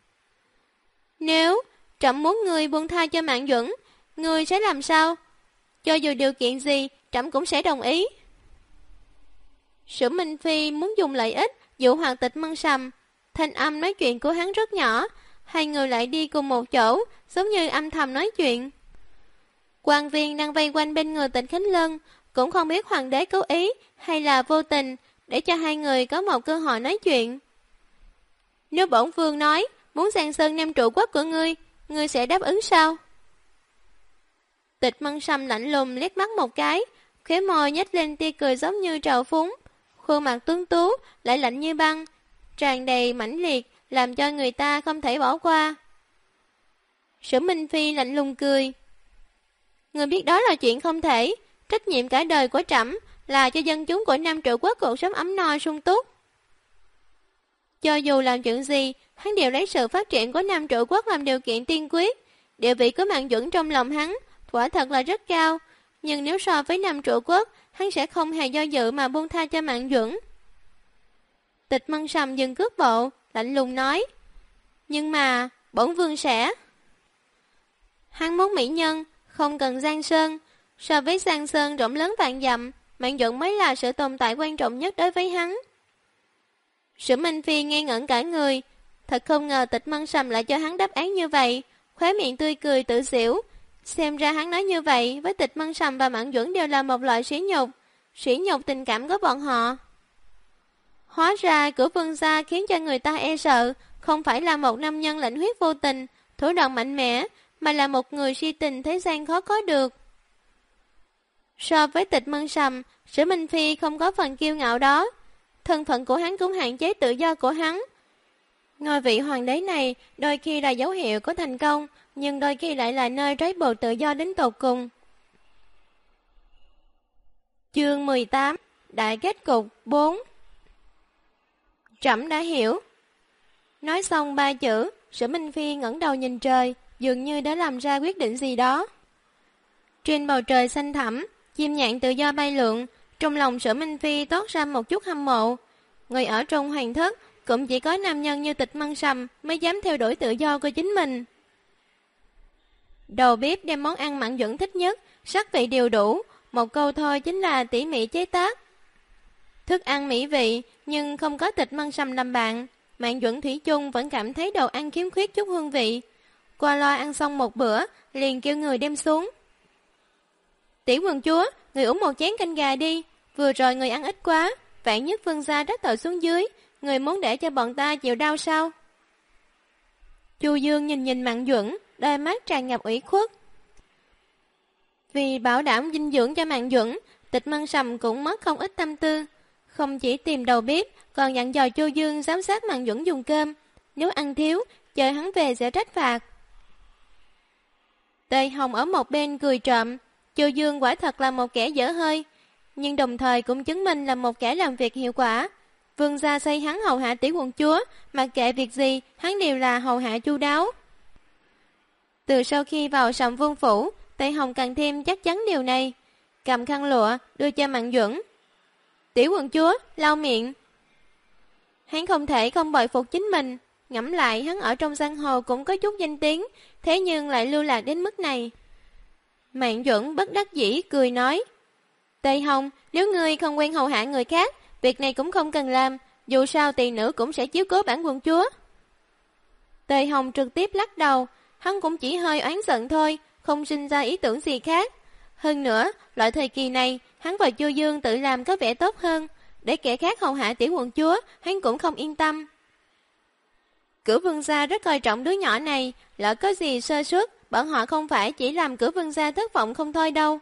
Nếu trẫm muốn ngươi buông tha cho Mạng Duẩn, ngươi sẽ làm sao? Cho dù điều kiện gì, trẫm cũng sẽ đồng ý. Sở Minh Phi muốn dùng lợi ích dụ hoặc Tịch Mân Sầm. Thanh âm nói chuyện của hắn rất nhỏ, hai người lại đi cùng một chỗ, giống như âm thầm nói chuyện. Quan viên đang vây quanh bên người Tịch Khánh Lân, cũng không biết hoàng đế cố ý hay là vô tình, để cho hai người có một cơ hội nói chuyện. Nếu bổn vương nói muốn giang sơn năm trụ quốc của ngươi sẽ đáp ứng sao? Tịch Mân Sầm lạnh lùng liếc mắt một cái, khóe môi nhếch lên tia cười giống như trào phúng, khuôn mặt tuấn tú lại lạnh như băng, tràn đầy mãnh liệt, làm cho người ta không thể bỏ qua. Sở Minh Phi lạnh lùng cười. Ngươi biết đó là chuyện không thể, trách nhiệm cả đời của trẫm là cho dân chúng của Nam Trụ Quốc cuộc sống ấm no sung túc. Cho dù làm chuyện gì, hắn đều lấy sự phát triển của Nam Trụ Quốc làm điều kiện tiên quyết. Địa vị của Mạng Duẩn trong lòng hắn quả thật là rất cao, nhưng nếu so với Nam Trụ Quốc, hắn sẽ không hề do dự mà buông tha cho Mạng Duẩn. Tịch Mân Sầm dừng cước bộ, lạnh lùng nói. Nhưng mà, bổn vương sẽ... Hắn muốn mỹ nhân, không cần giang sơn. So với giang sơn rộng lớn vạn dặm, Mạng Duẩn mới là sự tồn tại quan trọng nhất đối với hắn. Sở Minh Phi ngây ngẩn cả người. Thật không ngờ Tịch Mân Sầm lại cho hắn đáp án như vậy, khóe miệng tươi cười tự giễu. Xem ra hắn nói như vậy với Tịch Mân Sầm và Mạng Duẩn đều là một loại sỉ nhục tình cảm của bọn họ. Hóa ra của vương gia khiến cho người ta e sợ, không phải là một nam nhân lạnh huyết vô tình, thủ đoạn mạnh mẽ, mà là một người si tình thế gian khó có được. So với Tịch Mân Sầm, Sở Minh Phi không có phần kiêu ngạo đó. Thân phận của hắn cũng hạn chế tự do của hắn. Ngôi vị hoàng đế này đôi khi là dấu hiệu của thành công, nhưng đôi khi lại là nơi trói buộc tự do đến tột cùng. Chương 18 Đại kết cục 4. Trẫm đã hiểu. Nói xong 3 chữ, Sở Minh Phi ngẩng đầu nhìn trời, dường như đã làm ra quyết định gì đó. Trên bầu trời xanh thẳm, chim nhạn tự do bay lượn, trong lòng Sở Minh Phi toát ra một chút hâm mộ. Người ở trong hoàng thất cũng chỉ có nam nhân như Tịch Mân Sầm mới dám theo đuổi tự do của chính mình. Đầu bếp đem món ăn Mạng Duẩn thích nhất, sắc vị đều đủ, một câu thôi chính là tỉ mỉ chế tác. Thức ăn mỹ vị, nhưng không có Tịch Mân Sầm làm bạn, Mạng Duẩn thủy chung vẫn cảm thấy đồ ăn khiếm khuyết chút hương vị. Qua loa ăn xong một bữa, liền kêu người đem xuống. Tiểu quận chúa, người uống một chén canh gà đi, vừa rồi người ăn ít quá, vạn nhất vương gia trách tội xuống dưới, người muốn để cho bọn ta chịu đau sao? Chu Dương nhìn Mạng Duẩn, đôi mắt tràn ngập ủy khuất. Vì bảo đảm dinh dưỡng cho Mạng Duẩn, Tịch Mân Sầm cũng mất không ít tâm tư. Không chỉ tìm đầu bếp, còn dặn dò Chu Dương giám sát Mạng Duẩn dùng cơm. Nếu ăn thiếu, chờ hắn về sẽ trách phạt. Tề Hồng ở một bên cười trộm. Chu Dương quả thật là một kẻ dở hơi, nhưng đồng thời cũng chứng minh là một kẻ làm việc hiệu quả. Vương gia xây hắn hầu hạ tiểu quận chúa, mặc kệ việc gì, hắn đều là hầu hạ chu đáo. Từ sau khi vào Sầm Vương phủ, Tây Hồng càng thêm chắc chắn điều này. Cầm khăn lụa đưa cho Mạn Duẩn. Tiểu quận chúa, lau miệng. Hắn không thể không bội phục chính mình. Ngẫm lại hắn ở trong giang hồ cũng có chút danh tiếng, thế nhưng lại lưu lạc đến mức này. Mạn Duẩn bất đắc dĩ cười nói. Tây Hồng, nếu ngươi không quen hầu hạ người khác, việc này cũng không cần làm, dù sao tỳ nữ cũng sẽ chiếu cố bản quận chúa. Tây Hồng trực tiếp lắc đầu, hắn cũng chỉ hơi oán giận thôi, không sinh ra ý tưởng gì khác. Hơn nữa, loại thời kỳ này, hắn và Chu Dương tự làm có vẻ tốt hơn, để kẻ khác hầu hạ tiểu quận chúa, hắn cũng không yên tâm. Cửu vương gia rất coi trọng đứa nhỏ này, lỡ có gì sơ suất, bọn họ không phải chỉ làm cửu vương gia thất vọng không thôi đâu.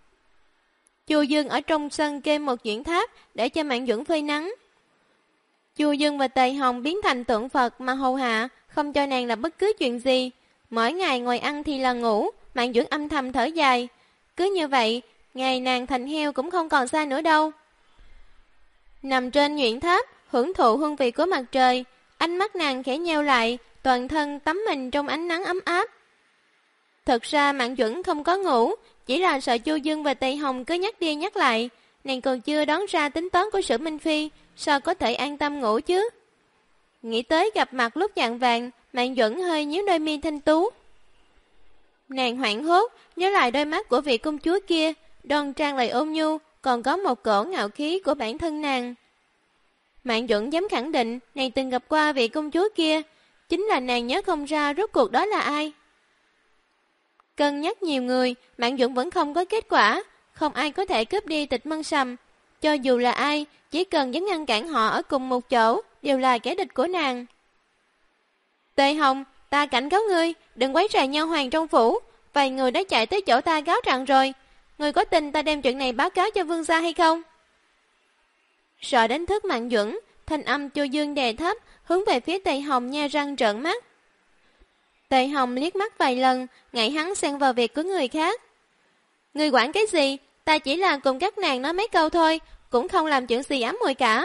Chu Dương ở trong sân kê một nhuyễn tháp để cho Mạn Duẩn phơi nắng. Chu Dương và Tề Hồng biến thành tượng Phật mà hầu hạ, không cho nàng làm bất cứ chuyện gì. Mỗi ngày ngồi ăn thì là ngủ, Mạn Duẩn âm thầm thở dài. Cứ như vậy, ngày nàng thành heo cũng không còn xa nữa đâu. Nằm trên nhuyễn tháp, hưởng thụ hương vị của mặt trời, ánh mắt nàng khẽ nheo lại, toàn thân tắm mình trong ánh nắng ấm áp. Thật ra Mạn Duẩn không có ngủ, chỉ là sợ Chu Dương và Tây Hồng cứ nhắc đi nhắc lại. Nàng còn chưa đoán ra tính toán của Sử Minh Phi, sao có thể an tâm ngủ chứ? Nghĩ tới gặp mặt lúc chạng vàng, Mạn Duẩn hơi nhíu đôi mi thanh tú. Nàng hoảng hốt, nhớ lại đôi mắt của vị công chúa kia, đoan trang lại ôn nhu, còn có một cổ ngạo khí của bản thân nàng. Mạn Duẩn dám khẳng định nàng từng gặp qua vị công chúa kia, chính là nàng nhớ không ra rốt cuộc đó là ai. Cân nhắc nhiều người, Mạn Duẩn vẫn không có kết quả, không ai có thể cướp đi Tịch Mân Sầm. Cho dù là ai, chỉ cần dám ngăn cản họ ở cùng một chỗ, đều là kẻ địch của nàng. Tề Hồng, ta cảnh cáo ngươi, đừng quấy rầy nha hoàn trong phủ, vài người đã chạy tới chỗ ta cáo trạng rồi. Ngươi có tin ta đem chuyện này báo cáo cho vương gia hay không? Sợ đánh thức Mạn Duẩn, thanh âm Chu Dương đè thấp, hướng về phía Tề Hồng nhe răng trợn mắt. Tề Hồng liếc mắt vài lần, ngại hắn xen vào việc của người khác. Ngươi quản cái gì? Ta chỉ là cùng các nàng nói mấy câu thôi, cũng không làm chuyện gì ám muội cả.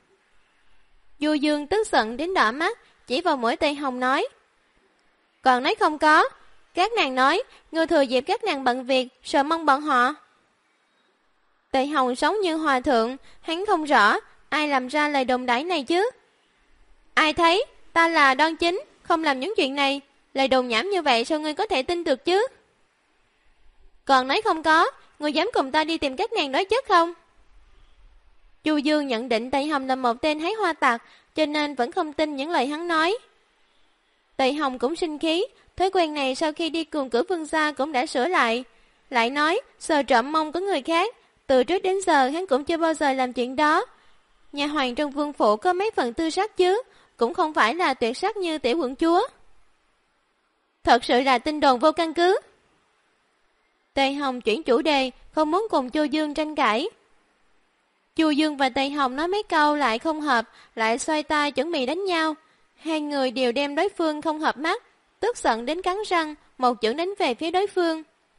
Chu Dương tức giận đến đỏ mắt, chỉ vào mũi Tề Hồng nói. Còn nói không có, các nàng nói, ngươi thừa dịp các nàng bận việc, sợ mong bọn họ. Tề Hồng sống như hòa thượng, hắn không rõ, ai làm ra lời đồn đãi này chứ? Ai thấy, ta là đoan chính, không làm những chuyện này, lời đồn nhảm như vậy sao ngươi có thể tin được chứ? Còn nói không có, ngươi dám cùng ta đi tìm các nàng đối chất không? Chu Dương nhận định Tề Hồng là một tên hái hoa tặc, cho nên vẫn không tin những lời hắn nói. Tề Hồng cũng sinh khí, thói quen này sau khi đi cùng Cửu vương gia cũng đã sửa lại. Lại nói, sờ trộm mông của người khác, từ trước đến giờ hắn cũng chưa bao giờ làm chuyện đó. Nhà hoàng trong vương phủ có mấy phần tư sắc chứ, cũng không phải là tuyệt sắc như tiểu quận chúa. Thật sự là tin đồn vô căn cứ. Tề Hồng chuyển chủ đề, không muốn cùng Chu Dương tranh cãi. Chu Dương và Tề Hồng nói mấy câu lại không hợp, lại xoay tay chuẩn bị đánh nhau. Hai người đều đem đối phương không hợp mắt, tức giận đến cắn răng, một chưởng đánh về phía đối phương.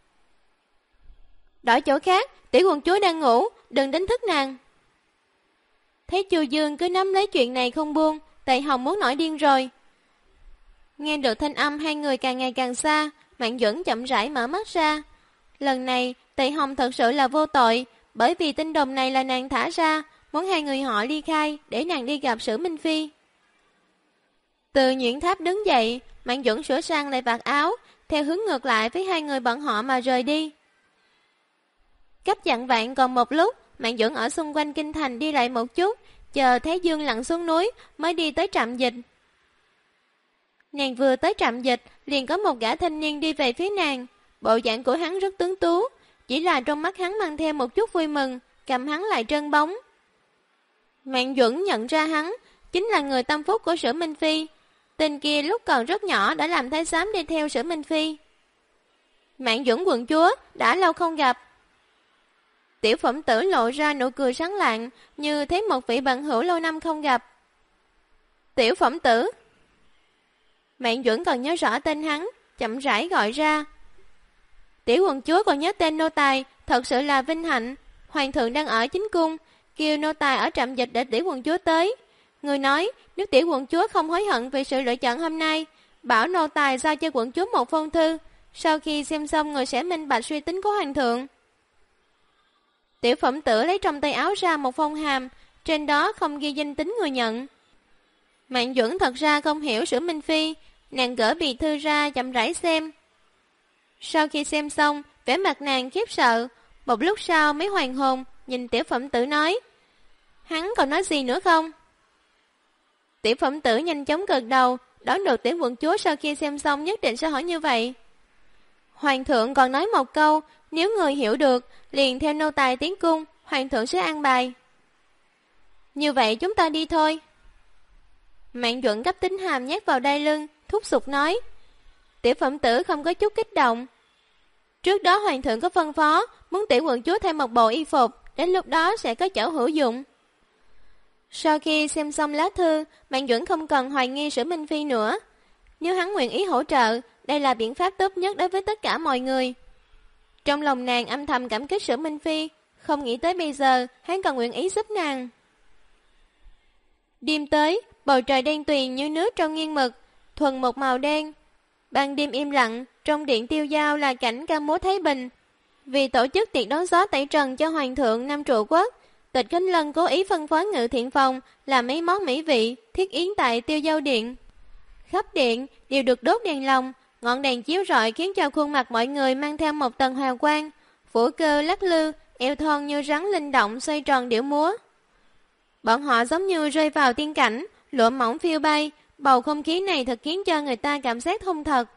Đổi chỗ khác, tiểu quận chúa đang ngủ, đừng đánh thức nàng. Thấy Chu Dương cứ nắm lấy chuyện này không buông, Tề Hồng muốn nổi điên rồi. Nghe được thanh âm hai người càng ngày càng xa, Mạn Duẩn chậm rãi mở mắt ra. Lần này, Tề Hồng thật sự là vô tội, bởi vì tin đồn này là nàng thả ra, muốn hai người họ ly khai để nàng đi gặp Sử Minh Phi. Từ nhuyễn tháp đứng dậy, Mạn Duẩn sửa sang lại vạt áo, theo hướng ngược lại với hai người bọn họ mà rời đi. Cách dặn vạn còn một lúc, Mạn Duẩn ở xung quanh kinh thành đi lại một chút, chờ Thái Dương lặn xuống núi mới đi tới trạm dịch. Nàng vừa tới trạm dịch, liền có một gã thanh niên đi về phía nàng. Bộ dạng của hắn rất tuấn tú, chỉ là trong mắt hắn mang theo một chút vui mừng, cầm hắn lại trơn bóng. Mạn Duẩn nhận ra hắn, chính là người tâm phúc của Sử Minh Phi. Tên kia lúc còn rất nhỏ đã làm thái giám đi theo Sử Minh Phi. Mạn Duẩn quận chúa, đã lâu không gặp. Tiểu Phẩm Tử lộ ra nụ cười sáng lạng, như thấy một vị bạn hữu lâu năm không gặp. Tiểu Phẩm Tử. Mạn Duẩn còn nhớ rõ tên hắn, chậm rãi gọi ra. Tiểu quận chúa còn nhớ tên nô tài, thật sự là vinh hạnh. Hoàng thượng đang ở chính cung, kêu nô tài ở trạm dịch để tiểu quận chúa tới. Người nói, nếu tiểu quận chúa không hối hận về sự lựa chọn hôm nay, bảo nô tài giao cho quận chúa một phong thư, sau khi xem xong người sẽ minh bạch suy tính của hoàng thượng. Tiểu Phẩm Tử lấy trong tay áo ra một phong hàm, trên đó không ghi danh tính người nhận. Mạn Duẩn thật ra không hiểu Sử Minh Phi, nàng gỡ bì thư ra chậm rãi xem. Sau khi xem xong, vẻ mặt nàng khiếp sợ, một lúc sau mới hoàn hồn, nhìn Tiểu Phẩm Tử nói: hắn còn nói gì nữa không? Tiểu Phẩm Tử nhanh chóng gật đầu, đoán được Tiểu quận chúa sau khi xem xong nhất định sẽ hỏi như vậy. Hoàng thượng còn nói một câu, nếu người hiểu được, liền theo nô tài tiến cung, hoàng thượng sẽ an bài. Như vậy chúng ta đi thôi. Mạn Duẩn gấp tính hàm nhét vào đai lưng, thúc giục nói. Tiểu Phẩm Tử không có chút kích động. Trước đó hoàng thượng có phân phó, muốn tiểu quận chúa thêm một bộ y phục, đến lúc đó sẽ có chỗ hữu dụng. Sau khi xem xong lá thư, Mạn Duẩn không cần hoài nghi Sử Minh Phi nữa. Nếu hắn nguyện ý hỗ trợ, đây là biện pháp tốt nhất đối với tất cả mọi người. Trong lòng nàng âm thầm cảm kích Sử Minh Phi, không nghĩ tới bây giờ hắn còn nguyện ý giúp nàng. Đêm tới, bầu trời đen tuyền như nước trong nghiêng mực, thuần một màu đen. Ban đêm im lặng, trong điện Tiêu Dao là cảnh ca múa Thái Bình. Vì tổ chức tiệc đón gió tẩy trần cho hoàng thượng Nam Trụ Quốc, Tịch Khánh Lân cố ý phân phối Ngự Thiện Phòng làm mấy món mỹ vị, thiết yến tại Tiêu Dao điện. Khắp điện đều được đốt đèn lồng, ngọn đèn chiếu rọi khiến cho khuôn mặt mọi người mang theo một tầng hào quang, phủ cơ lắc lư, eo thon như rắn linh động xoay tròn điệu múa. Bọn họ giống như rơi vào tiên cảnh, lụa mỏng phiêu bay, bầu không khí này thật khiến cho người ta cảm giác không thật.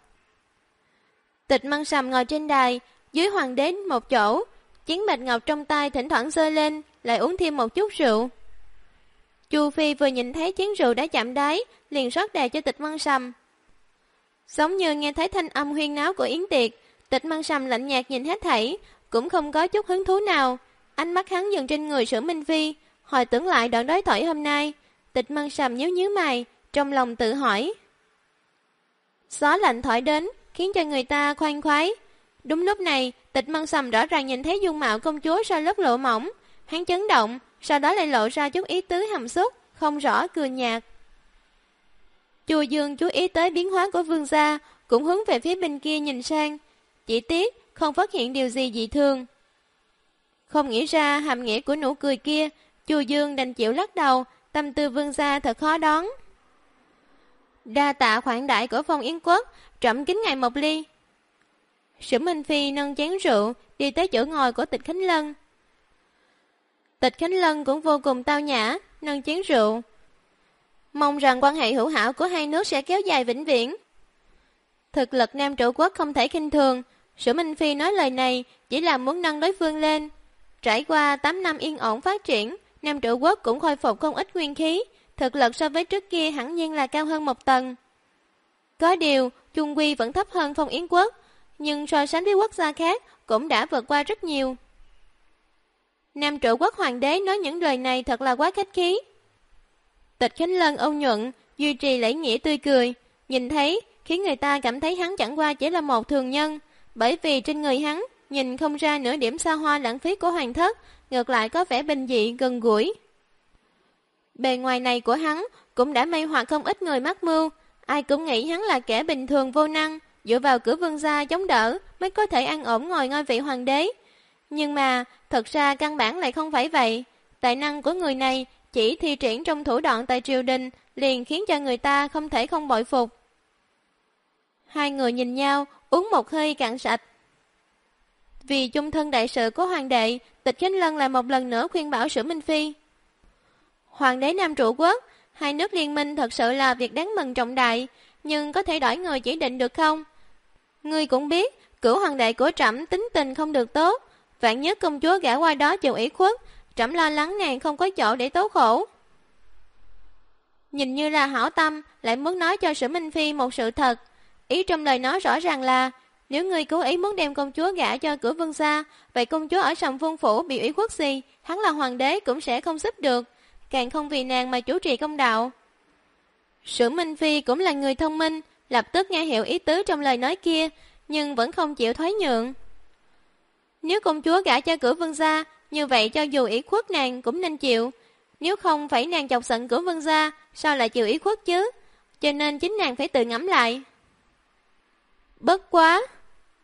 Tịch Măng Sầm ngồi trên đài, dưới hoàng đế một chỗ, chén bạch ngọc trong tay thỉnh thoảng giơ lên, lại uống thêm một chút rượu. Chu Phi vừa nhìn thấy chén rượu đã chạm đáy, liền rót đầy cho Tịch Măng Sầm. Giống như nghe thấy thanh âm huyên náo của yến tiệc, Tịch Măng Sầm lạnh nhạt nhìn hết thảy, cũng không có chút hứng thú nào. Ánh mắt hắn dừng trên người Sử Minh Phi, hồi tưởng lại đoạn đối thoại hôm nay. Tịch Măng Sầm nhíu nhíu mày, trong lòng tự hỏi. Gió lạnh thổi đến, khiến cho người ta khoan khoái. Đúng lúc này, Tịch Măng Sầm rõ ràng nhìn thấy dung mạo công chúa sau lớp lụa mỏng. Hắn chấn động, sau đó lại lộ ra chút ý tứ hàm xúc, không rõ cười nhạt. Chu Dương chú ý tới biến hóa của vương gia, cũng hướng về phía bên kia nhìn sang. Chỉ tiếc không phát hiện điều gì dị thường. Không nghĩ ra hàm nghĩa của nụ cười kia, Chu Dương đành chịu lắc đầu, tâm tư vương gia thật khó đoán. Đa tạ khoản đại của Phong Yến Quốc, trẫm kính ngài một ly. Sử Minh Phi nâng chén rượu, đi tới chỗ ngồi của Tịch Khánh Lân. Tịch Khánh Lân cũng vô cùng tao nhã, nâng chén rượu. Mong rằng quan hệ hữu hảo của hai nước sẽ kéo dài vĩnh viễn. Thực lực Nam Trụ Quốc không thể khinh thường, Sử Minh Phi nói lời này chỉ là muốn nâng đối phương lên. Trải qua 8 năm yên ổn phát triển, Nam Trụ Quốc cũng khôi phục không ít nguyên khí, thực lực so với trước kia hẳn nhiên là cao hơn một tầng. Có điều, chung quy vẫn thấp hơn Phong Yến Quốc, nhưng so sánh với quốc gia khác cũng đã vượt qua rất nhiều. Nam Trụ Quốc hoàng đế nói những lời này thật là quá khách khí. Tịch Khánh Lân ôn nhuận, duy trì lễ nghĩa tươi cười, nhìn thấy khiến người ta cảm thấy hắn chẳng qua chỉ là một thường nhân, bởi vì trên người hắn nhìn không ra nửa điểm xa hoa lãng phí của hoàng thất, ngược lại có vẻ bình dị gần gũi. Bề ngoài này của hắn cũng đã mê hoặc không ít người mắc mưu, ai cũng nghĩ hắn là kẻ bình thường vô năng, dựa vào cửa vương gia chống đỡ mới có thể an ổn ngồi ngôi vị hoàng đế. Nhưng mà thật ra căn bản lại không phải vậy. Tài năng của người này chỉ thi triển trong thủ đoạn tại triều đình liền khiến cho người ta không thể không bội phục. Hai người nhìn nhau, uống một hơi cạn sạch. Vì chung thân đại sự của hoàng đệ, Tịch Khánh Lân lại một lần nữa khuyên bảo Sử Minh Phi. Hoàng đế Nam Trụ Quốc, hai nước liên minh thật sự là việc đáng mừng trọng đại, nhưng có thể đổi người chỉ định được không? Ngươi cũng biết, cửu hoàng đệ của trẫm tính tình không được tốt, vạn nhất công chúa gả qua đó chịu ủy khuất, trẫm lo lắng nàng không có chỗ để tố khổ. Nhìn như là hảo tâm, lại muốn nói cho Sử Minh Phi một sự thật. Ý trong lời nói rõ ràng là, nếu ngươi cố ý muốn đem công chúa gả cho cửu vương gia, vậy công chúa ở Sầm Vương Phủ bị ủy khuất gì, hắn là hoàng đế cũng sẽ không giúp được, càng không vì nàng mà chủ trì công đạo. Sử Minh Phi cũng là người thông minh, lập tức nghe hiểu ý tứ trong lời nói kia, nhưng vẫn không chịu thoái nhượng. Nếu công chúa gả cho cửu vương gia, như vậy cho dù ủy khuất nàng cũng nên chịu. Nếu không phải nàng chọc giận cửu vương gia, sao lại chịu ủy khuất chứ? Cho nên chính nàng phải tự ngẫm lại. Bất quá,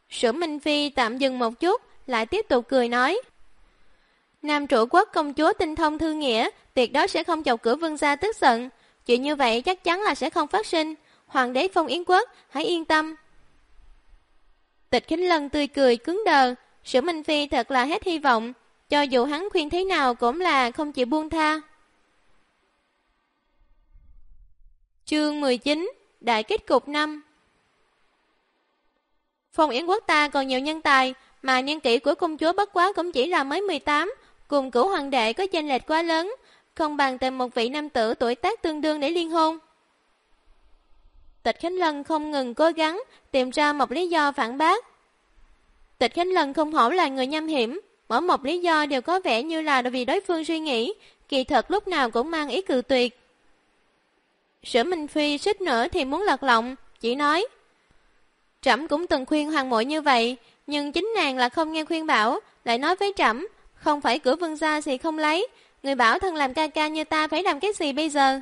Sử Minh Phi tạm dừng một chút, lại tiếp tục cười nói. Nam trụ quốc công chúa tinh thông thư nghĩa, tuyệt đối sẽ không chọc cửa vương gia tức giận. Chuyện như vậy chắc chắn là sẽ không phát sinh. Hoàng đế Phong Yến quốc, hãy yên tâm. Tịch Khánh Lân tươi cười cứng đờ. Sử Minh Phi thật là hết hy vọng. Cho dù hắn khuyên thế nào cũng là không chịu buông tha. Chương 19. Đại kết cục 5. Phong Yến quốc ta còn nhiều nhân tài, mà niên kỷ của công chúa bất quá cũng chỉ là mới 18, cùng cửu hoàng đệ có chênh lệch quá lớn, không bằng tìm một vị nam tử tuổi tác tương đương để liên hôn. Tịch Khánh Lân không ngừng cố gắng tìm ra một lý do phản bác. Tịch Khánh Lân không hổ là người nham hiểm, mỗi một lý do đều có vẻ như là vì đối phương suy nghĩ, kỳ thật lúc nào cũng mang ý cự tuyệt. Sử Minh Phi suýt nữa thì muốn lật lọng, chỉ nói: Trẫm cũng từng khuyên hoàng muội như vậy, nhưng chính nàng là không nghe khuyên bảo, lại nói với trẫm, không phải cửa vương gia thì không lấy, người bảo thân làm ca ca như ta phải làm cái gì bây giờ?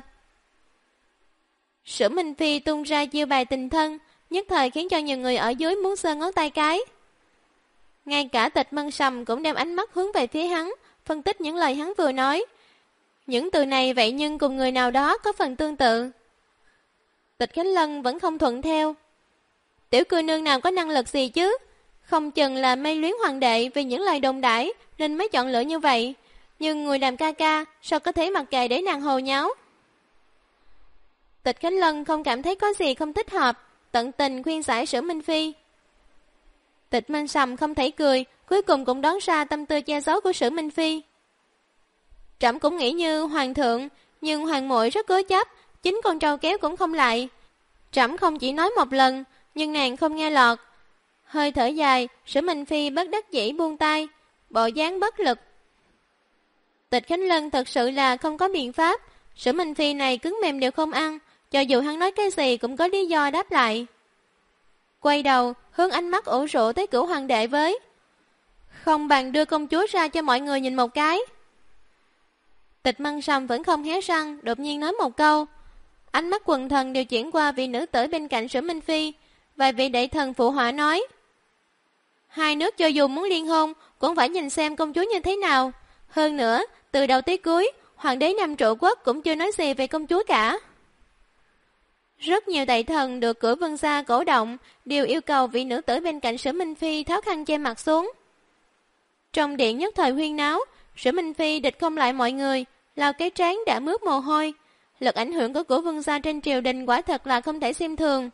Sử Minh Phi tung ra chiêu bài tình thân, nhất thời khiến cho nhiều người ở dưới muốn giơ ngón tay cái. Ngay cả Tịch Mân Sầm cũng đem ánh mắt hướng về phía hắn, phân tích những lời hắn vừa nói. Những từ này vậy nhưng cùng người nào đó có phần tương tự. Tịch Khánh Lân vẫn không thuận theo. Tiểu cô nương nào có năng lực gì chứ? Không chừng là mê luyến hoàng đệ vì những lời đồn đãi nên mới chọn lựa như vậy. Nhưng người làm ca ca sao có thể mặc kệ để nàng hồ nháo? Tịch Khánh Lân không cảm thấy có gì không thích hợp, tận tình khuyên giải Sử Minh Phi. Tịch Mân Sầm không thể cười, cuối cùng cũng đoán ra tâm tư che giấu của Sử Minh Phi. Trẫm cũng nghĩ như hoàng thượng, nhưng hoàng muội rất cố chấp, chính con trâu kéo cũng không lại. Trẫm không chỉ nói một lần, nhưng nàng không nghe lọt. Hơi thở dài, Sử Minh Phi bất đắc dĩ buông tay, bộ dáng bất lực. Tịch Khánh Lân thật sự là không có biện pháp, Sử Minh Phi này cứng mềm đều không ăn, cho dù hắn nói cái gì cũng có lý do đáp lại. Quay đầu, hướng ánh mắt ủ rũ tới cửu hoàng đệ với: Không bằng đưa công chúa ra cho mọi người nhìn một cái. Tịch Mân Sầm vẫn không hé răng, đột nhiên nói một câu. Ánh mắt quần thần đều chuyển qua vị nữ tử bên cạnh Sử Minh Phi. Vài vị đệ thần phụ họa nói: Hai nước cho dù muốn liên hôn cũng phải nhìn xem công chúa như thế nào. Hơn nữa, từ đầu tới cuối, hoàng đế Nam Trụ quốc cũng chưa nói gì về công chúa cả. Rất nhiều đại thần được cửa vương gia cổ động đều yêu cầu vị nữ tử bên cạnh Sử Minh Phi tháo khăn che mặt xuống. Trong điện nhất thời huyên náo, Sử Minh Phi địch không lại mọi người, lau cái trán đã mướt mồ hôi. Lực ảnh hưởng của vương gia trên triều đình quả thật là không thể xem thường.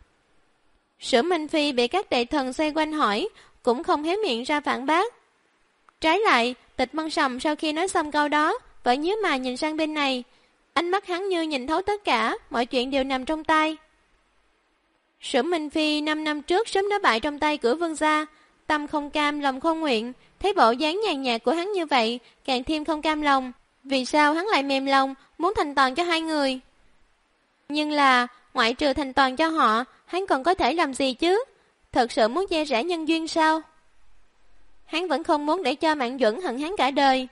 Sử Minh Phi bị các đại thần xoay quanh hỏi, cũng không hé miệng ra phản bác. Trái lại, Tịch Mân Sầm sau khi nói xong câu đó, vẫn nhíu mày nhìn sang bên này. Ánh mắt hắn như nhìn thấu tất cả, mọi chuyện đều nằm trong tay. Sử Minh Phi 5 năm trước sớm đã bại trong tay cửa vương gia, tâm không cam lòng không nguyện, thấy bộ dáng nhàn nhạt của hắn như vậy, càng thêm không cam lòng. Vì sao hắn lại mềm lòng, muốn thành toàn cho hai người? Nhưng là, ngoại trừ thành toàn cho họ, hắn còn có thể làm gì chứ? Thật sự muốn chia rẽ nhân duyên sao? Hắn vẫn không muốn để cho Mạn Duẩn hận hắn cả đời.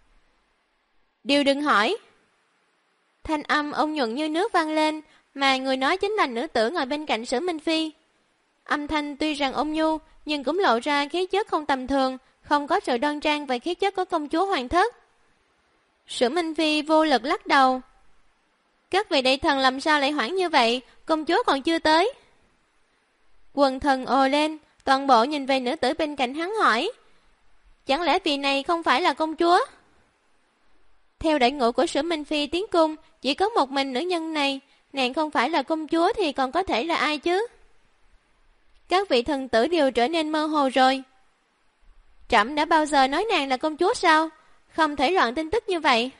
Điều đừng hỏi. Thanh âm ôn nhuận như nước vang lên, mà người nói chính là nữ tử ngồi bên cạnh Sử Minh Phi. Âm thanh tuy rằng ôn nhu, nhưng cũng lộ ra khí chất không tầm thường, không có sự đoan trang về khí chất của công chúa hoàng thất. Sử Minh Phi vô lực lắc đầu. Các vị đại thần làm sao lại hoảng như vậy, công chúa còn chưa tới. Quần thần ồ lên, toàn bộ nhìn về nữ tử bên cạnh hắn hỏi: Chẳng lẽ vị này không phải là công chúa? Theo đại ngũ của Sử Minh Phi tiến cung, chỉ có một mình nữ nhân này, nàng không phải là công chúa thì còn có thể là ai chứ? Các vị thần tử đều trở nên mơ hồ rồi. Trẫm đã bao giờ nói nàng là công chúa sao? Không thể loạn tin tức như vậy.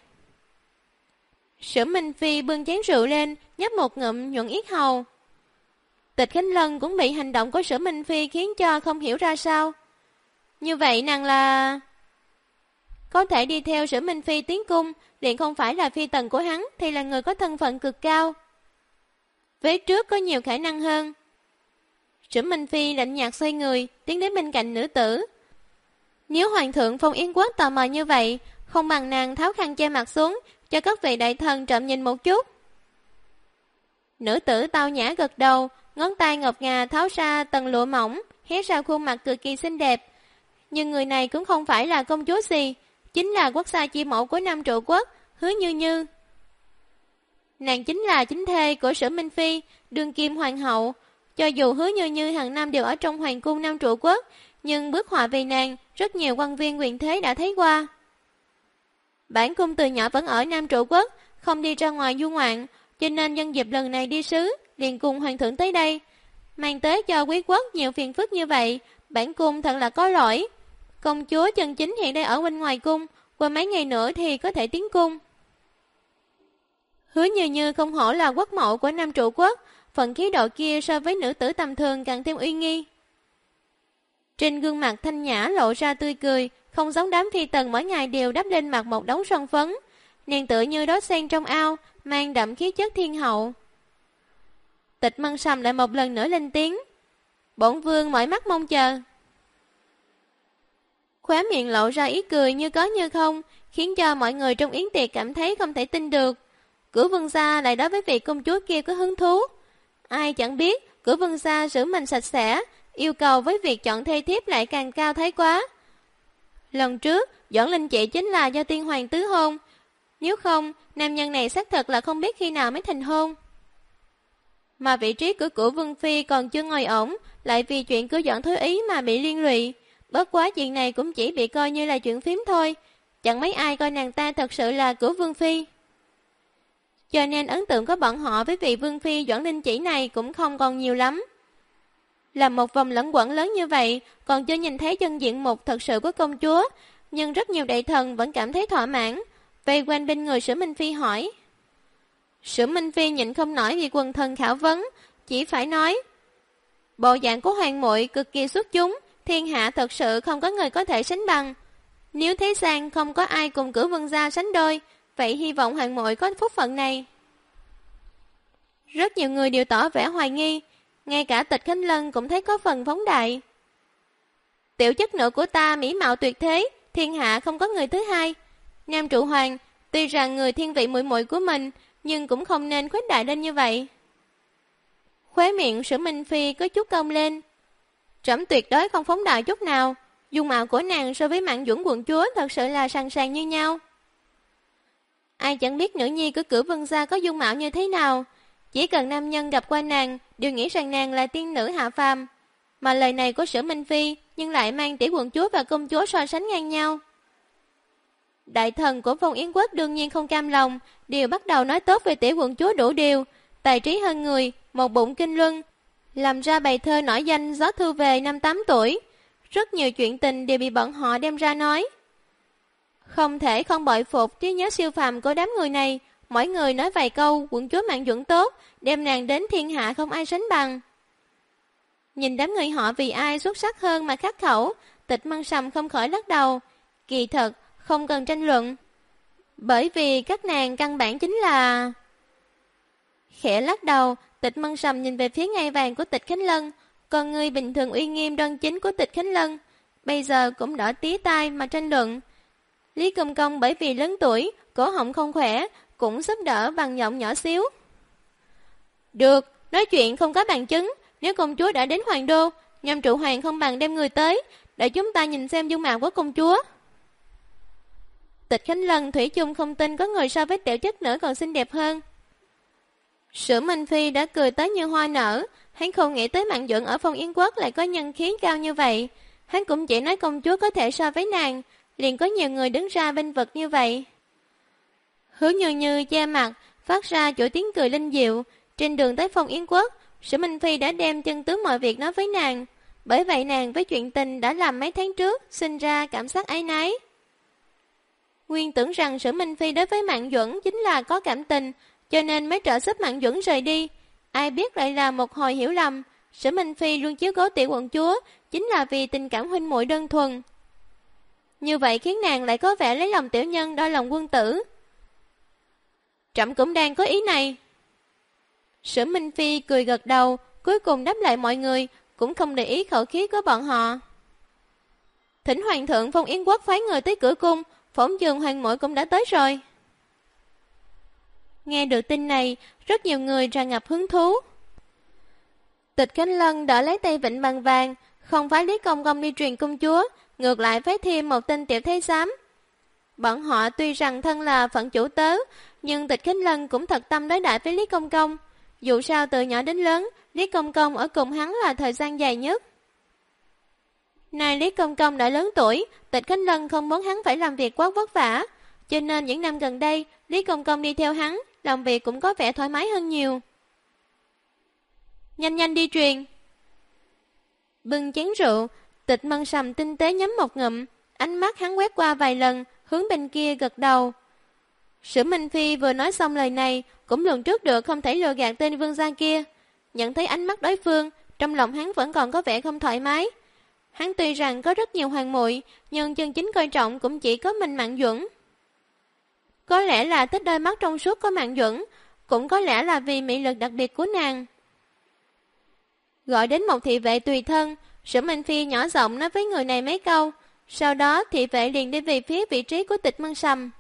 Sử Minh Phi bưng chén rượu lên, nhấp một ngụm nhuận yết hầu. Tịch Khánh Lân cũng bị hành động của Sử Minh Phi khiến cho không hiểu ra sao. Như vậy nàng là... Có thể đi theo Sử Minh Phi tiến cung, liền không phải là phi tần của hắn thì là người có thân phận cực cao. Vế trước có nhiều khả năng hơn. Sử Minh Phi lạnh nhạt xoay người, tiến đến bên cạnh nữ tử. Nếu Hoàng thượng Phong Yến quốc tò mò như vậy, không bằng nàng tháo khăn che mặt xuống, cho các vị đại thần trộm nhìn một chút. Nữ tử tao nhã gật đầu, ngón tay ngọc ngà tháo ra tầng lụa mỏng, hé ra khuôn mặt cực kỳ xinh đẹp. Nhưng người này cũng không phải là công chúa gì, chính là quốc gia chi mẫu của Nam Trụ Quốc, Hứa Như Như. Nàng chính là chính thê của Sử Minh Phi, đương kim hoàng hậu. Cho dù Hứa Như Như hàng năm đều ở trong hoàng cung Nam Trụ Quốc, nhưng bức họa về nàng, rất nhiều quan viên quyền thế đã thấy qua. Bản cung từ nhỏ vẫn ở Nam Trụ Quốc, không đi ra ngoài du ngoạn, cho nên nhân dịp lần này đi sứ, liền cùng hoàng thượng tới đây. Mang tới cho quý quốc nhiều phiền phức như vậy, bản cung thật là có lỗi. Công chúa chân chính hiện đang ở bên ngoài cung, qua mấy ngày nữa thì có thể tiến cung. Hứa Như Như không hổ là quốc mẫu của Nam Trụ Quốc, phần khí độ kia so với nữ tử tầm thường càng thêm uy nghi. Trên gương mặt thanh nhã lộ ra tươi cười, không giống đám phi tần mỗi ngày đều đắp lên mặt một đống son phấn. Nàng tựa như đóa sen trong ao, mang đậm khí chất thiên hậu. Tịch Mân Sầm lại một lần nữa lên tiếng. Bổn vương mỏi mắt mong chờ. Khóe miệng lộ ra ý cười như có như không, khiến cho mọi người trong yến tiệc cảm thấy không thể tin được. Cửu vương gia lại đối với vị công chúa kia có hứng thú. Ai chẳng biết, Cửu vương gia giữ mình sạch sẽ, yêu cầu với việc chọn thê thiếp lại càng cao thái quá. Lần trước, Doãn Linh chị chính là do tiên hoàng tứ hôn. Nếu không, nam nhân này xác thật là không biết khi nào mới thành hôn. Mà vị trí của Cửu vương phi còn chưa ngồi ổn, lại vì chuyện của Doãn Thứ Ý mà bị liên lụy. Bất quá chuyện này cũng chỉ bị coi như là chuyện phím thôi. Chẳng mấy ai coi nàng ta thật sự là Cửu vương phi. Cho nên ấn tượng của bọn họ với vị vương phi Doãn Linh chỉ này cũng không còn nhiều lắm. Làm một vòng lẫn quẩn lớn như vậy, còn chưa nhìn thấy chân diện mục thật sự của công chúa, nhưng rất nhiều đại thần vẫn cảm thấy thỏa mãn, vây quanh bên người Sử Minh Phi hỏi. Sử Minh Phi nhịn không nổi vì quần thần khảo vấn, chỉ phải nói: bộ dạng của hoàng muội cực kỳ xuất chúng, thiên hạ thật sự không có người có thể sánh bằng. Nếu thế gian không có ai cùng Cửu vương gia sánh đôi, vậy hy vọng hoàng muội có phúc phận này. Rất nhiều người đều tỏ vẻ hoài nghi, ngay cả Tịch Khánh Lân cũng thấy có phần phóng đại. Tiểu chất nữ của ta mỹ mạo tuyệt thế, thiên hạ không có người thứ hai. Nam Trụ Hoàng tuy rằng người thiên vị muội muội của mình, nhưng cũng không nên khuếch đại lên như vậy. Khóe miệng Sử Minh Phi có chút cong lên. Trẫm tuyệt đối không phóng đại chút nào, dung mạo của nàng so với Mạn Duẩn quận chúa thật sự là sẵn sàng như nhau. Ai chẳng biết nữ nhi của Cửu vương gia có dung mạo như thế nào, chỉ cần nam nhân gặp qua nàng đều nghĩ rằng nàng là tiên nữ hạ phàm. Mà lời này của Sử Minh Phi nhưng lại mang tỷ quận chúa và công chúa so sánh ngang nhau. Đại thần của Phong Yến Quốc đương nhiên không cam lòng, đều bắt đầu nói tốt về tỷ quận chúa đủ điều, tài trí hơn người, một bụng kinh luân, làm ra bài thơ nổi danh Gió Thư Về năm 8 tuổi. Rất nhiều chuyện tình đều bị bọn họ đem ra nói. Không thể không bội phục trí nhớ siêu phàm của đám người này, mỗi người nói vài câu quận chúa Mạn Duẩn tốt, đem nàng đến thiên hạ không ai sánh bằng. Nhìn đám người họ vì ai xuất sắc hơn mà khắc khẩu, Tịch Mân Sầm không khỏi lắc đầu. Kỳ thật, không cần tranh luận. Bởi vì các nàng căn bản chính là... Khẽ lắc đầu, Tịch Mân Sầm nhìn về phía ngai vàng của Tịch Khánh Lân, con người bình thường uy nghiêm đoan chính của Tịch Khánh Lân, bây giờ cũng đỏ tía tai mà tranh luận. Lý Công Công bởi vì lớn tuổi, cổ họng không khỏe, cũng giúp đỡ bằng giọng nhỏ xíu. Được, nói chuyện không có bằng chứng, nếu công chúa đã đến hoàng đô, Nam Trụ Hoàng không bằng đem người tới, để chúng ta nhìn xem dung mạo của công chúa. Tịch Khánh Lân thủy chung không tin có người so với tiểu chất nữ còn xinh đẹp hơn. Sử Minh Phi đã cười tới như hoa nở, hắn không nghĩ tới Mạn Duẩn ở Phong Yến Quốc lại có nhân khí cao như vậy. Hắn cũng chỉ nói công chúa có thể so với nàng, liền có nhiều người đứng ra bên vực như vậy. Hứa Như Như che mặt, phát ra chỗ tiếng cười linh diệu. Trên đường tới Phong Yến Quốc, Sử Minh Phi đã đem chân tướng mọi việc nói với nàng. Bởi vậy nàng với chuyện tình đã làm mấy tháng trước, sinh ra cảm giác áy náy. Nguyên tưởng rằng Sử Minh Phi đối với Mạn Duẩn chính là có cảm tình, cho nên mới trợ giúp Mạn Duẩn rời đi. Ai biết lại là một hồi hiểu lầm. Sử Minh Phi luôn chiếu cố tiểu quận chúa, chính là vì tình cảm huynh muội đơn thuần. Như vậy khiến nàng lại có vẻ lấy lòng tiểu nhân đo lòng quân tử. Trẫm cũng đang có ý này. Sử Minh Phi cười gật đầu, cuối cùng đáp lại mọi người, cũng không để ý khẩu khí của bọn họ. Thỉnh Hoàng thượng Phong Yến Quốc phái người tới cửa cung, phỏng chừng hoàng muội cũng đã tới rồi. Nghe được tin này, rất nhiều người tràn ngập hứng thú. Tịch Khánh Lân đỡ lấy tay vịnh bằng vàng, không phái Lý Công Công đi truyền công chúa, ngược lại phái thêm một tên tiểu thái giám. Bọn họ tuy rằng thân là phận chủ tớ, nhưng Tịch Khánh Lân cũng thật tâm đối đãi với Lý Công Công. Dù sao từ nhỏ đến lớn, Lý Công Công ở cùng hắn là thời gian dài nhất. Nay Lý Công Công đã lớn tuổi, Tịch Khánh Lân không muốn hắn phải làm việc quá vất vả, cho nên những năm gần đây, Lý Công Công đi theo hắn, làm việc cũng có vẻ thoải mái hơn nhiều. Nhanh nhanh đi truyền. Bưng chén rượu, Tịch Mân Sầm tinh tế nhấm một ngụm, ánh mắt hắn quét qua vài lần, hướng bên kia gật đầu. Sử Minh Phi vừa nói xong lời này, cũng lường trước được không thể lừa gạt tên vương gia kia. Nhận thấy ánh mắt đối phương, trong lòng hắn vẫn còn có vẻ không thoải mái. Hắn tuy rằng có rất nhiều hoàng muội, nhưng chân chính coi trọng cũng chỉ có mình Mạn Duẩn. Có lẽ là thích đôi mắt trong suốt của Mạn Duẩn, cũng có lẽ là vì mị lực đặc biệt của nàng. Gọi đến một thị vệ tùy thân, Sử Minh Phi nhỏ giọng nói với người này mấy câu, sau đó thị vệ liền đi về phía vị trí của Tịch Mân Sầm.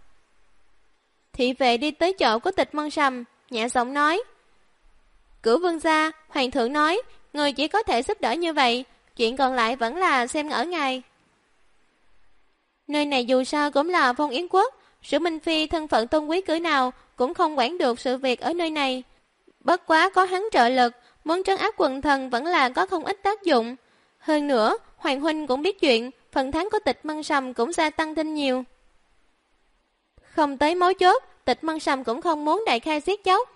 Thị vệ đi tới chỗ của Tịch Mân Sầm, nhẹ giọng nói: Cửu vương gia, hoàng thượng nói, người chỉ có thể giúp đỡ như vậy, chuyện còn lại vẫn là xem ở ngài. Nơi này dù sao cũng là Phong Yến quốc, Sử Minh Phi thân phận tôn quý cỡ nào cũng không quản được sự việc ở nơi này. Bất quá có hắn trợ lực, muốn trấn áp quần thần vẫn là có không ít tác dụng. Hơn nữa, Hoàng huynh cũng biết chuyện, phần thắng của Tịch Mân Sầm cũng gia tăng thêm nhiều. Không tới mấu chốt, Tịch Mân Sầm cũng không muốn đại khai giết chóc.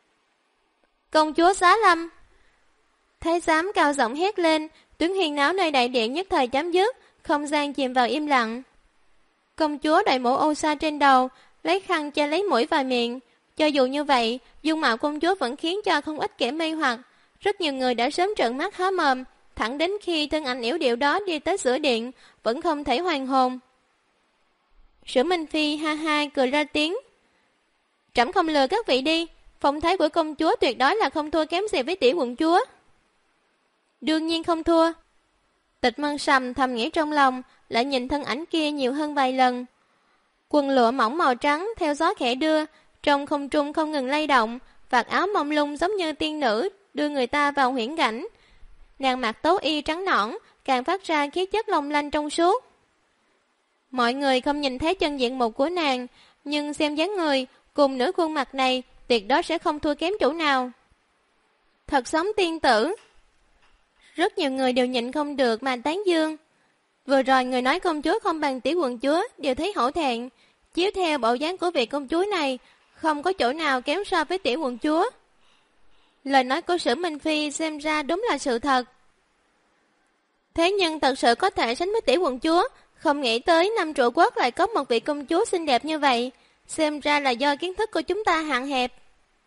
Công chúa Xá Lâm! Thái giám cao giọng hét lên, tiếng huyên náo nơi đại điện nhất thời chấm dứt, không gian chìm vào im lặng. Công chúa đội mũ ô sa trên đầu, lấy khăn che lấy mũi và miệng. Cho dù như vậy, dung mạo công chúa vẫn khiến cho không ít kẻ mê hoặc. Rất nhiều người đã sớm trợn mắt há mồm, thẳng đến khi thân ảnh yểu điệu đó đi tới giữa điện, vẫn không thể hoàn hồn. Sử Minh Phi ha ha cười ra tiếng. Trẫm không lừa các vị đi, phong thái của công chúa tuyệt đối là không thua kém gì với tiểu quận chúa. Đương nhiên không thua. Tịch Mân Sầm thầm nghĩ trong lòng, lại nhìn thân ảnh kia nhiều hơn vài lần. Quần lụa mỏng màu trắng theo gió khẽ đưa, trong không trung không ngừng lay động, vạt áo mông lung giống như tiên nữ đưa người ta vào huyễn cảnh. Nàng mặc tố y trắng nõn, càng phát ra khí chất long lanh trong suốt. Mọi người không nhìn thấy chân diện mục của nàng, nhưng xem dáng người cùng nửa khuôn mặt này, tuyệt đối sẽ không thua kém chỗ nào. Thật giống tiên tử. Rất nhiều người đều nhịn không được mà tán dương. Vừa rồi người nói công chúa không bằng tiểu quận chúa đều thấy hổ thẹn. Chiếu theo bộ dáng của vị công chúa này, không có chỗ nào kém so với tiểu quận chúa. Lời nói của Sử Minh Phi xem ra đúng là sự thật. Thế nhưng thật sự có thể sánh với tiểu quận chúa, không nghĩ tới năm trụ quốc lại có một vị công chúa xinh đẹp như vậy. Xem ra là do kiến thức của chúng ta hạn hẹp.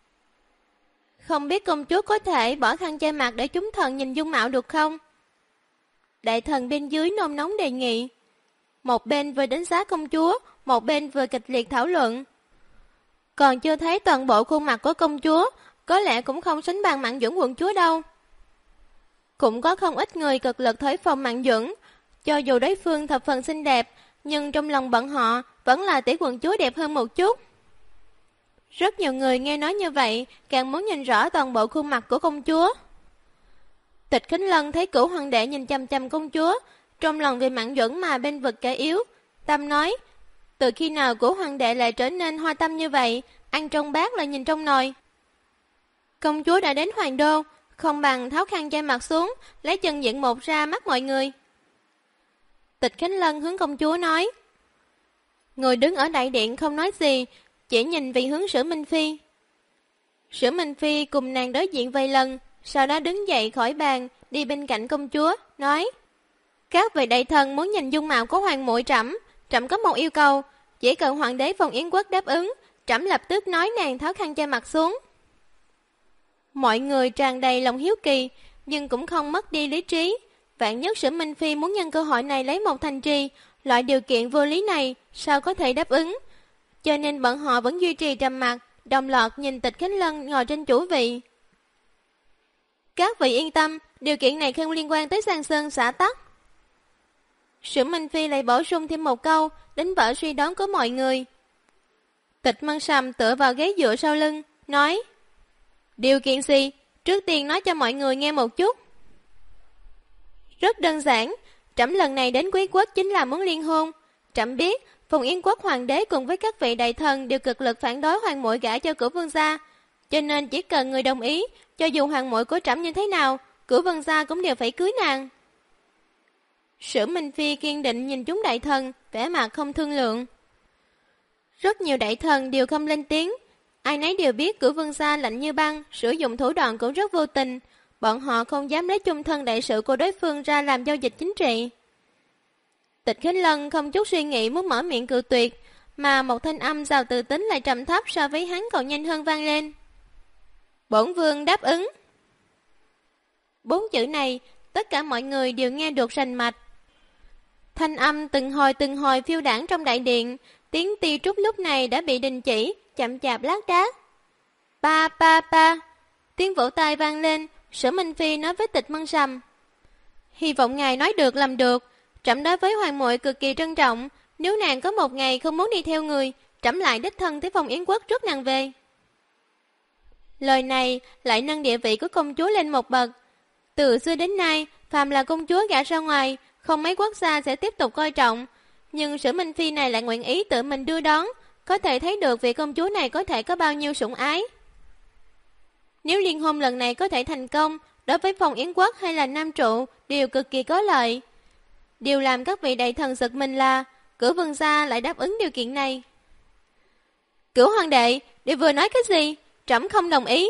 Không biết công chúa có thể bỏ khăn che mặt để chúng thần nhìn dung mạo được không? Đại thần bên dưới nôn nóng đề nghị. Một bên vừa đánh giá công chúa, một bên vừa kịch liệt thảo luận. Còn chưa thấy toàn bộ khuôn mặt của công chúa, có lẽ cũng không sánh bằng Mạn Duẩn quận chúa đâu. Cũng có không ít người cực lực thổi phồng Mạn Duẩn, cho dù đối phương thập phần xinh đẹp, nhưng trong lòng bọn họ vẫn là tỷ quận chúa đẹp hơn một chút. Rất nhiều người nghe nói như vậy, càng muốn nhìn rõ toàn bộ khuôn mặt của công chúa. Tịch Khánh Lân thấy Cửu hoàng đệ nhìn chăm chăm công chúa, trong lòng vì Mạn Duẩn mà bên vực kẻ yếu. Tâm nói, từ khi nào Cửu hoàng đệ lại trở nên hoa tâm như vậy, ăn trong bát lại nhìn trong nồi. Công chúa đã đến Hoàng Đô, không bằng tháo khăn che mặt xuống, lấy chân diện một ra mắt mọi người. Tịch Khánh Lân hướng công chúa nói. Người đứng ở đại điện không nói gì, chỉ nhìn về hướng Sử Minh Phi. Sử Minh Phi cùng nàng đối diện vài lần, sau đó đứng dậy khỏi bàn, đi bên cạnh công chúa, nói. Các vị đại thần muốn nhìn dung mạo của hoàng muội trẫm, trẫm có một yêu cầu, chỉ cần hoàng đế Phong Yến quốc đáp ứng, trẫm lập tức nói nàng tháo khăn che mặt xuống. Mọi người tràn đầy lòng hiếu kỳ, nhưng cũng không mất đi lý trí. Vạn nhất Sử Minh Phi muốn nhân cơ hội này lấy một thành trì, loại điều kiện vô lý này sao có thể đáp ứng. Cho nên bọn họ vẫn duy trì trầm mặc, đồng loạt nhìn Tịch Khánh Lân ngồi trên chủ vị. Các vị yên tâm, điều kiện này không liên quan tới Giang Sơn xã tắc. Sử Minh Phi lại bổ sung thêm một câu, đánh vỡ suy đoán của mọi người. Tịch Mân Sầm tựa vào ghế dựa sau lưng, nói. Điều kiện gì? Trước tiên nói cho mọi người nghe một chút. Rất đơn giản, trẫm lần này đến Quý quốc chính là muốn liên hôn. Trẫm biết, Phùng Yến quốc hoàng đế cùng với các vị đại thần đều cực lực phản đối hoàng muội gả cho Cửu vương gia, cho nên chỉ cần người đồng ý, cho dù hoàng muội của trẫm như thế nào, Cửu vương gia cũng đều phải cưới nàng. Sử Minh Phi kiên định nhìn chúng đại thần, vẻ mặt không thương lượng. Rất nhiều đại thần đều không lên tiếng, ai nấy đều biết Cửu vương gia lạnh như băng, sử dụng thủ đoạn cũng rất vô tình, bọn họ không dám lấy chung thân đại sự của đối phương ra làm giao dịch chính trị. Tịch Khánh Lân không chút suy nghĩ muốn mở miệng cự tuyệt, mà một thanh âm giàu từ tính lại trầm thấp so với hắn còn nhanh hơn vang lên. Bổn vương đáp ứng. 4 chữ này, tất cả mọi người đều nghe được rành mạch. Thanh âm từng hồi phiêu đãng trong đại điện, tiếng ti trúc lúc này đã bị đình chỉ, chậm chạp lác đác. Pa pa pa, tiếng vỗ tay vang lên, Sử Minh Phi nói với Tịch Mân Sầm. Hy vọng ngài nói được làm được, trẫm đối với hoàng muội cực kỳ trân trọng, nếu nàng có một ngày không muốn đi theo người, trẫm lại đích thân tới Phong Yến quốc rước nàng về. Lời này lại nâng địa vị của công chúa lên một bậc. Từ xưa đến nay, phàm là công chúa gả ra ngoài, không mấy quốc gia sẽ tiếp tục coi trọng, nhưng Sử Minh Phi này lại nguyện ý tự mình đưa đón, có thể thấy được vị công chúa này có thể có bao nhiêu sủng ái. Nếu liên hôn lần này có thể thành công, đối với Phong Yến quốc hay là Nam Trụ đều cực kỳ có lợi. Điều làm các vị đại thần giật mình là Cửu vương gia lại đáp ứng điều kiện này. Cửu hoàng đệ, đệ vừa nói cái gì? Trẫm không đồng ý.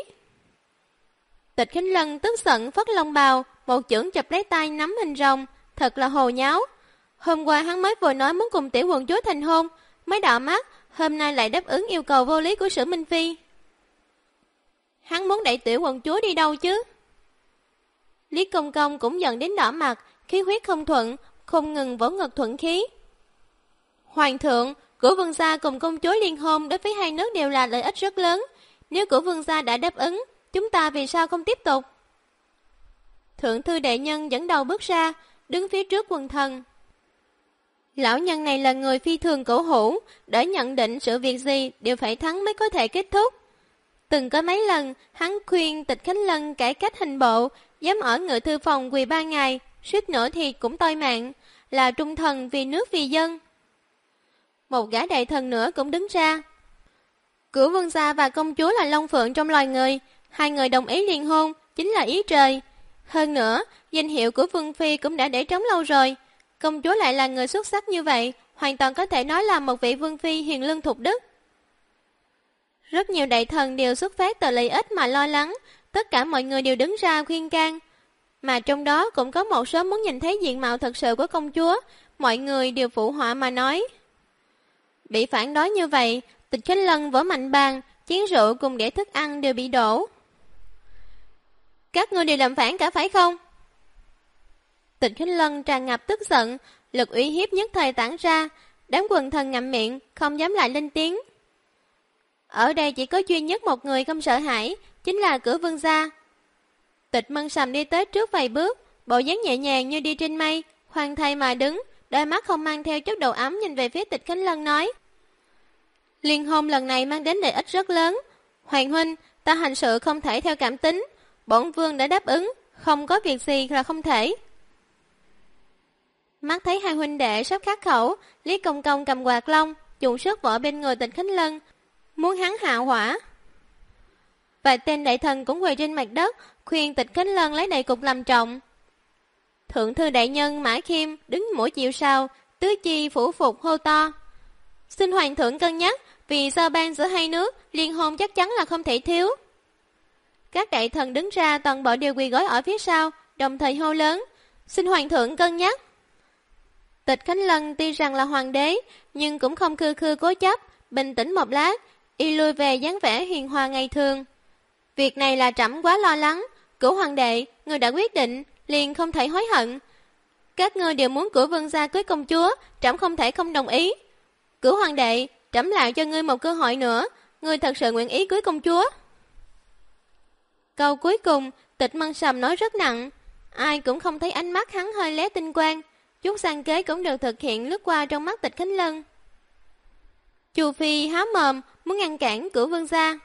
Tịch Khánh Lân tức giận phất long bào, một chưởng chụp lấy tay nắm hình rồng, thật là hồ nháo. Hôm qua hắn mới vừa nói muốn cùng tiểu quận chúa thành hôn, mới đỏ mắt, hôm nay lại đáp ứng yêu cầu vô lý của Sử Minh Phi. Hắn muốn đẩy tiểu quận chúa đi đâu chứ? Lý Công Công cũng dần đến đỏ mặt, khí huyết không thuận, không ngừng vỗ ngực thuận khí. Hoàng thượng, Cửu vương gia cùng công chúa liên hôn đối với hai nước đều là lợi ích rất lớn. Nếu Cửu vương gia đã đáp ứng, chúng ta vì sao không tiếp tục? Thượng thư đệ nhân dẫn đầu bước ra, đứng phía trước quần thần. Lão nhân này là người phi thường cổ hủ, để nhận định sự việc gì đều phải thắng mới có thể kết thúc. Từng có mấy lần, hắn khuyên Tịch Khánh Lân cải cách hình bộ, dám ở ngự thư phòng quỳ 3 ngày, suýt nữa thì cũng toi mạng, là trung thần vì nước vì dân. Một gã đại thần nữa cũng đứng ra. Cửu vương gia và công chúa là long phượng trong loài người, hai người đồng ý liên hôn, chính là ý trời. Hơn nữa, danh hiệu của vương phi cũng đã để trống lâu rồi. Công chúa lại là người xuất sắc như vậy, hoàn toàn có thể nói là một vị vương phi hiền lương thục đức. Rất nhiều đại thần đều xuất phát từ lợi ích mà lo lắng, tất cả mọi người đều đứng ra khuyên can. Mà trong đó cũng có một số muốn nhìn thấy diện mạo thật sự của công chúa, mọi người đều phụ họa mà nói. Bị phản đối như vậy, Tịch Khánh Lân vỗ mạnh bàn, chén rượu cùng đĩa thức ăn đều bị đổ. Các ngươi đều làm phản cả phải không? Tịch Khánh Lân tràn ngập tức giận, lực uy hiếp nhất thời tản ra, đám quần thần ngậm miệng, không dám lại lên tiếng. Ở đây chỉ có duy nhất một người không sợ hãi, chính là Cửu vương gia. Tịch Mân Sầm đi tới trước vài bước, bộ dáng nhẹ nhàng như đi trên mây, khoan thai mà đứng, đôi mắt không mang theo chút độ ấm nhìn về phía Tịch Khánh Lân nói. Liên hôn lần này mang đến lợi ích rất lớn. Hoàng huynh, ta hành sự không thể theo cảm tính, bổn vương đã đáp ứng, không có việc gì là không thể. Mắt thấy hai huynh đệ sắp khát khẩu, Lý Công Công cầm quạt lông, dùng sức vỗ bên người Tịch Khánh Lân, muốn hắn hạ hỏa. Vài tên đại thần cũng quỳ trên mặt đất, khuyên Tịch Khánh Lân lấy đại cục làm trọng. Thượng thư đại nhân Mã Khiêm đứng mũi chịu sào, tứ chi phủ phục hô to. Xin hoàng thượng cân nhắc, vì giao ban giữa hai nước, liên hôn chắc chắn là không thể thiếu. Các đại thần đứng ra toàn bộ đều quỳ gối ở phía sau, đồng thời hô lớn. Xin hoàng thượng cân nhắc. Tịch Khánh Lân tuy rằng là hoàng đế, nhưng cũng không khư khư cố chấp, bình tĩnh một lát, y lui về dáng vẻ hiền hòa ngày thường. Việc này là trẫm quá lo lắng, Cửu hoàng đệ, người đã quyết định, liền không thể hối hận. Các ngươi đều muốn Cửu vương gia cưới công chúa, trẫm không thể không đồng ý. Cửu hoàng đệ, trẫm lại cho ngươi một cơ hội nữa, ngươi thật sự nguyện ý cưới công chúa. Câu cuối cùng, Tịch Mân Sầm nói rất nặng, ai cũng không thấy ánh mắt hắn hơi lé tinh quang, chút sang kế cũng được thực hiện lướt qua trong mắt Tịch Khánh Lân. Chu Phi há mồm muốn ngăn cản Cửu vương gia.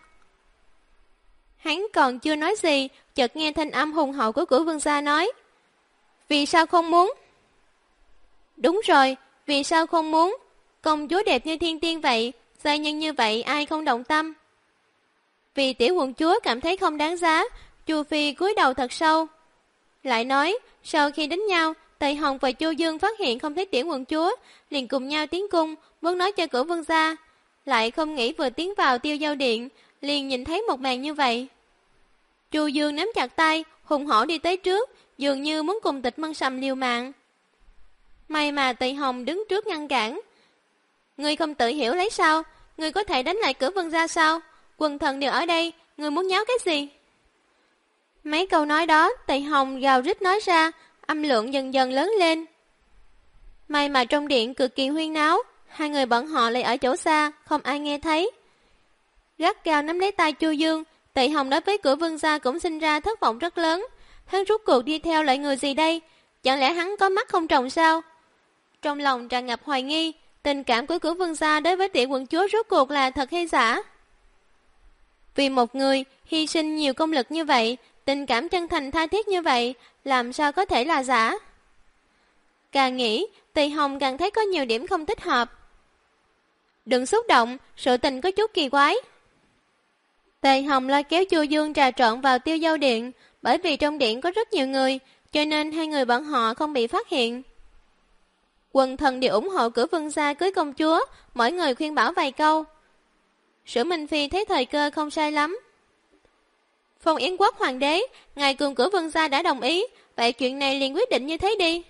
Hắn còn chưa nói gì, chợt nghe thanh âm hùng hậu của Cửu vương gia nói. Vì sao không muốn? Đúng rồi, vì sao không muốn? Công chúa đẹp như thiên tiên vậy, giai nhân như vậy ai không động tâm? Vì tiểu quận chúa cảm thấy không đáng giá, Chu Phi cúi đầu thật sâu. Lại nói, sau khi đánh nhau, Tây Hồng và Chu Dương phát hiện không thấy tiểu quận chúa, liền cùng nhau tiến cung, muốn nói cho Cửu Vương gia. Lại không nghĩ vừa tiến vào Tiêu Giao Điện, liền nhìn thấy một màn như vậy. Chu Dương nắm chặt tay, hùng hổ đi tới trước, dường như muốn cùng Tịch Mân Sầm liều mạng. May mà Tây Hồng đứng trước ngăn cản. Ngươi không tự hiểu lấy sao? Ngươi có thể đánh lại Cửu Vương gia sao? Quần thần đều ở đây, ngươi muốn nháo cái gì? Mấy câu nói đó, Tây Hồng gào rít nói ra, âm lượng dần dần lớn lên. May mà trong điện cực kỳ huyên náo, hai người bọn họ lại ở chỗ xa, không ai nghe thấy. Gắt gao nắm lấy tay Chu Dương, Tây Hồng đối với Cửu Vương gia cũng sinh ra thất vọng rất lớn. Hắn rút cuộc đi theo loại người gì đây? Chẳng lẽ hắn có mắt không trồng sao? Trong lòng tràn ngập hoài nghi, tình cảm của Cửu Vương gia đối với tiểu quận chúa rốt cuộc là thật hay giả? Vì một người hy sinh nhiều công lực như vậy, tình cảm chân thành tha thiết như vậy, làm sao có thể là giả? Càng nghĩ, Tây Hồng càng thấy có nhiều điểm không thích hợp. Đừng xúc động, sự tình có chút kỳ quái. Tây Hồng lôi kéo Chu Dương trà trộn vào Tiêu Giao Điện, bởi vì trong điện có rất nhiều người, cho nên hai người bọn họ không bị phát hiện. Quần thần đều ủng hộ Cửu Vương gia cưới công chúa, mỗi người khuyên bảo vài câu. Sử Minh Phi thấy thời cơ không sai lắm. Phong Yến Quốc hoàng đế, ngài cùng Cửu Vương gia đã đồng ý, vậy chuyện này liền quyết định như thế đi.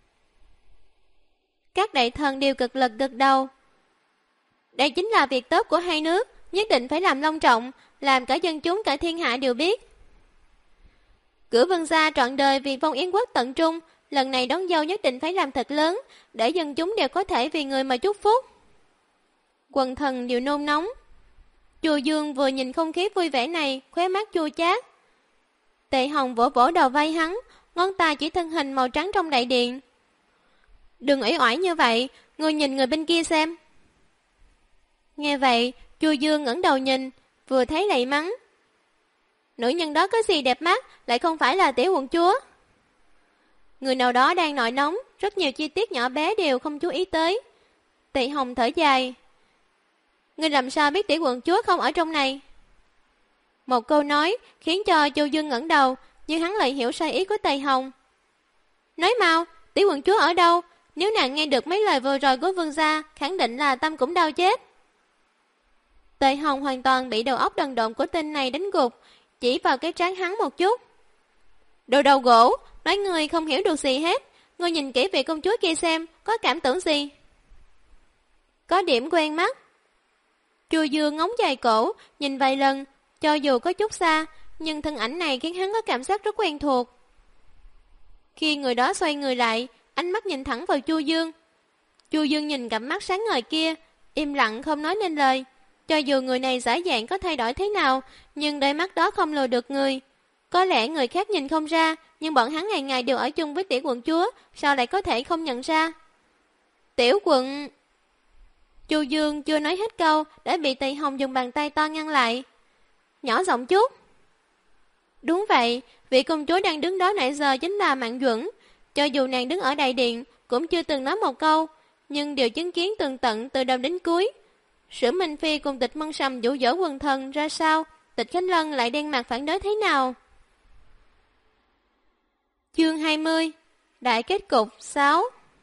Các đại thần đều cực lực gật đầu. Đây chính là việc tốt của hai nước, nhất định phải làm long trọng, làm cả dân chúng cả thiên hạ đều biết. Cửu Vương gia trọn đời vì Phong Yến Quốc tận trung, lần này đón dâu nhất định phải làm thật lớn, để dân chúng đều có thể vì người mà chúc phúc. Quần thần đều nôn nóng. Chu Dương vừa nhìn không khí vui vẻ này, khóe mắt chua chát. Tề Hồng vỗ vỗ đầu vai hắn, ngón tay chỉ thân hình màu trắng trong đại điện. Đừng uể oải như vậy, ngươi nhìn người bên kia xem. Nghe vậy, Chu Dương ngẩng đầu nhìn, vừa thấy lại mắng. Nữ nhân đó có gì đẹp mắt, lại không phải là tiểu quận chúa. Người nào đó đang nổi nóng, rất nhiều chi tiết nhỏ bé đều không chú ý tới. Tề Hồng thở dài. Ngươi làm sao biết tiểu quận chúa không ở trong này? Một câu nói khiến cho Chu Dương ngẩng đầu, nhưng hắn lại hiểu sai ý của Tề Hồng. Nói mau, tiểu quận chúa ở đâu? Nếu nàng nghe được mấy lời vừa rồi của Vương gia, khẳng định là tâm cũng đau chết. Tề Hồng hoàn toàn bị đầu óc đần độn của tên này đánh gục, chỉ vào cái trán hắn một chút. Đồ đầu gỗ, nói ngươi không hiểu được gì hết. Ngươi nhìn kỹ vị công chúa kia xem, có cảm tưởng gì? Có điểm quen mắt. Chu Dương ngóng dài cổ, nhìn vài lần, cho dù có chút xa, nhưng thân ảnh này khiến hắn có cảm giác rất quen thuộc. Khi người đó xoay người lại, ánh mắt nhìn thẳng vào Chu Dương. Chu Dương nhìn cặp mắt sáng ngời kia, im lặng không nói nên lời. Cho dù người này giả dạng có thay đổi thế nào, nhưng đôi mắt đó không lừa được người. Có lẽ người khác nhìn không ra, nhưng bọn hắn ngày ngày đều ở chung với tiểu quận chúa, sao lại có thể không nhận ra? Tiểu quận... Chu Dương chưa nói hết câu, đã bị Tây Hồng dùng bàn tay to ngăn lại. Nhỏ giọng chút. Đúng vậy, vị công chúa đang đứng đó nãy giờ chính là Mạn Duẩn. Cho dù nàng đứng ở đại điện, cũng chưa từng nói một câu, nhưng đều chứng kiến tường tận từ đầu đến cuối. Sử Minh Phi cùng Tịch Mân Sầm dụ dỗ quần thần ra sao, Tịch Khánh Lân lại đen mặt phản đối thế nào? Chương 20 Đại kết cục 6.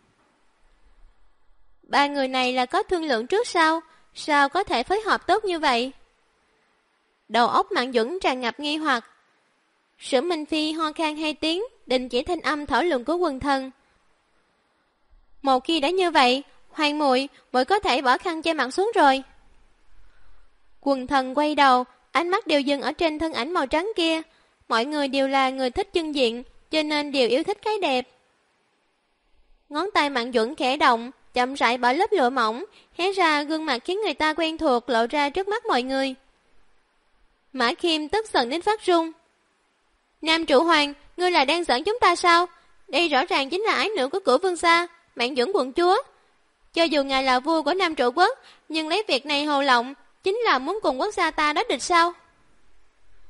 Ba người này là có thương lượng trước sao? Sao có thể phối hợp tốt như vậy? Đầu óc Mạn Duẩn tràn ngập nghi hoặc. Sử Minh Phi ho khan 2 tiếng, đình chỉ thanh âm thảo luận của quần thần. Một khi đã như vậy, Hoàng muội có thể bỏ khăn che mặt xuống rồi. Quần thần quay đầu, ánh mắt đều dừng ở trên thân ảnh màu trắng kia. Mọi người đều là người thích chân diện, cho nên đều yêu thích cái đẹp. Ngón tay Mạn Duẩn khẽ động, chậm rãi bỏ lớp lụa mỏng, hé ra gương mặt khiến người ta quen thuộc lộ ra trước mắt mọi người. Mã Khiêm tức giận đến phát run. Nam Trụ Hoàng, ngươi là đang giỡn chúng ta sao? Đây rõ ràng chính là ái nữ của Cửu Vương gia, Mạn Duẩn quận chúa. Cho dù ngài là vua của Nam Trụ Quốc, nhưng lấy việc này hồ lộng, chính là muốn cùng quốc gia ta đối địch sao?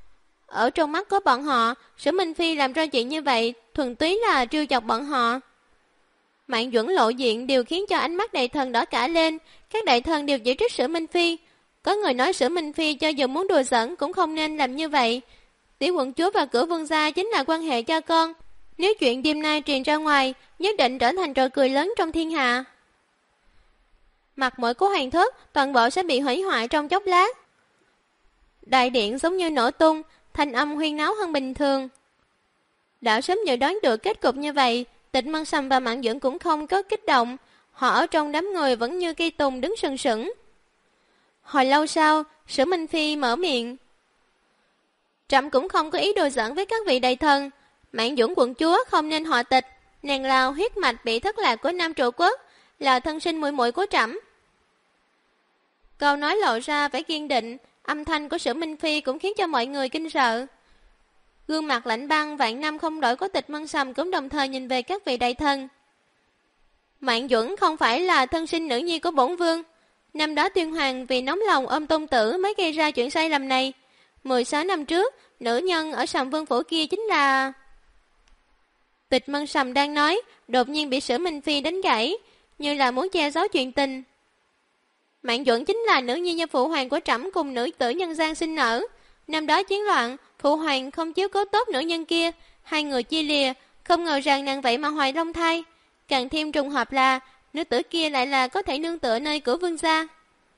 Ở trong mắt của bọn họ, Sử Minh Phi làm ra chuyện như vậy thuần túy là trêu chọc bọn họ. Mạng Duẩn lộ diện đều khiến cho ánh mắt đại thần đỏ cả lên, các đại thần đều chỉ trích Sử Minh Phi. Có người nói Sử Minh Phi cho dù muốn đùa giỡn cũng không nên làm như vậy. Tiểu quận chúa và Cửu Vương gia chính là quan hệ cha con. Nếu chuyện đêm nay truyền ra ngoài, nhất định trở thành trò cười lớn trong thiên hạ. Mặt mũi của hoàng thất toàn bộ sẽ bị hủy hoại trong chốc lát. Đại điện giống như nổ tung, thanh âm huyên náo hơn bình thường. Đã sớm dự đoán được kết cục như vậy, Tịch Mân Sầm và Mạng Dưỡng cũng không có kích động. Họ ở trong đám người vẫn như cây tùng đứng sừng sững. Hồi lâu sau, Sử Minh Phi mở miệng. Trẫm cũng không có ý đồ giỡn với các vị đại thần. Mạng Dưỡng quận chúa không nên họ Tịch. Nàng là huyết mạch bị thất lạc của Nam Trụ Quốc, là thân sinh muội muội của trẫm. Câu nói lộ ra vẻ kiên định, âm thanh của Sử Minh Phi cũng khiến cho mọi người kinh sợ. Gương mặt lạnh băng vạn năm không đổi của Tịch Mân Sầm cũng đồng thời nhìn về các vị đại thần. Mạng Duẩn không phải là thân sinh nữ nhi của bổn vương. Năm đó Tuyên Hoàng vì nóng lòng ôm tôn tử mới gây ra chuyện sai lầm này. 16 năm trước, nữ nhân ở Sầm Vương phủ kia chính là... Tịch Mân Sầm đang nói, đột nhiên bị Sử Minh Phi đánh gãy, như là muốn che giấu chuyện tình. Mạng Duẩn chính là nữ nhi nhân phụ hoàng của trẫm cùng nữ tử nhân gian sinh nở. Năm đó chiến loạn, phụ hoàng không chiếu cố tốt nữ nhân kia, hai người chia lìa, không ngờ rằng nàng vậy mà hoài long thai. Càng thêm trùng hợp là, nữ tử kia lại là có thể nương tựa nơi của vương gia.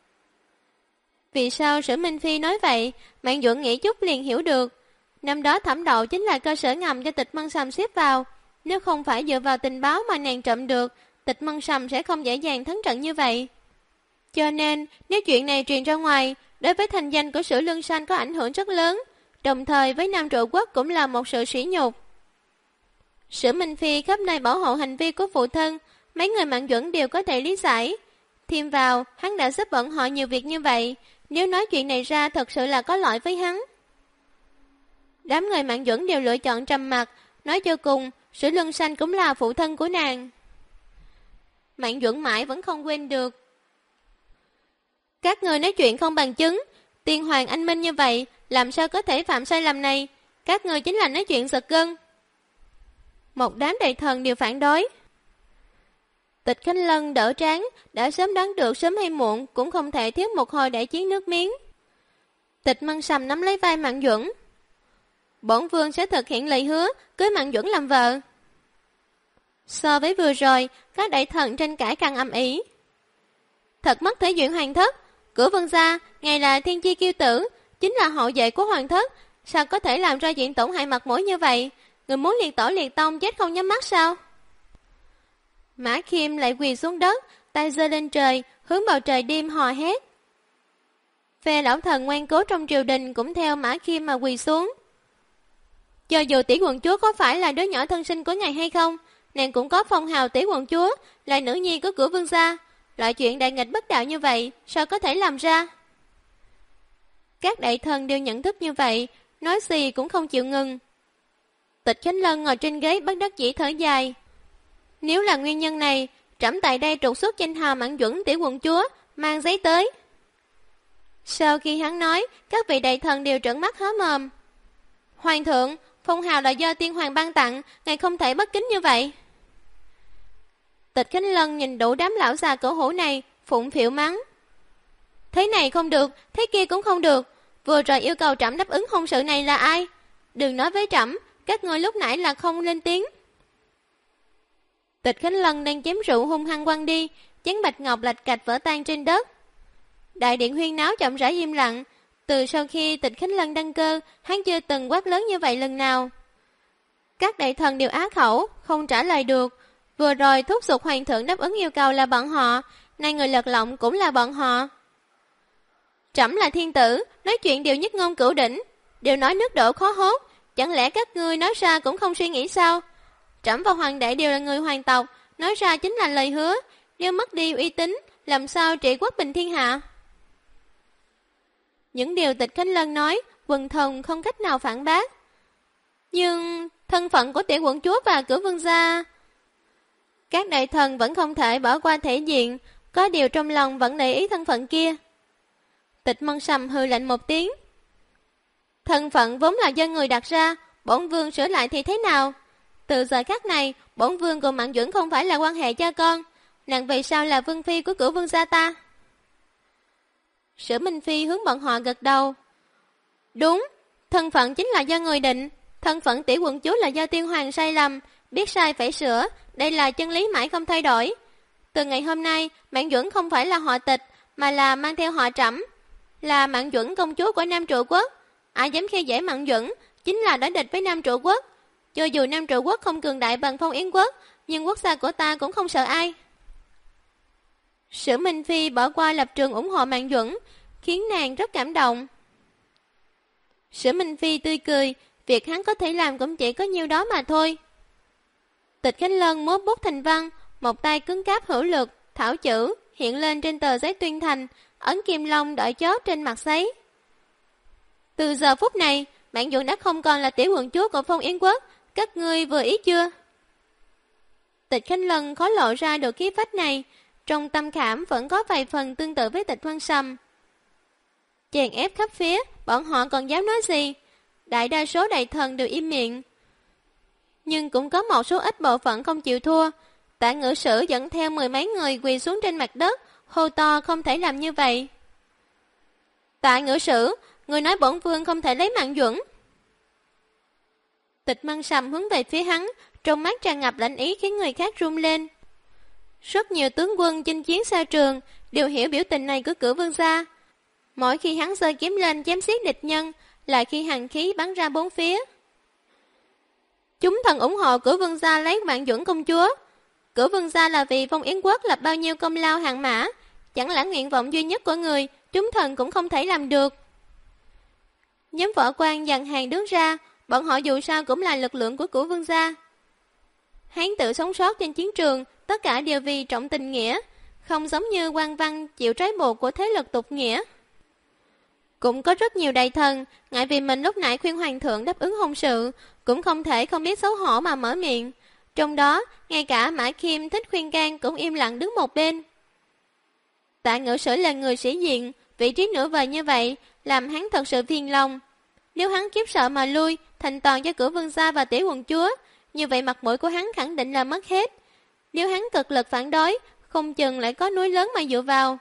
Vì sao Sử Minh Phi nói vậy, Mạng Duẩn nghĩ chút liền hiểu được. Năm đó thẩm đậu chính là cơ sở ngầm cho Tịch Mân Sầm xếp vào. Nếu không phải dựa vào tình báo mà nàng trộm được, Tịch Mân Sầm sẽ không dễ dàng thắng trận như vậy. Cho nên, nếu chuyện này truyền ra ngoài, đối với thành danh của Sử Lương Sanh có ảnh hưởng rất lớn, đồng thời với Nam Trụ Quốc cũng là một sự sỉ nhục. Sử Minh Phi khắp nơi bảo hộ hành vi của phụ thân, mấy người Mạng Duẩn đều có thể lý giải. Thêm vào, hắn đã giúp bọn họ nhiều việc như vậy, nếu nói chuyện này ra thật sự là có lỗi với hắn. Đám người Mạng Duẩn đều lựa chọn trầm mặc, nói cho cùng, Sử Lương Sanh cũng là phụ thân của nàng. Mạng Duẩn mãi vẫn không quên được. Các người nói chuyện không bằng chứng, Tiên Hoàng anh minh như vậy, làm sao có thể phạm sai lầm này? Các người chính là nói chuyện giật gân. Một đám đại thần đều phản đối. Tịch Khánh Lân đỡ trán, đã sớm đoán được sớm hay muộn cũng không thể thiếu một hồi đại chiến nước miếng. Tịch Mân Sầm nắm lấy vai Mạng Duẩn. Bổn vương sẽ thực hiện lời hứa, cưới Mạng Duẩn làm vợ. So với vừa rồi, các đại thần tranh cãi càng ầm ĩ. Thật mất thể diện hoàng thất, Cửu Vương gia, ngài là thiên chi kiêu tử, chính là hậu vệ của hoàng thất, sao có thể làm ra chuyện tổn hại mặt mũi như vậy? Người muốn liệt tổ liệt tông chết không nhắm mắt sao? Mã Khiêm lại quỳ xuống đất, tay giơ lên trời, hướng bầu trời đêm hò hét. Phe lão thần ngoan cố trong triều đình cũng theo Mã Khiêm mà quỳ xuống. Cho dù tỷ quận chúa có phải là đứa nhỏ thân sinh của ngài hay không, nàng cũng có phong hào tỷ quận chúa, là nữ nhi của Cửu Vương gia. Loại chuyện đại nghịch bất đạo như vậy, sao có thể làm ra? Các đại thần đều nhận thức như vậy, nói gì cũng không chịu ngừng. Tịch Khánh Lân ngồi trên ghế bất đắc dĩ thở dài. Nếu là nguyên nhân này, trẫm tại đây trục xuất danh hào Mạng Duẩn tiểu quận chúa, mang giấy tới. Sau khi hắn nói, các vị đại thần đều trợn mắt há mồm. Hoàng thượng, phong hào là do Tiên Hoàng ban tặng, ngài không thể bất kính như vậy. Tịch Khánh Lân nhìn đủ đám lão già cổ hủ này, phụng phịu mắng. Thế này không được, thế kia cũng không được. Vừa rồi yêu cầu trẫm đáp ứng hôn sự này là ai? Đừng nói với trẫm, các ngươi lúc nãy là không lên tiếng. Tịch Khánh Lân đang chém rượu hung hăng quăng đi, chén bạch ngọc lạch cạch vỡ tan trên đất. Đại điện huyên náo chậm rãi im lặng. Từ sau khi Tịch Khánh Lân đăng cơ, hắn chưa từng quát lớn như vậy lần nào. Các đại thần đều á khẩu, không trả lời được. Vừa rồi thúc giục hoàng thượng đáp ứng yêu cầu là bọn họ, nay người lật lọng cũng là bọn họ. Trẫm là thiên tử, nói chuyện đều nhất ngôn cửu đỉnh, đều nói nước đổ khó hốt, chẳng lẽ các ngươi nói ra cũng không suy nghĩ sao? Trẫm và hoàng đệ đều là người hoàng tộc, nói ra chính là lời hứa, nếu mất đi uy tín, làm sao trị quốc bình thiên hạ? Những điều Tịch Khánh Lân nói, quần thần không cách nào phản bác. Nhưng thân phận của tiểu quận chúa và Cửu Vương gia, các đại thần vẫn không thể bỏ qua thể diện, có điều trong lòng vẫn để ý thân phận kia. Tịch Mân Sầm hừ lạnh một tiếng. Thân phận vốn là do người đặt ra, bổn vương sửa lại thì thế nào? Từ giờ khắc này, bổn vương cùng Mạn Duẩn không phải là quan hệ cha con. Nàng vì sao là vương phi của Cửu Vương gia ta? Sử Minh Phi hướng bọn họ gật đầu. Đúng, thân phận chính là do người định. Thân phận tiểu quận chúa là do tiên hoàng sai lầm, biết sai phải sửa, đây là chân lý mãi không thay đổi. Từ ngày hôm nay, Mạn Duẩn không phải là họ Tịch, mà là mang theo họ Trẫm, là Mạn Duẩn công chúa của Nam Trụ Quốc. Ai dám khi dễ Mạn Duẩn, chính là đối địch với Nam Trụ Quốc. Cho dù Nam Trụ Quốc không cường đại bằng Phong Yến Quốc, nhưng quốc gia của ta cũng không sợ ai. Sử Minh Phi bỏ qua lập trường ủng hộ Mạn Duẩn, khiến nàng rất cảm động. Sử Minh Phi tươi cười, việc hắn có thể làm cũng chỉ có nhiêu đó mà thôi. Tịch Khánh Lân múa bút thành văn, một tay cứng cáp hữu lực, thảo chữ hiện lên trên tờ giấy tuyên thành, ấn kim long đợi chót trên mặt giấy. Từ giờ phút này, Mạn Duẩn đã không còn là tiểu quận chúa của Phong Yến Quốc, các ngươi vừa ý chưa? Tịch Khánh Lân khó lộ ra được khí phách này, trong tâm khảm vẫn có vài phần tương tự với Tịch Văn Sâm. Chèn ép khắp phía, bọn họ còn dám nói gì? Đại đa số đại thần đều im miệng. Nhưng cũng có một số ít bộ phận không chịu thua. Tạ Ngự Sử dẫn theo 10 mấy người quỳ xuống trên mặt đất, hô to không thể làm như vậy. Tạ Ngự Sử, người nói bổn vương không thể lấy Mạn Duẩn. Tịch Văn Sâm hướng về phía hắn, trong mắt tràn ngập lãnh ý khiến người khác run lên. Rất nhiều tướng quân chinh chiến xa trường đều hiểu biểu tình này của Cửu Vương gia. Mỗi khi hắn giơ kiếm lên chém xiết địch nhân, lại khi hàn khí bắn ra bốn phía. Chúng thần ủng hộ Cửu Vương gia lấy Mạn Duẩn công chúa. Cửu Vương gia là vì Phong Yến Quốc lập bao nhiêu công lao hạng mã, chẳng lẽ nguyện vọng duy nhất của người, chúng thần cũng không thể làm được. Nhóm võ quan dàn hàng đứng ra, bọn họ dù sao cũng là lực lượng của Cửu Vương gia. Hán tự sống sót trên chiến trường, tất cả đều vì trọng tình nghĩa, không giống như quan văn chịu trói buộc của thế lực tục nghĩa. Cũng có rất nhiều đại thần, ngại vì mình lúc nãy khuyên hoàng thượng đáp ứng hôn sự, cũng không thể không biết xấu hổ mà mở miệng. Trong đó, ngay cả Mã Khiêm thích khuyên can cũng im lặng đứng một bên. Tạ Ngự Sử là người sĩ diện, vị trí nửa vời như vậy, làm hắn thật sự phiền lòng. Nếu hắn kiếp sợ mà lui, thành toàn cho Cửu Vương gia và tiểu quận chúa, như vậy mặt mũi của hắn khẳng định là mất hết. Nếu hắn cực lực phản đối, không chừng lại có núi lớn mà dựa vào.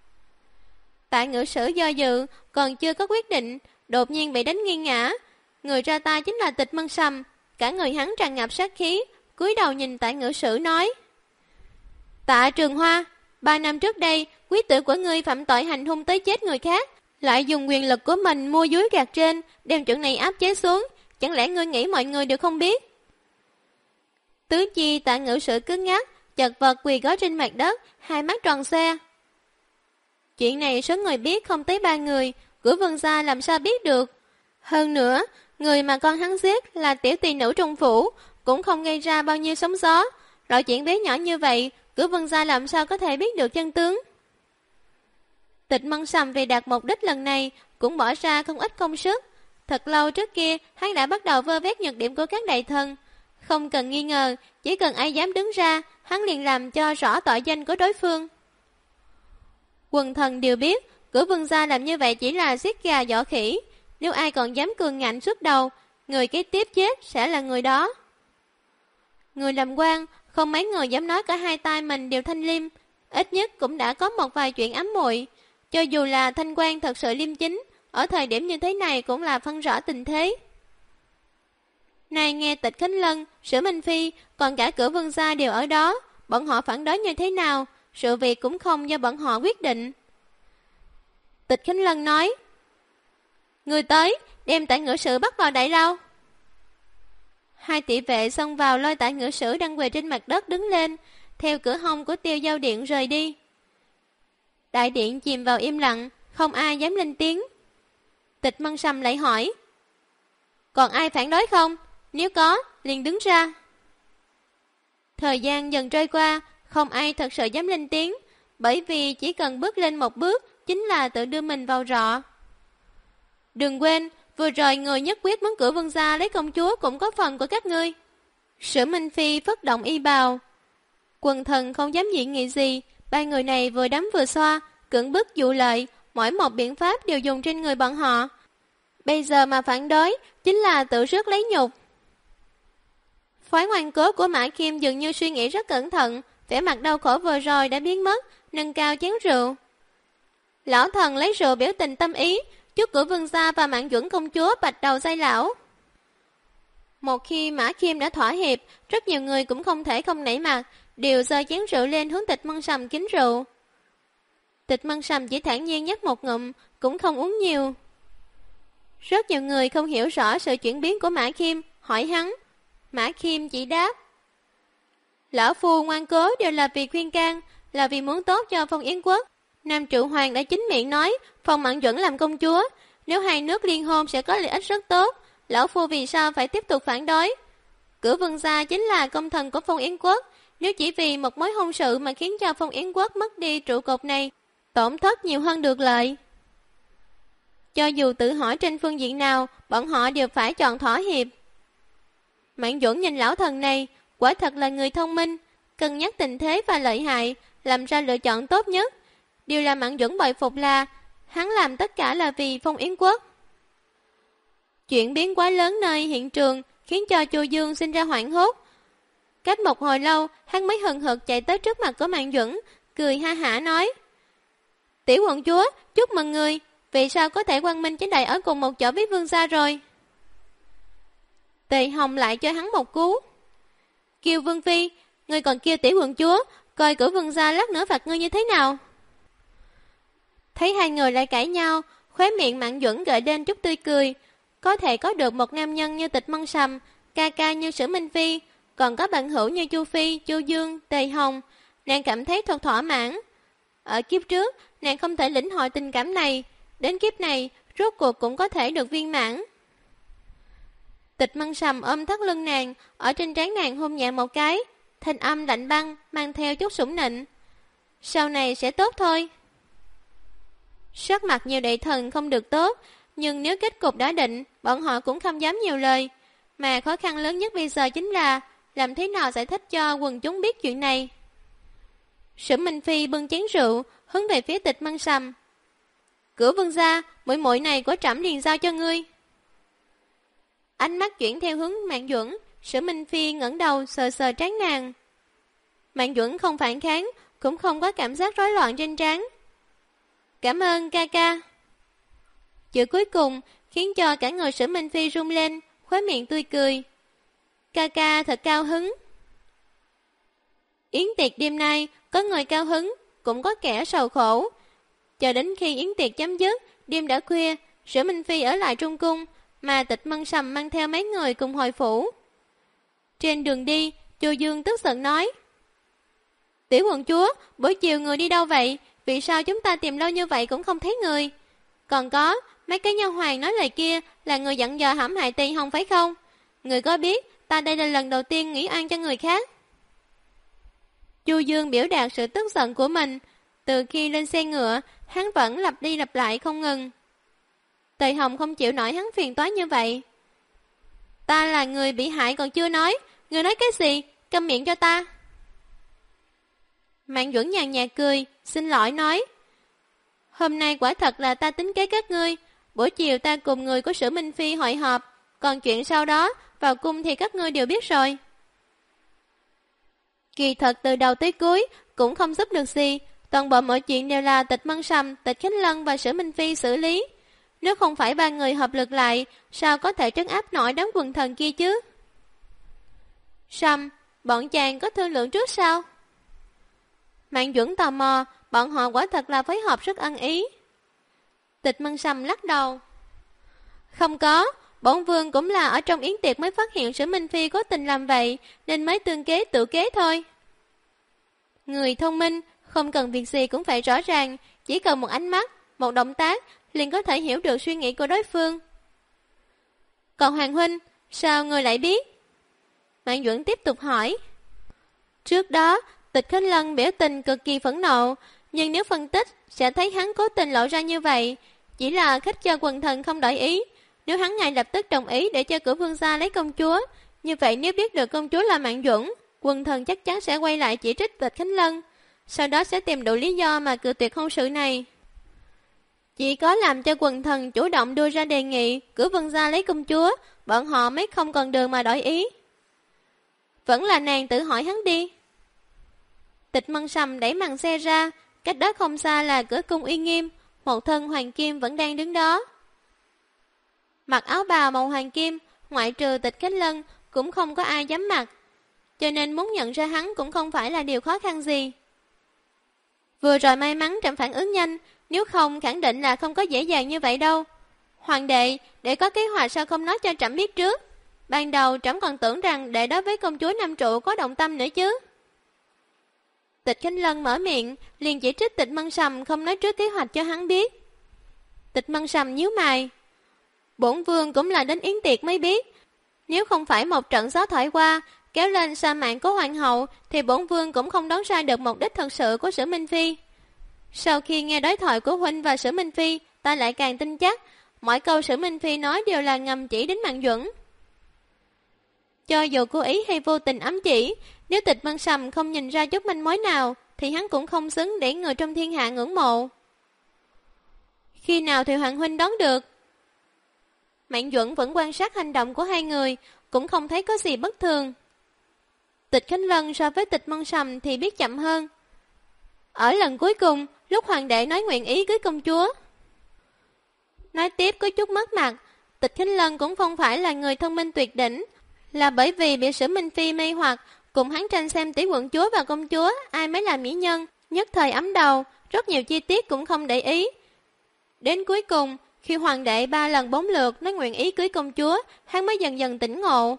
Tạ Ngự Sử do dự, còn chưa có quyết định, đột nhiên bị đánh nghiêng ngã. Người ra tay chính là Tịch Văn Sâm, cả người hắn tràn ngập sát khí, cúi đầu nhìn Tạ Ngự Sử nói: Tạ Trường Hoa, 3 năm trước đây, quý tử của ngươi phạm tội hành hung tới chết người khác, lại dùng quyền lực của mình mua dưới gạt trên, đem chuyện này áp chế xuống, chẳng lẽ ngươi nghĩ mọi người đều không biết? Tứ chi Tạ Ngự Sử cứng ngắc, chật vật quỳ gối trên mặt đất, hai mắt tròn xe. Chuyện này số người biết không tới 3 người, Cửu Vương gia làm sao biết được? Hơn nữa, người mà con hắn giết là tiểu tỳ nữ trong phủ, cũng không gây ra bao nhiêu sóng gió. Loại chuyện bé nhỏ như vậy, Cửu Vương gia làm sao có thể biết được chân tướng? Tịch Văn Sâm vì đạt mục đích lần này cũng bỏ ra không ít công sức. Thật lâu trước kia, hắn đã bắt đầu vơ vét nhược điểm của các đại thần. Không cần nghi ngờ, chỉ cần ai dám đứng ra, hắn liền làm cho rõ tội danh của đối phương. Quần thần đều biết, Cửu Vương gia làm như vậy chỉ là giết gà dọa khỉ. Nếu ai còn dám cường ngạnh xuất đầu, người kế tiếp chết sẽ là người đó. Người làm quan, không mấy người dám nói cả hai tay mình đều thanh liêm, ít nhất cũng đã có một vài chuyện ám muội. Cho dù là thanh quan thật sự liêm chính, ở thời điểm như thế này cũng là phân rõ tình thế. Này nghe Tịch Khánh Lân, Sử Minh Phi, còn cả Cửu Vương gia đều ở đó, bọn họ phản đối như thế nào, sự việc cũng không do bọn họ quyết định. Tịch Khánh Lân nói: Người tới, đem Tạ Ngự Sử bắt vào đại lao. Hai thị vệ xông vào lôi Tạ Ngự Sử đang quỳ trên mặt đất đứng lên, theo cửa hông của Tiêu Giao Điện rời đi. Đại điện chìm vào im lặng, không ai dám lên tiếng. Tịch Văn Sâm lại hỏi: Còn ai phản đối không? Nếu có, liền đứng ra. Thời gian dần trôi qua, không ai thật sự dám lên tiếng, bởi vì chỉ cần bước lên một bước chính là tự đưa mình vào rọ. Đừng quên, vừa rồi người nhất quyết muốn Cửu Vương gia lấy công chúa cũng có phần của các ngươi. Sử Minh Phi phất động y bào. Quần thần không dám dị nghị gì, ba người này vừa đấm vừa xoa, cưỡng bức dụ lợi, mỗi một biện pháp đều dùng trên người bọn họ. Bây giờ mà phản đối chính là tự rước lấy nhục. Phái ngoan cố của Mã Kim dường như suy nghĩ rất cẩn thận, vẻ mặt đau khổ vừa rồi đã biến mất, nâng cao chén rượu. Lão thần lấy rượu biểu tình tâm ý, chúc Cửu Vương gia và Mạn Duẩn công chúa bạch đầu dây lão. Một khi Mã Kim đã thỏa hiệp, rất nhiều người cũng không thể không nể mặt, đều giơ chén rượu lên hướng Tịch Mân Sầm kính rượu. Tịch Mân Sầm chỉ thản nhiên nhấp một ngụm, cũng không uống nhiều. Rất nhiều người không hiểu rõ sự chuyển biến của Mã Kim, hỏi hắn. Mã Kim chỉ đáp: lão phu ngoan cố đều là vì khuyên can, là vì muốn tốt cho Phong Yến quốc. Nam Trụ Hoàng đã chính miệng nói Phong Mạn Duẩn làm công chúa, nếu hai nước liên hôn sẽ có lợi ích rất tốt. Lão phu vì sao phải tiếp tục phản đối? Cửu Vương gia chính là công thần của Phong Yến quốc, nếu chỉ vì một mối hôn sự mà khiến cho Phong Yến quốc mất đi trụ cột này, tổn thất nhiều hơn được lợi. Cho dù tự hỏi trên phương diện nào, bọn họ đều phải chọn thỏa hiệp. Mạn Duẩn nhìn lão thần này, quả thật là người thông minh, cân nhắc tình thế và lợi hại, làm ra lựa chọn tốt nhất. Điều làm Mạn Duẩn bội phục là hắn làm tất cả là vì Phong Yến quốc. Chuyện biến quá lớn nơi hiện trường khiến cho Chu Dương sinh ra hoảng hốt. Cách một hồi lâu, hắn mới hừng hực chạy tới trước mặt của Mạn Duẩn, cười ha hả nói: tiểu quận chúa, chúc mừng người, vì sao có thể quang minh chính đại ở cùng một chỗ với vương gia rồi? Tề Hồng lại cho hắn một cú. Kiều Vương Phi, ngươi còn kêu tiểu quận chúa, coi Cửu Vương gia lát nữa phạt ngươi như thế nào? Thấy hai người lại cãi nhau, khóe miệng Mạn Duẩn gợi lên chút tươi cười. Có thể có được một nam nhân như Tịch Mân Sầm, ca ca như Sử Minh Phi, còn có bạn hữu như Chu Phi, Chu Dương, Tề Hồng, nàng cảm thấy thật thỏa mãn. Ở kiếp trước, nàng không thể lĩnh hội tình cảm này, đến kiếp này, rốt cuộc cũng có thể được viên mãn. Tịch Mân Sầm ôm thắt lưng nàng, ở trên trán nàng hôn nhẹ một cái, thanh âm lạnh băng, mang theo chút sủng nịnh. Sau này sẽ tốt thôi. Sắc mặt nhiều đại thần không được tốt, nhưng nếu kết cục đã định, bọn họ cũng không dám nhiều lời. Mà khó khăn lớn nhất bây giờ chính là làm thế nào giải thích cho quần chúng biết chuyện này. Sử Minh Phi bưng chén rượu, hướng về phía Tịch Mân Sầm. Cửu Vương gia, muội muội này của trẫm liền giao cho ngươi. Ánh mắt chuyển theo hướng Mạn Duẩn, Sử Minh Phi ngẩng đầu sờ sờ trán nàng. Mạn Duẩn không phản kháng, cũng không có cảm giác rối loạn trên trán. Cảm ơn ca ca. Chữ cuối cùng khiến cho cả người Sử Minh Phi rung lên, khóe miệng tươi cười. Ca ca thật cao hứng. Yến tiệc đêm nay, có người cao hứng, cũng có kẻ sầu khổ. Chờ đến khi yến tiệc chấm dứt, đêm đã khuya, Sử Minh Phi ở lại Trung Cung, mà Tịch Mân Sầm mang theo mấy người cùng hồi phủ. Trên đường đi, Chu Dương tức giận nói: tiểu quận chúa, buổi chiều người đi đâu vậy? Vì sao chúng ta tìm lâu như vậy cũng không thấy người? Còn có, mấy cái nha hoàn nói lời kia là người dặn dò hãm hại Tỳ Hồng phải không? Người có biết ta đây là lần đầu tiên nghĩ oan cho người khác? Chu Dương biểu đạt sự tức giận của mình. Từ khi lên xe ngựa, hắn vẫn lặp đi lặp lại không ngừng. Tỳ Hồng không chịu nổi hắn phiền toái như vậy. Ta là người bị hại còn chưa nói, người nói cái gì? Câm miệng cho ta. Mạn Duẩn nhàn nhạt cười, xin lỗi nói: hôm nay quả thật là ta tính kế các ngươi. Buổi chiều ta cùng người của Sử Minh Phi hội họp, còn chuyện sau đó vào cung thì các ngươi đều biết rồi. Kỳ thật từ đầu tới cuối cũng không giúp được gì, toàn bộ mọi chuyện đều là Tịch Mân Sầm, Tịch Khánh Lân và Sử Minh Phi xử lý. Nếu không phải ba người hợp lực lại, sao có thể trấn áp nổi đám quần thần kia chứ? Sầm, bọn chàng có thương lượng trước sao? Mạn Duẩn tò mò, bọn họ quả thật là phối hợp rất ăn ý. Tịch Mân Sầm lắc đầu. Không có, bổn vương cũng là ở trong yến tiệc mới phát hiện Sử Minh Phi cố tình làm vậy, nên mới tương kế tự kế thôi. Người thông minh, không cần việc gì cũng phải rõ ràng, chỉ cần một ánh mắt, một động tác, liền có thể hiểu được suy nghĩ của đối phương. Còn Hoàng huynh, sao người lại biết? Mạn Duẩn tiếp tục hỏi. Trước đó, Tịch Khánh Lân biểu tình cực kỳ phẫn nộ, nhưng nếu phân tích, sẽ thấy hắn cố tình lộ ra như vậy, chỉ là khích cho quần thần không đổi ý. Nếu hắn ngay lập tức đồng ý để cho Cửu Vương gia lấy công chúa, như vậy nếu biết được công chúa là Mạn Duẩn, quần thần chắc chắn sẽ quay lại chỉ trích Tịch Khánh Lân, sau đó sẽ tìm đủ lý do mà cự tuyệt hôn sự này. Chỉ có làm cho quần thần chủ động đưa ra đề nghị cử vương gia lấy công chúa, bọn họ mới không còn đường mà đổi ý. Vẫn là nàng tự hỏi hắn đi. Tịch Mân Sầm đẩy màn xe ra, cách đó không xa là cửa cung uy nghiêm, một thân hoàng kim vẫn đang đứng đó. Mặc áo bào màu hoàng kim, ngoại trừ Tịch Khánh Lân cũng không có ai dám mặc, cho nên muốn nhận ra hắn cũng không phải là điều khó khăn gì. Vừa rồi may mắn trẫm phản ứng nhanh, nếu không khẳng định là không có dễ dàng như vậy đâu. Hoàng đệ, để có kế hoạch sao không nói cho trẫm biết trước? Ban đầu trẫm còn tưởng rằng đệ đối với công chúa Nam Trụ có động tâm nữa chứ. Tịch Khánh Lân mở miệng, liền chỉ trích Tịch Mân Sầm không nói trước kế hoạch cho hắn biết. Tịch Mân Sầm nhíu mày. Bổn vương cũng là đến yến tiệc mới biết. Nếu không phải một trận gió thổi qua, kéo lên sa mạng của hoàng hậu, thì bổn vương cũng không đoán ra được mục đích thật sự của Sử Minh Phi. Sau khi nghe đối thoại của huynh và Sử Minh Phi, ta lại càng tin chắc, mỗi câu Sử Minh Phi nói đều là ngầm chỉ đến Mạng Duẩn. Cho dù cố ý hay vô tình ám chỉ, nếu Tịch Mân Sầm không nhìn ra chút manh mối nào, thì hắn cũng không xứng để người trong thiên hạ ngưỡng mộ. Khi nào thì Hoàng huynh đoán được? Mạng Duẩn vẫn quan sát hành động của hai người, cũng không thấy có gì bất thường. Tịch Khánh Lân so với Tịch Mân Sầm thì biết chậm hơn. Ở lần cuối cùng, lúc hoàng đệ nói nguyện ý cưới công chúa. Nói tiếp có chút mất mặt, Tịch Khánh Lân cũng không phải là người thông minh tuyệt đỉnh, là bởi vì bị Sử Minh Phi mê hoặc, cùng hắn tranh xem tỷ quận chúa và công chúa ai mới là mỹ nhân, nhất thời ấm đầu, rất nhiều chi tiết cũng không để ý. Đến cuối cùng, khi hoàng đệ 3 lần 4 lượt nói nguyện ý cưới công chúa, hắn mới dần dần tỉnh ngộ.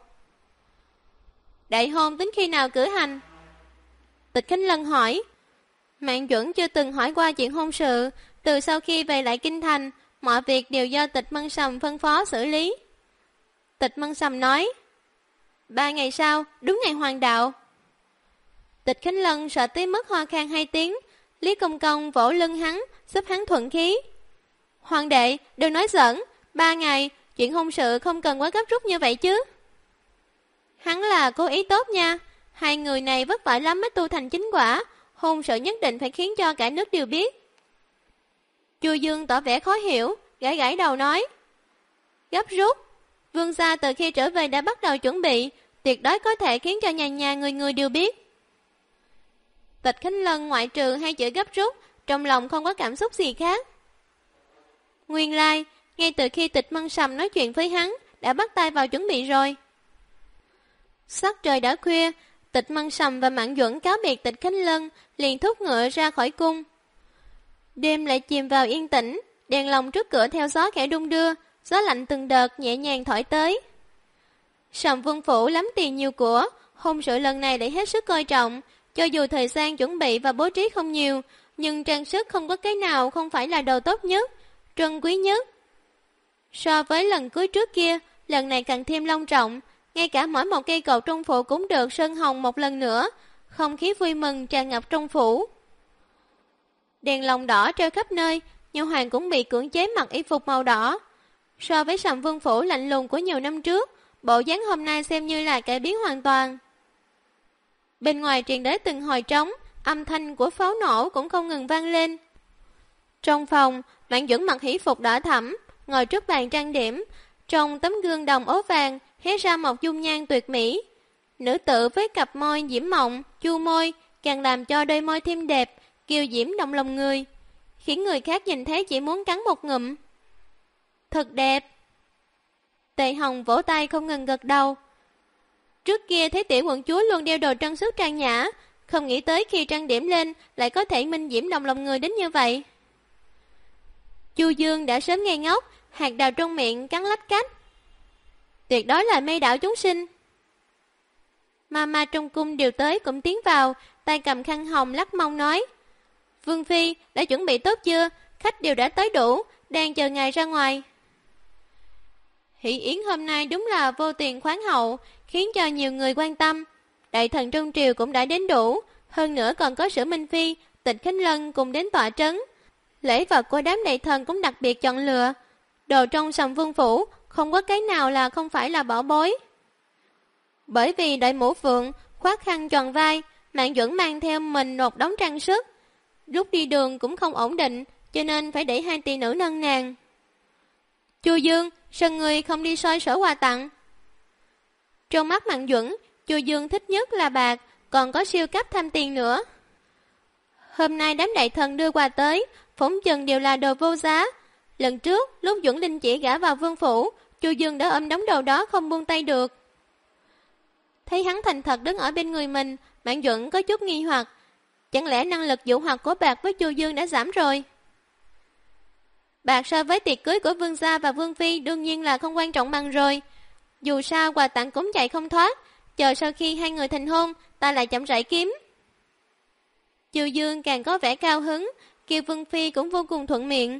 Đại hôn tính khi nào cử hành? Tịch Khánh Lân hỏi. Mạng Duẩn chưa từng hỏi qua chuyện hôn sự, từ sau khi về lại kinh thành, mọi việc đều do Tịch Mân Sầm phân phó xử lý. Tịch Mân Sầm nói, 3 ngày sau, đúng ngày hoàng đạo. Tịch Khánh Lân sợ tới mức ho khan 2 tiếng, Lý Công Công vỗ lưng hắn, giúp hắn thuận khí. Hoàng đệ, đừng nói giỡn, 3 ngày, chuyện hôn sự không cần quá gấp rút như vậy chứ. Hắn là cố ý tốt nha, hai người này vất vả lắm mới tu thành chính quả, hôn sự nhất định phải khiến cho cả nước đều biết. Chu Dương tỏ vẻ khó hiểu, gãi gãi đầu nói, gấp rút, vương gia từ khi trở về đã bắt đầu chuẩn bị, tuyệt đối có thể khiến cho nhà nhà người người đều biết. Tịch Khánh Lân ngoại trừ hai chữ gấp rút, trong lòng không có cảm xúc gì khác. Nguyên lai, ngay từ khi Tịch Mân Sầm nói chuyện với hắn, đã bắt tay vào chuẩn bị rồi. Sắc trời đã khuya, Tịch Mân Sầm và Mạn Duẩn cáo biệt Tịch Khánh Lân, liền thúc ngựa ra khỏi cung. Đêm lại chìm vào yên tĩnh, đèn lồng trước cửa theo gió khẽ đung đưa, gió lạnh từng đợt nhẹ nhàng thổi tới. Sầm Vương phủ lắm tiền nhiều của, hôn sự lần này lại hết sức coi trọng, cho dù thời gian chuẩn bị và bố trí không nhiều, nhưng trang sức không có cái nào không phải là đồ tốt nhất, trân quý nhất. So với lần cưới trước kia, lần này càng thêm long trọng, ngay cả mỗi một cây cột trong phủ cũng được sơn hồng một lần nữa, không khí vui mừng tràn ngập trong phủ. Đèn lồng đỏ treo khắp nơi, Nha Hoàng cũng bị cưỡng chế mặc y phục màu đỏ. So với Sầm Vương phủ lạnh lùng của nhiều năm trước, bộ dáng hôm nay xem như là cải biến hoàn toàn. Bên ngoài truyền đến từng hồi trống, âm thanh của pháo nổ cũng không ngừng vang lên. Trong phòng, Mạn Duẩn mặc hỷ phục đỏ thẫm, ngồi trước bàn trang điểm, trong tấm gương đồng ố vàng hé ra một dung nhan tuyệt mỹ. Nữ tử với cặp môi diễm mộng, chu môi, càng làm cho đôi môi thêm đẹp, kiều diễm động lòng người, khiến người khác nhìn thấy chỉ muốn cắn một ngụm. Thật đẹp. Tề Hồng vỗ tay không ngừng gật đầu. Trước kia thấy tiểu quận chúa luôn đeo đồ trang sức trang nhã, không nghĩ tới khi trang điểm lên lại có thể minh diễm động lòng người đến như vậy. Chu Dương đã sớm nghe ngốc, hạt đào trong miệng cắn lách cách. Tuyệt đối là mê đảo chúng sinh. Mama trong cung điều tới cũng tiến vào, tay cầm khăn hồng lắc mông nói, Vương Phi đã chuẩn bị tốt chưa? Khách đều đã tới đủ, đang chờ ngài ra ngoài. Hỷ yến hôm nay đúng là vô tiền khoáng hậu, khiến cho nhiều người quan tâm. Đại thần trong triều cũng đã đến đủ, hơn nữa còn có Sử Minh Phi, Tịch Khánh Lân cùng đến tọa trấn. Lễ vật của đám đại thần cũng đặc biệt chọn lựa. Đồ trong Sầm Vương phủ không có cái nào là không phải là bảo bối. Bởi vì đội mũ phượng, khoác khăn tròn vai, Mạn Duẩn mang theo mình một đống trang sức. Lúc đi đường cũng không ổn định, cho nên phải để hai tỷ nữ nâng nàng. Chu Dương, sao người không đi soi sổ quà tặng? Trong mắt Mạn Duẩn, Chu Dương thích nhất là bạc, còn có siêu cấp tham tiền nữa. Hôm nay đám đại thần đưa quà tới, phỏng chừng đều là đồ vô giá. Lần trước, lúc Duẩn Linh chỉ gả vào vương phủ, Chu Dương đã ôm đống đồ đó không buông tay được. Thấy hắn thành thật đứng ở bên người mình, Mạn Duẩn có chút nghi hoặc. Chẳng lẽ năng lực dụ hoặc của bạc với Chu Dương đã giảm rồi? Bạc so với tiệc cưới của vương gia và vương phi đương nhiên là không quan trọng bằng rồi. Dù sao quà tặng cũng chạy không thoát, chờ sau khi hai người thành hôn, ta lại chậm rãi kiếm. Chu Dương càng có vẻ cao hứng, kêu vương phi cũng vô cùng thuận miệng.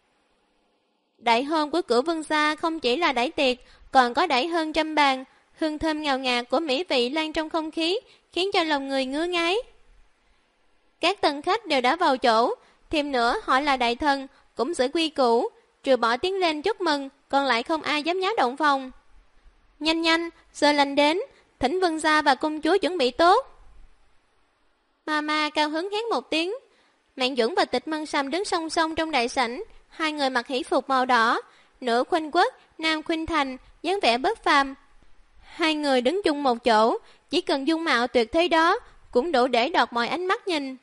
Đại hôn của cửu vương gia không chỉ là đãi tiệc, còn có đãi hơn 100 bàn, hương thơm ngào ngạt của mỹ vị lan trong không khí, khiến cho lòng người ngứa ngáy. Các tân khách đều đã vào chỗ, thêm nữa họ là đại thần, cũng giữ quy củ, trừ bỏ tiếng lên chúc mừng, còn lại không ai dám nháo động phòng. Nhanh nhanh, giờ lành đến, thỉnh vương gia và công chúa chuẩn bị tốt. Mama cao hứng hét một tiếng. Mạn Duẩn và Tịch Mân Sầm đứng song song trong đại sảnh, hai người mặc hỷ phục màu đỏ, nửa khuynh quốc, nam khuynh thành, dáng vẻ bất phàm. Hai người đứng chung một chỗ, chỉ cần dung mạo tuyệt thế đó, cũng đủ để đọt mọi ánh mắt nhìn.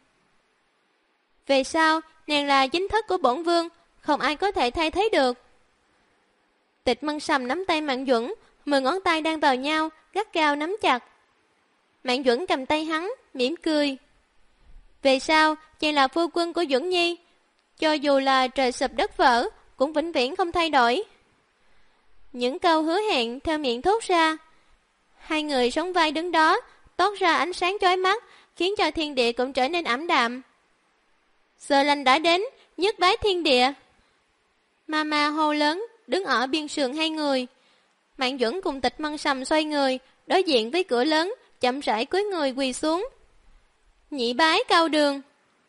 Về sau, nàng là chính thất của bổn vương, không ai có thể thay thế được. Tịch Mân Sầm nắm tay Mạn Duẩn, 10 ngón tay đang vào nhau, gắt gao nắm chặt. Mạn Duẩn cầm tay hắn, mỉm cười. Về sau, chàng là phu quân của Duẩn Nhi, cho dù là trời sụp đất vỡ, cũng vĩnh viễn không thay đổi. Những câu hứa hẹn theo miệng thốt ra. Hai người sóng vai đứng đó, toát ra ánh sáng chói mắt, khiến cho thiên địa cũng trở nên ảm đạm. Giờ lành đã đến, nhất bái thiên địa. Mama hô lớn, đứng ở biên sườn hai người. Mạn Duẩn cùng Tịch Mân Sầm xoay người, đối diện với cửa lớn, chậm rãi cúi người quỳ xuống. Nhị bái cao đường.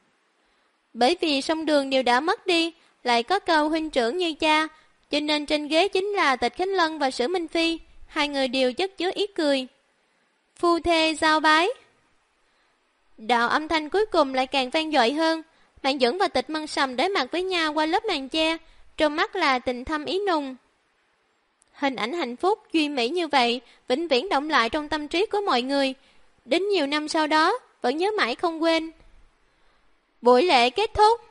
Bởi vì song đường đều đã mất đi, lại có câu huynh trưởng như cha, cho nên trên ghế chính là Tịch Khánh Lân và Sử Minh Phi, hai người đều chất chứa ý cười. Phu thê giao bái. Đạo âm thanh cuối cùng lại càng vang dội hơn. Mạn Duẩn và Tịch Mân Sầm đối mặt với nhau qua lớp màn che, trong mắt là tình thâm ý nùng. Hình ảnh hạnh phúc duy mỹ như vậy vĩnh viễn động lại trong tâm trí của mọi người, đến nhiều năm sau đó vẫn nhớ mãi không quên. Buổi lễ kết thúc.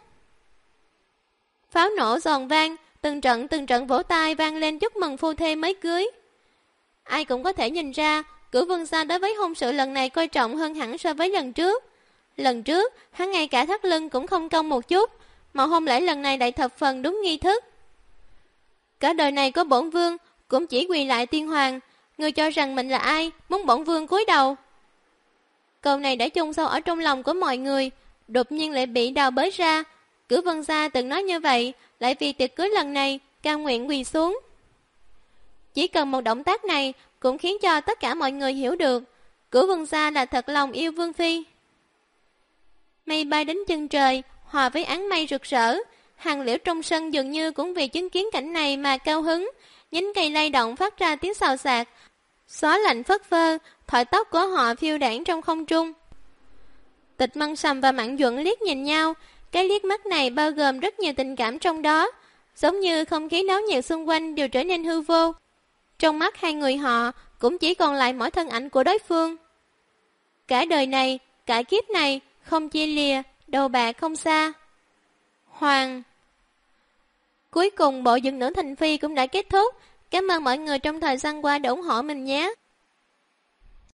Pháo nổ giòn vang, từng trận vỗ tay vang lên chúc mừng phu thê mới cưới. Ai cũng có thể nhìn ra, cửu vương gia đối với hôn sự lần này coi trọng hơn hẳn so với lần trước. Lần trước, hắn ngay cả thắt lưng cũng không cong một chút, mà hôn lễ lần này lại thập phần đúng nghi thức. Cả đời này của bổn vương cũng chỉ quỳ lại tiên hoàng, ngươi cho rằng mình là ai, muốn bổn vương cúi đầu. Câu này đã chôn sâu ở trong lòng của mọi người, đột nhiên lại bị đào bới ra. Cửu vương gia từng nói như vậy, lại vì tiệc cưới lần này, cam nguyện quỳ xuống. Chỉ cần một động tác này cũng khiến cho tất cả mọi người hiểu được, cửu vương gia là thật lòng yêu vương phi. Mây bay đến chân trời, hòa với áng mây rực rỡ, hàng liễu trong sân dường như cũng vì chứng kiến cảnh này mà cao hứng, nhánh cây lay động phát ra tiếng xào xạc, gió lạnh phất phơ, thỏi tóc của họ phiêu đãng trong không trung. Tịch Mân Sầm và Mạn Duẩn liếc nhìn nhau, cái liếc mắt này bao gồm rất nhiều tình cảm trong đó, giống như không khí náo nhiệt xung quanh đều trở nên hư vô. Trong mắt hai người họ cũng chỉ còn lại mỗi thân ảnh của đối phương. Cả đời này, cả kiếp này, không chia lìa, đầu bạc không xa. Hoàng. Cuối cùng bộ dựng nữ thành phi cũng đã kết thúc. Cảm ơn mọi người trong thời gian qua đã ủng hộ mình nhé.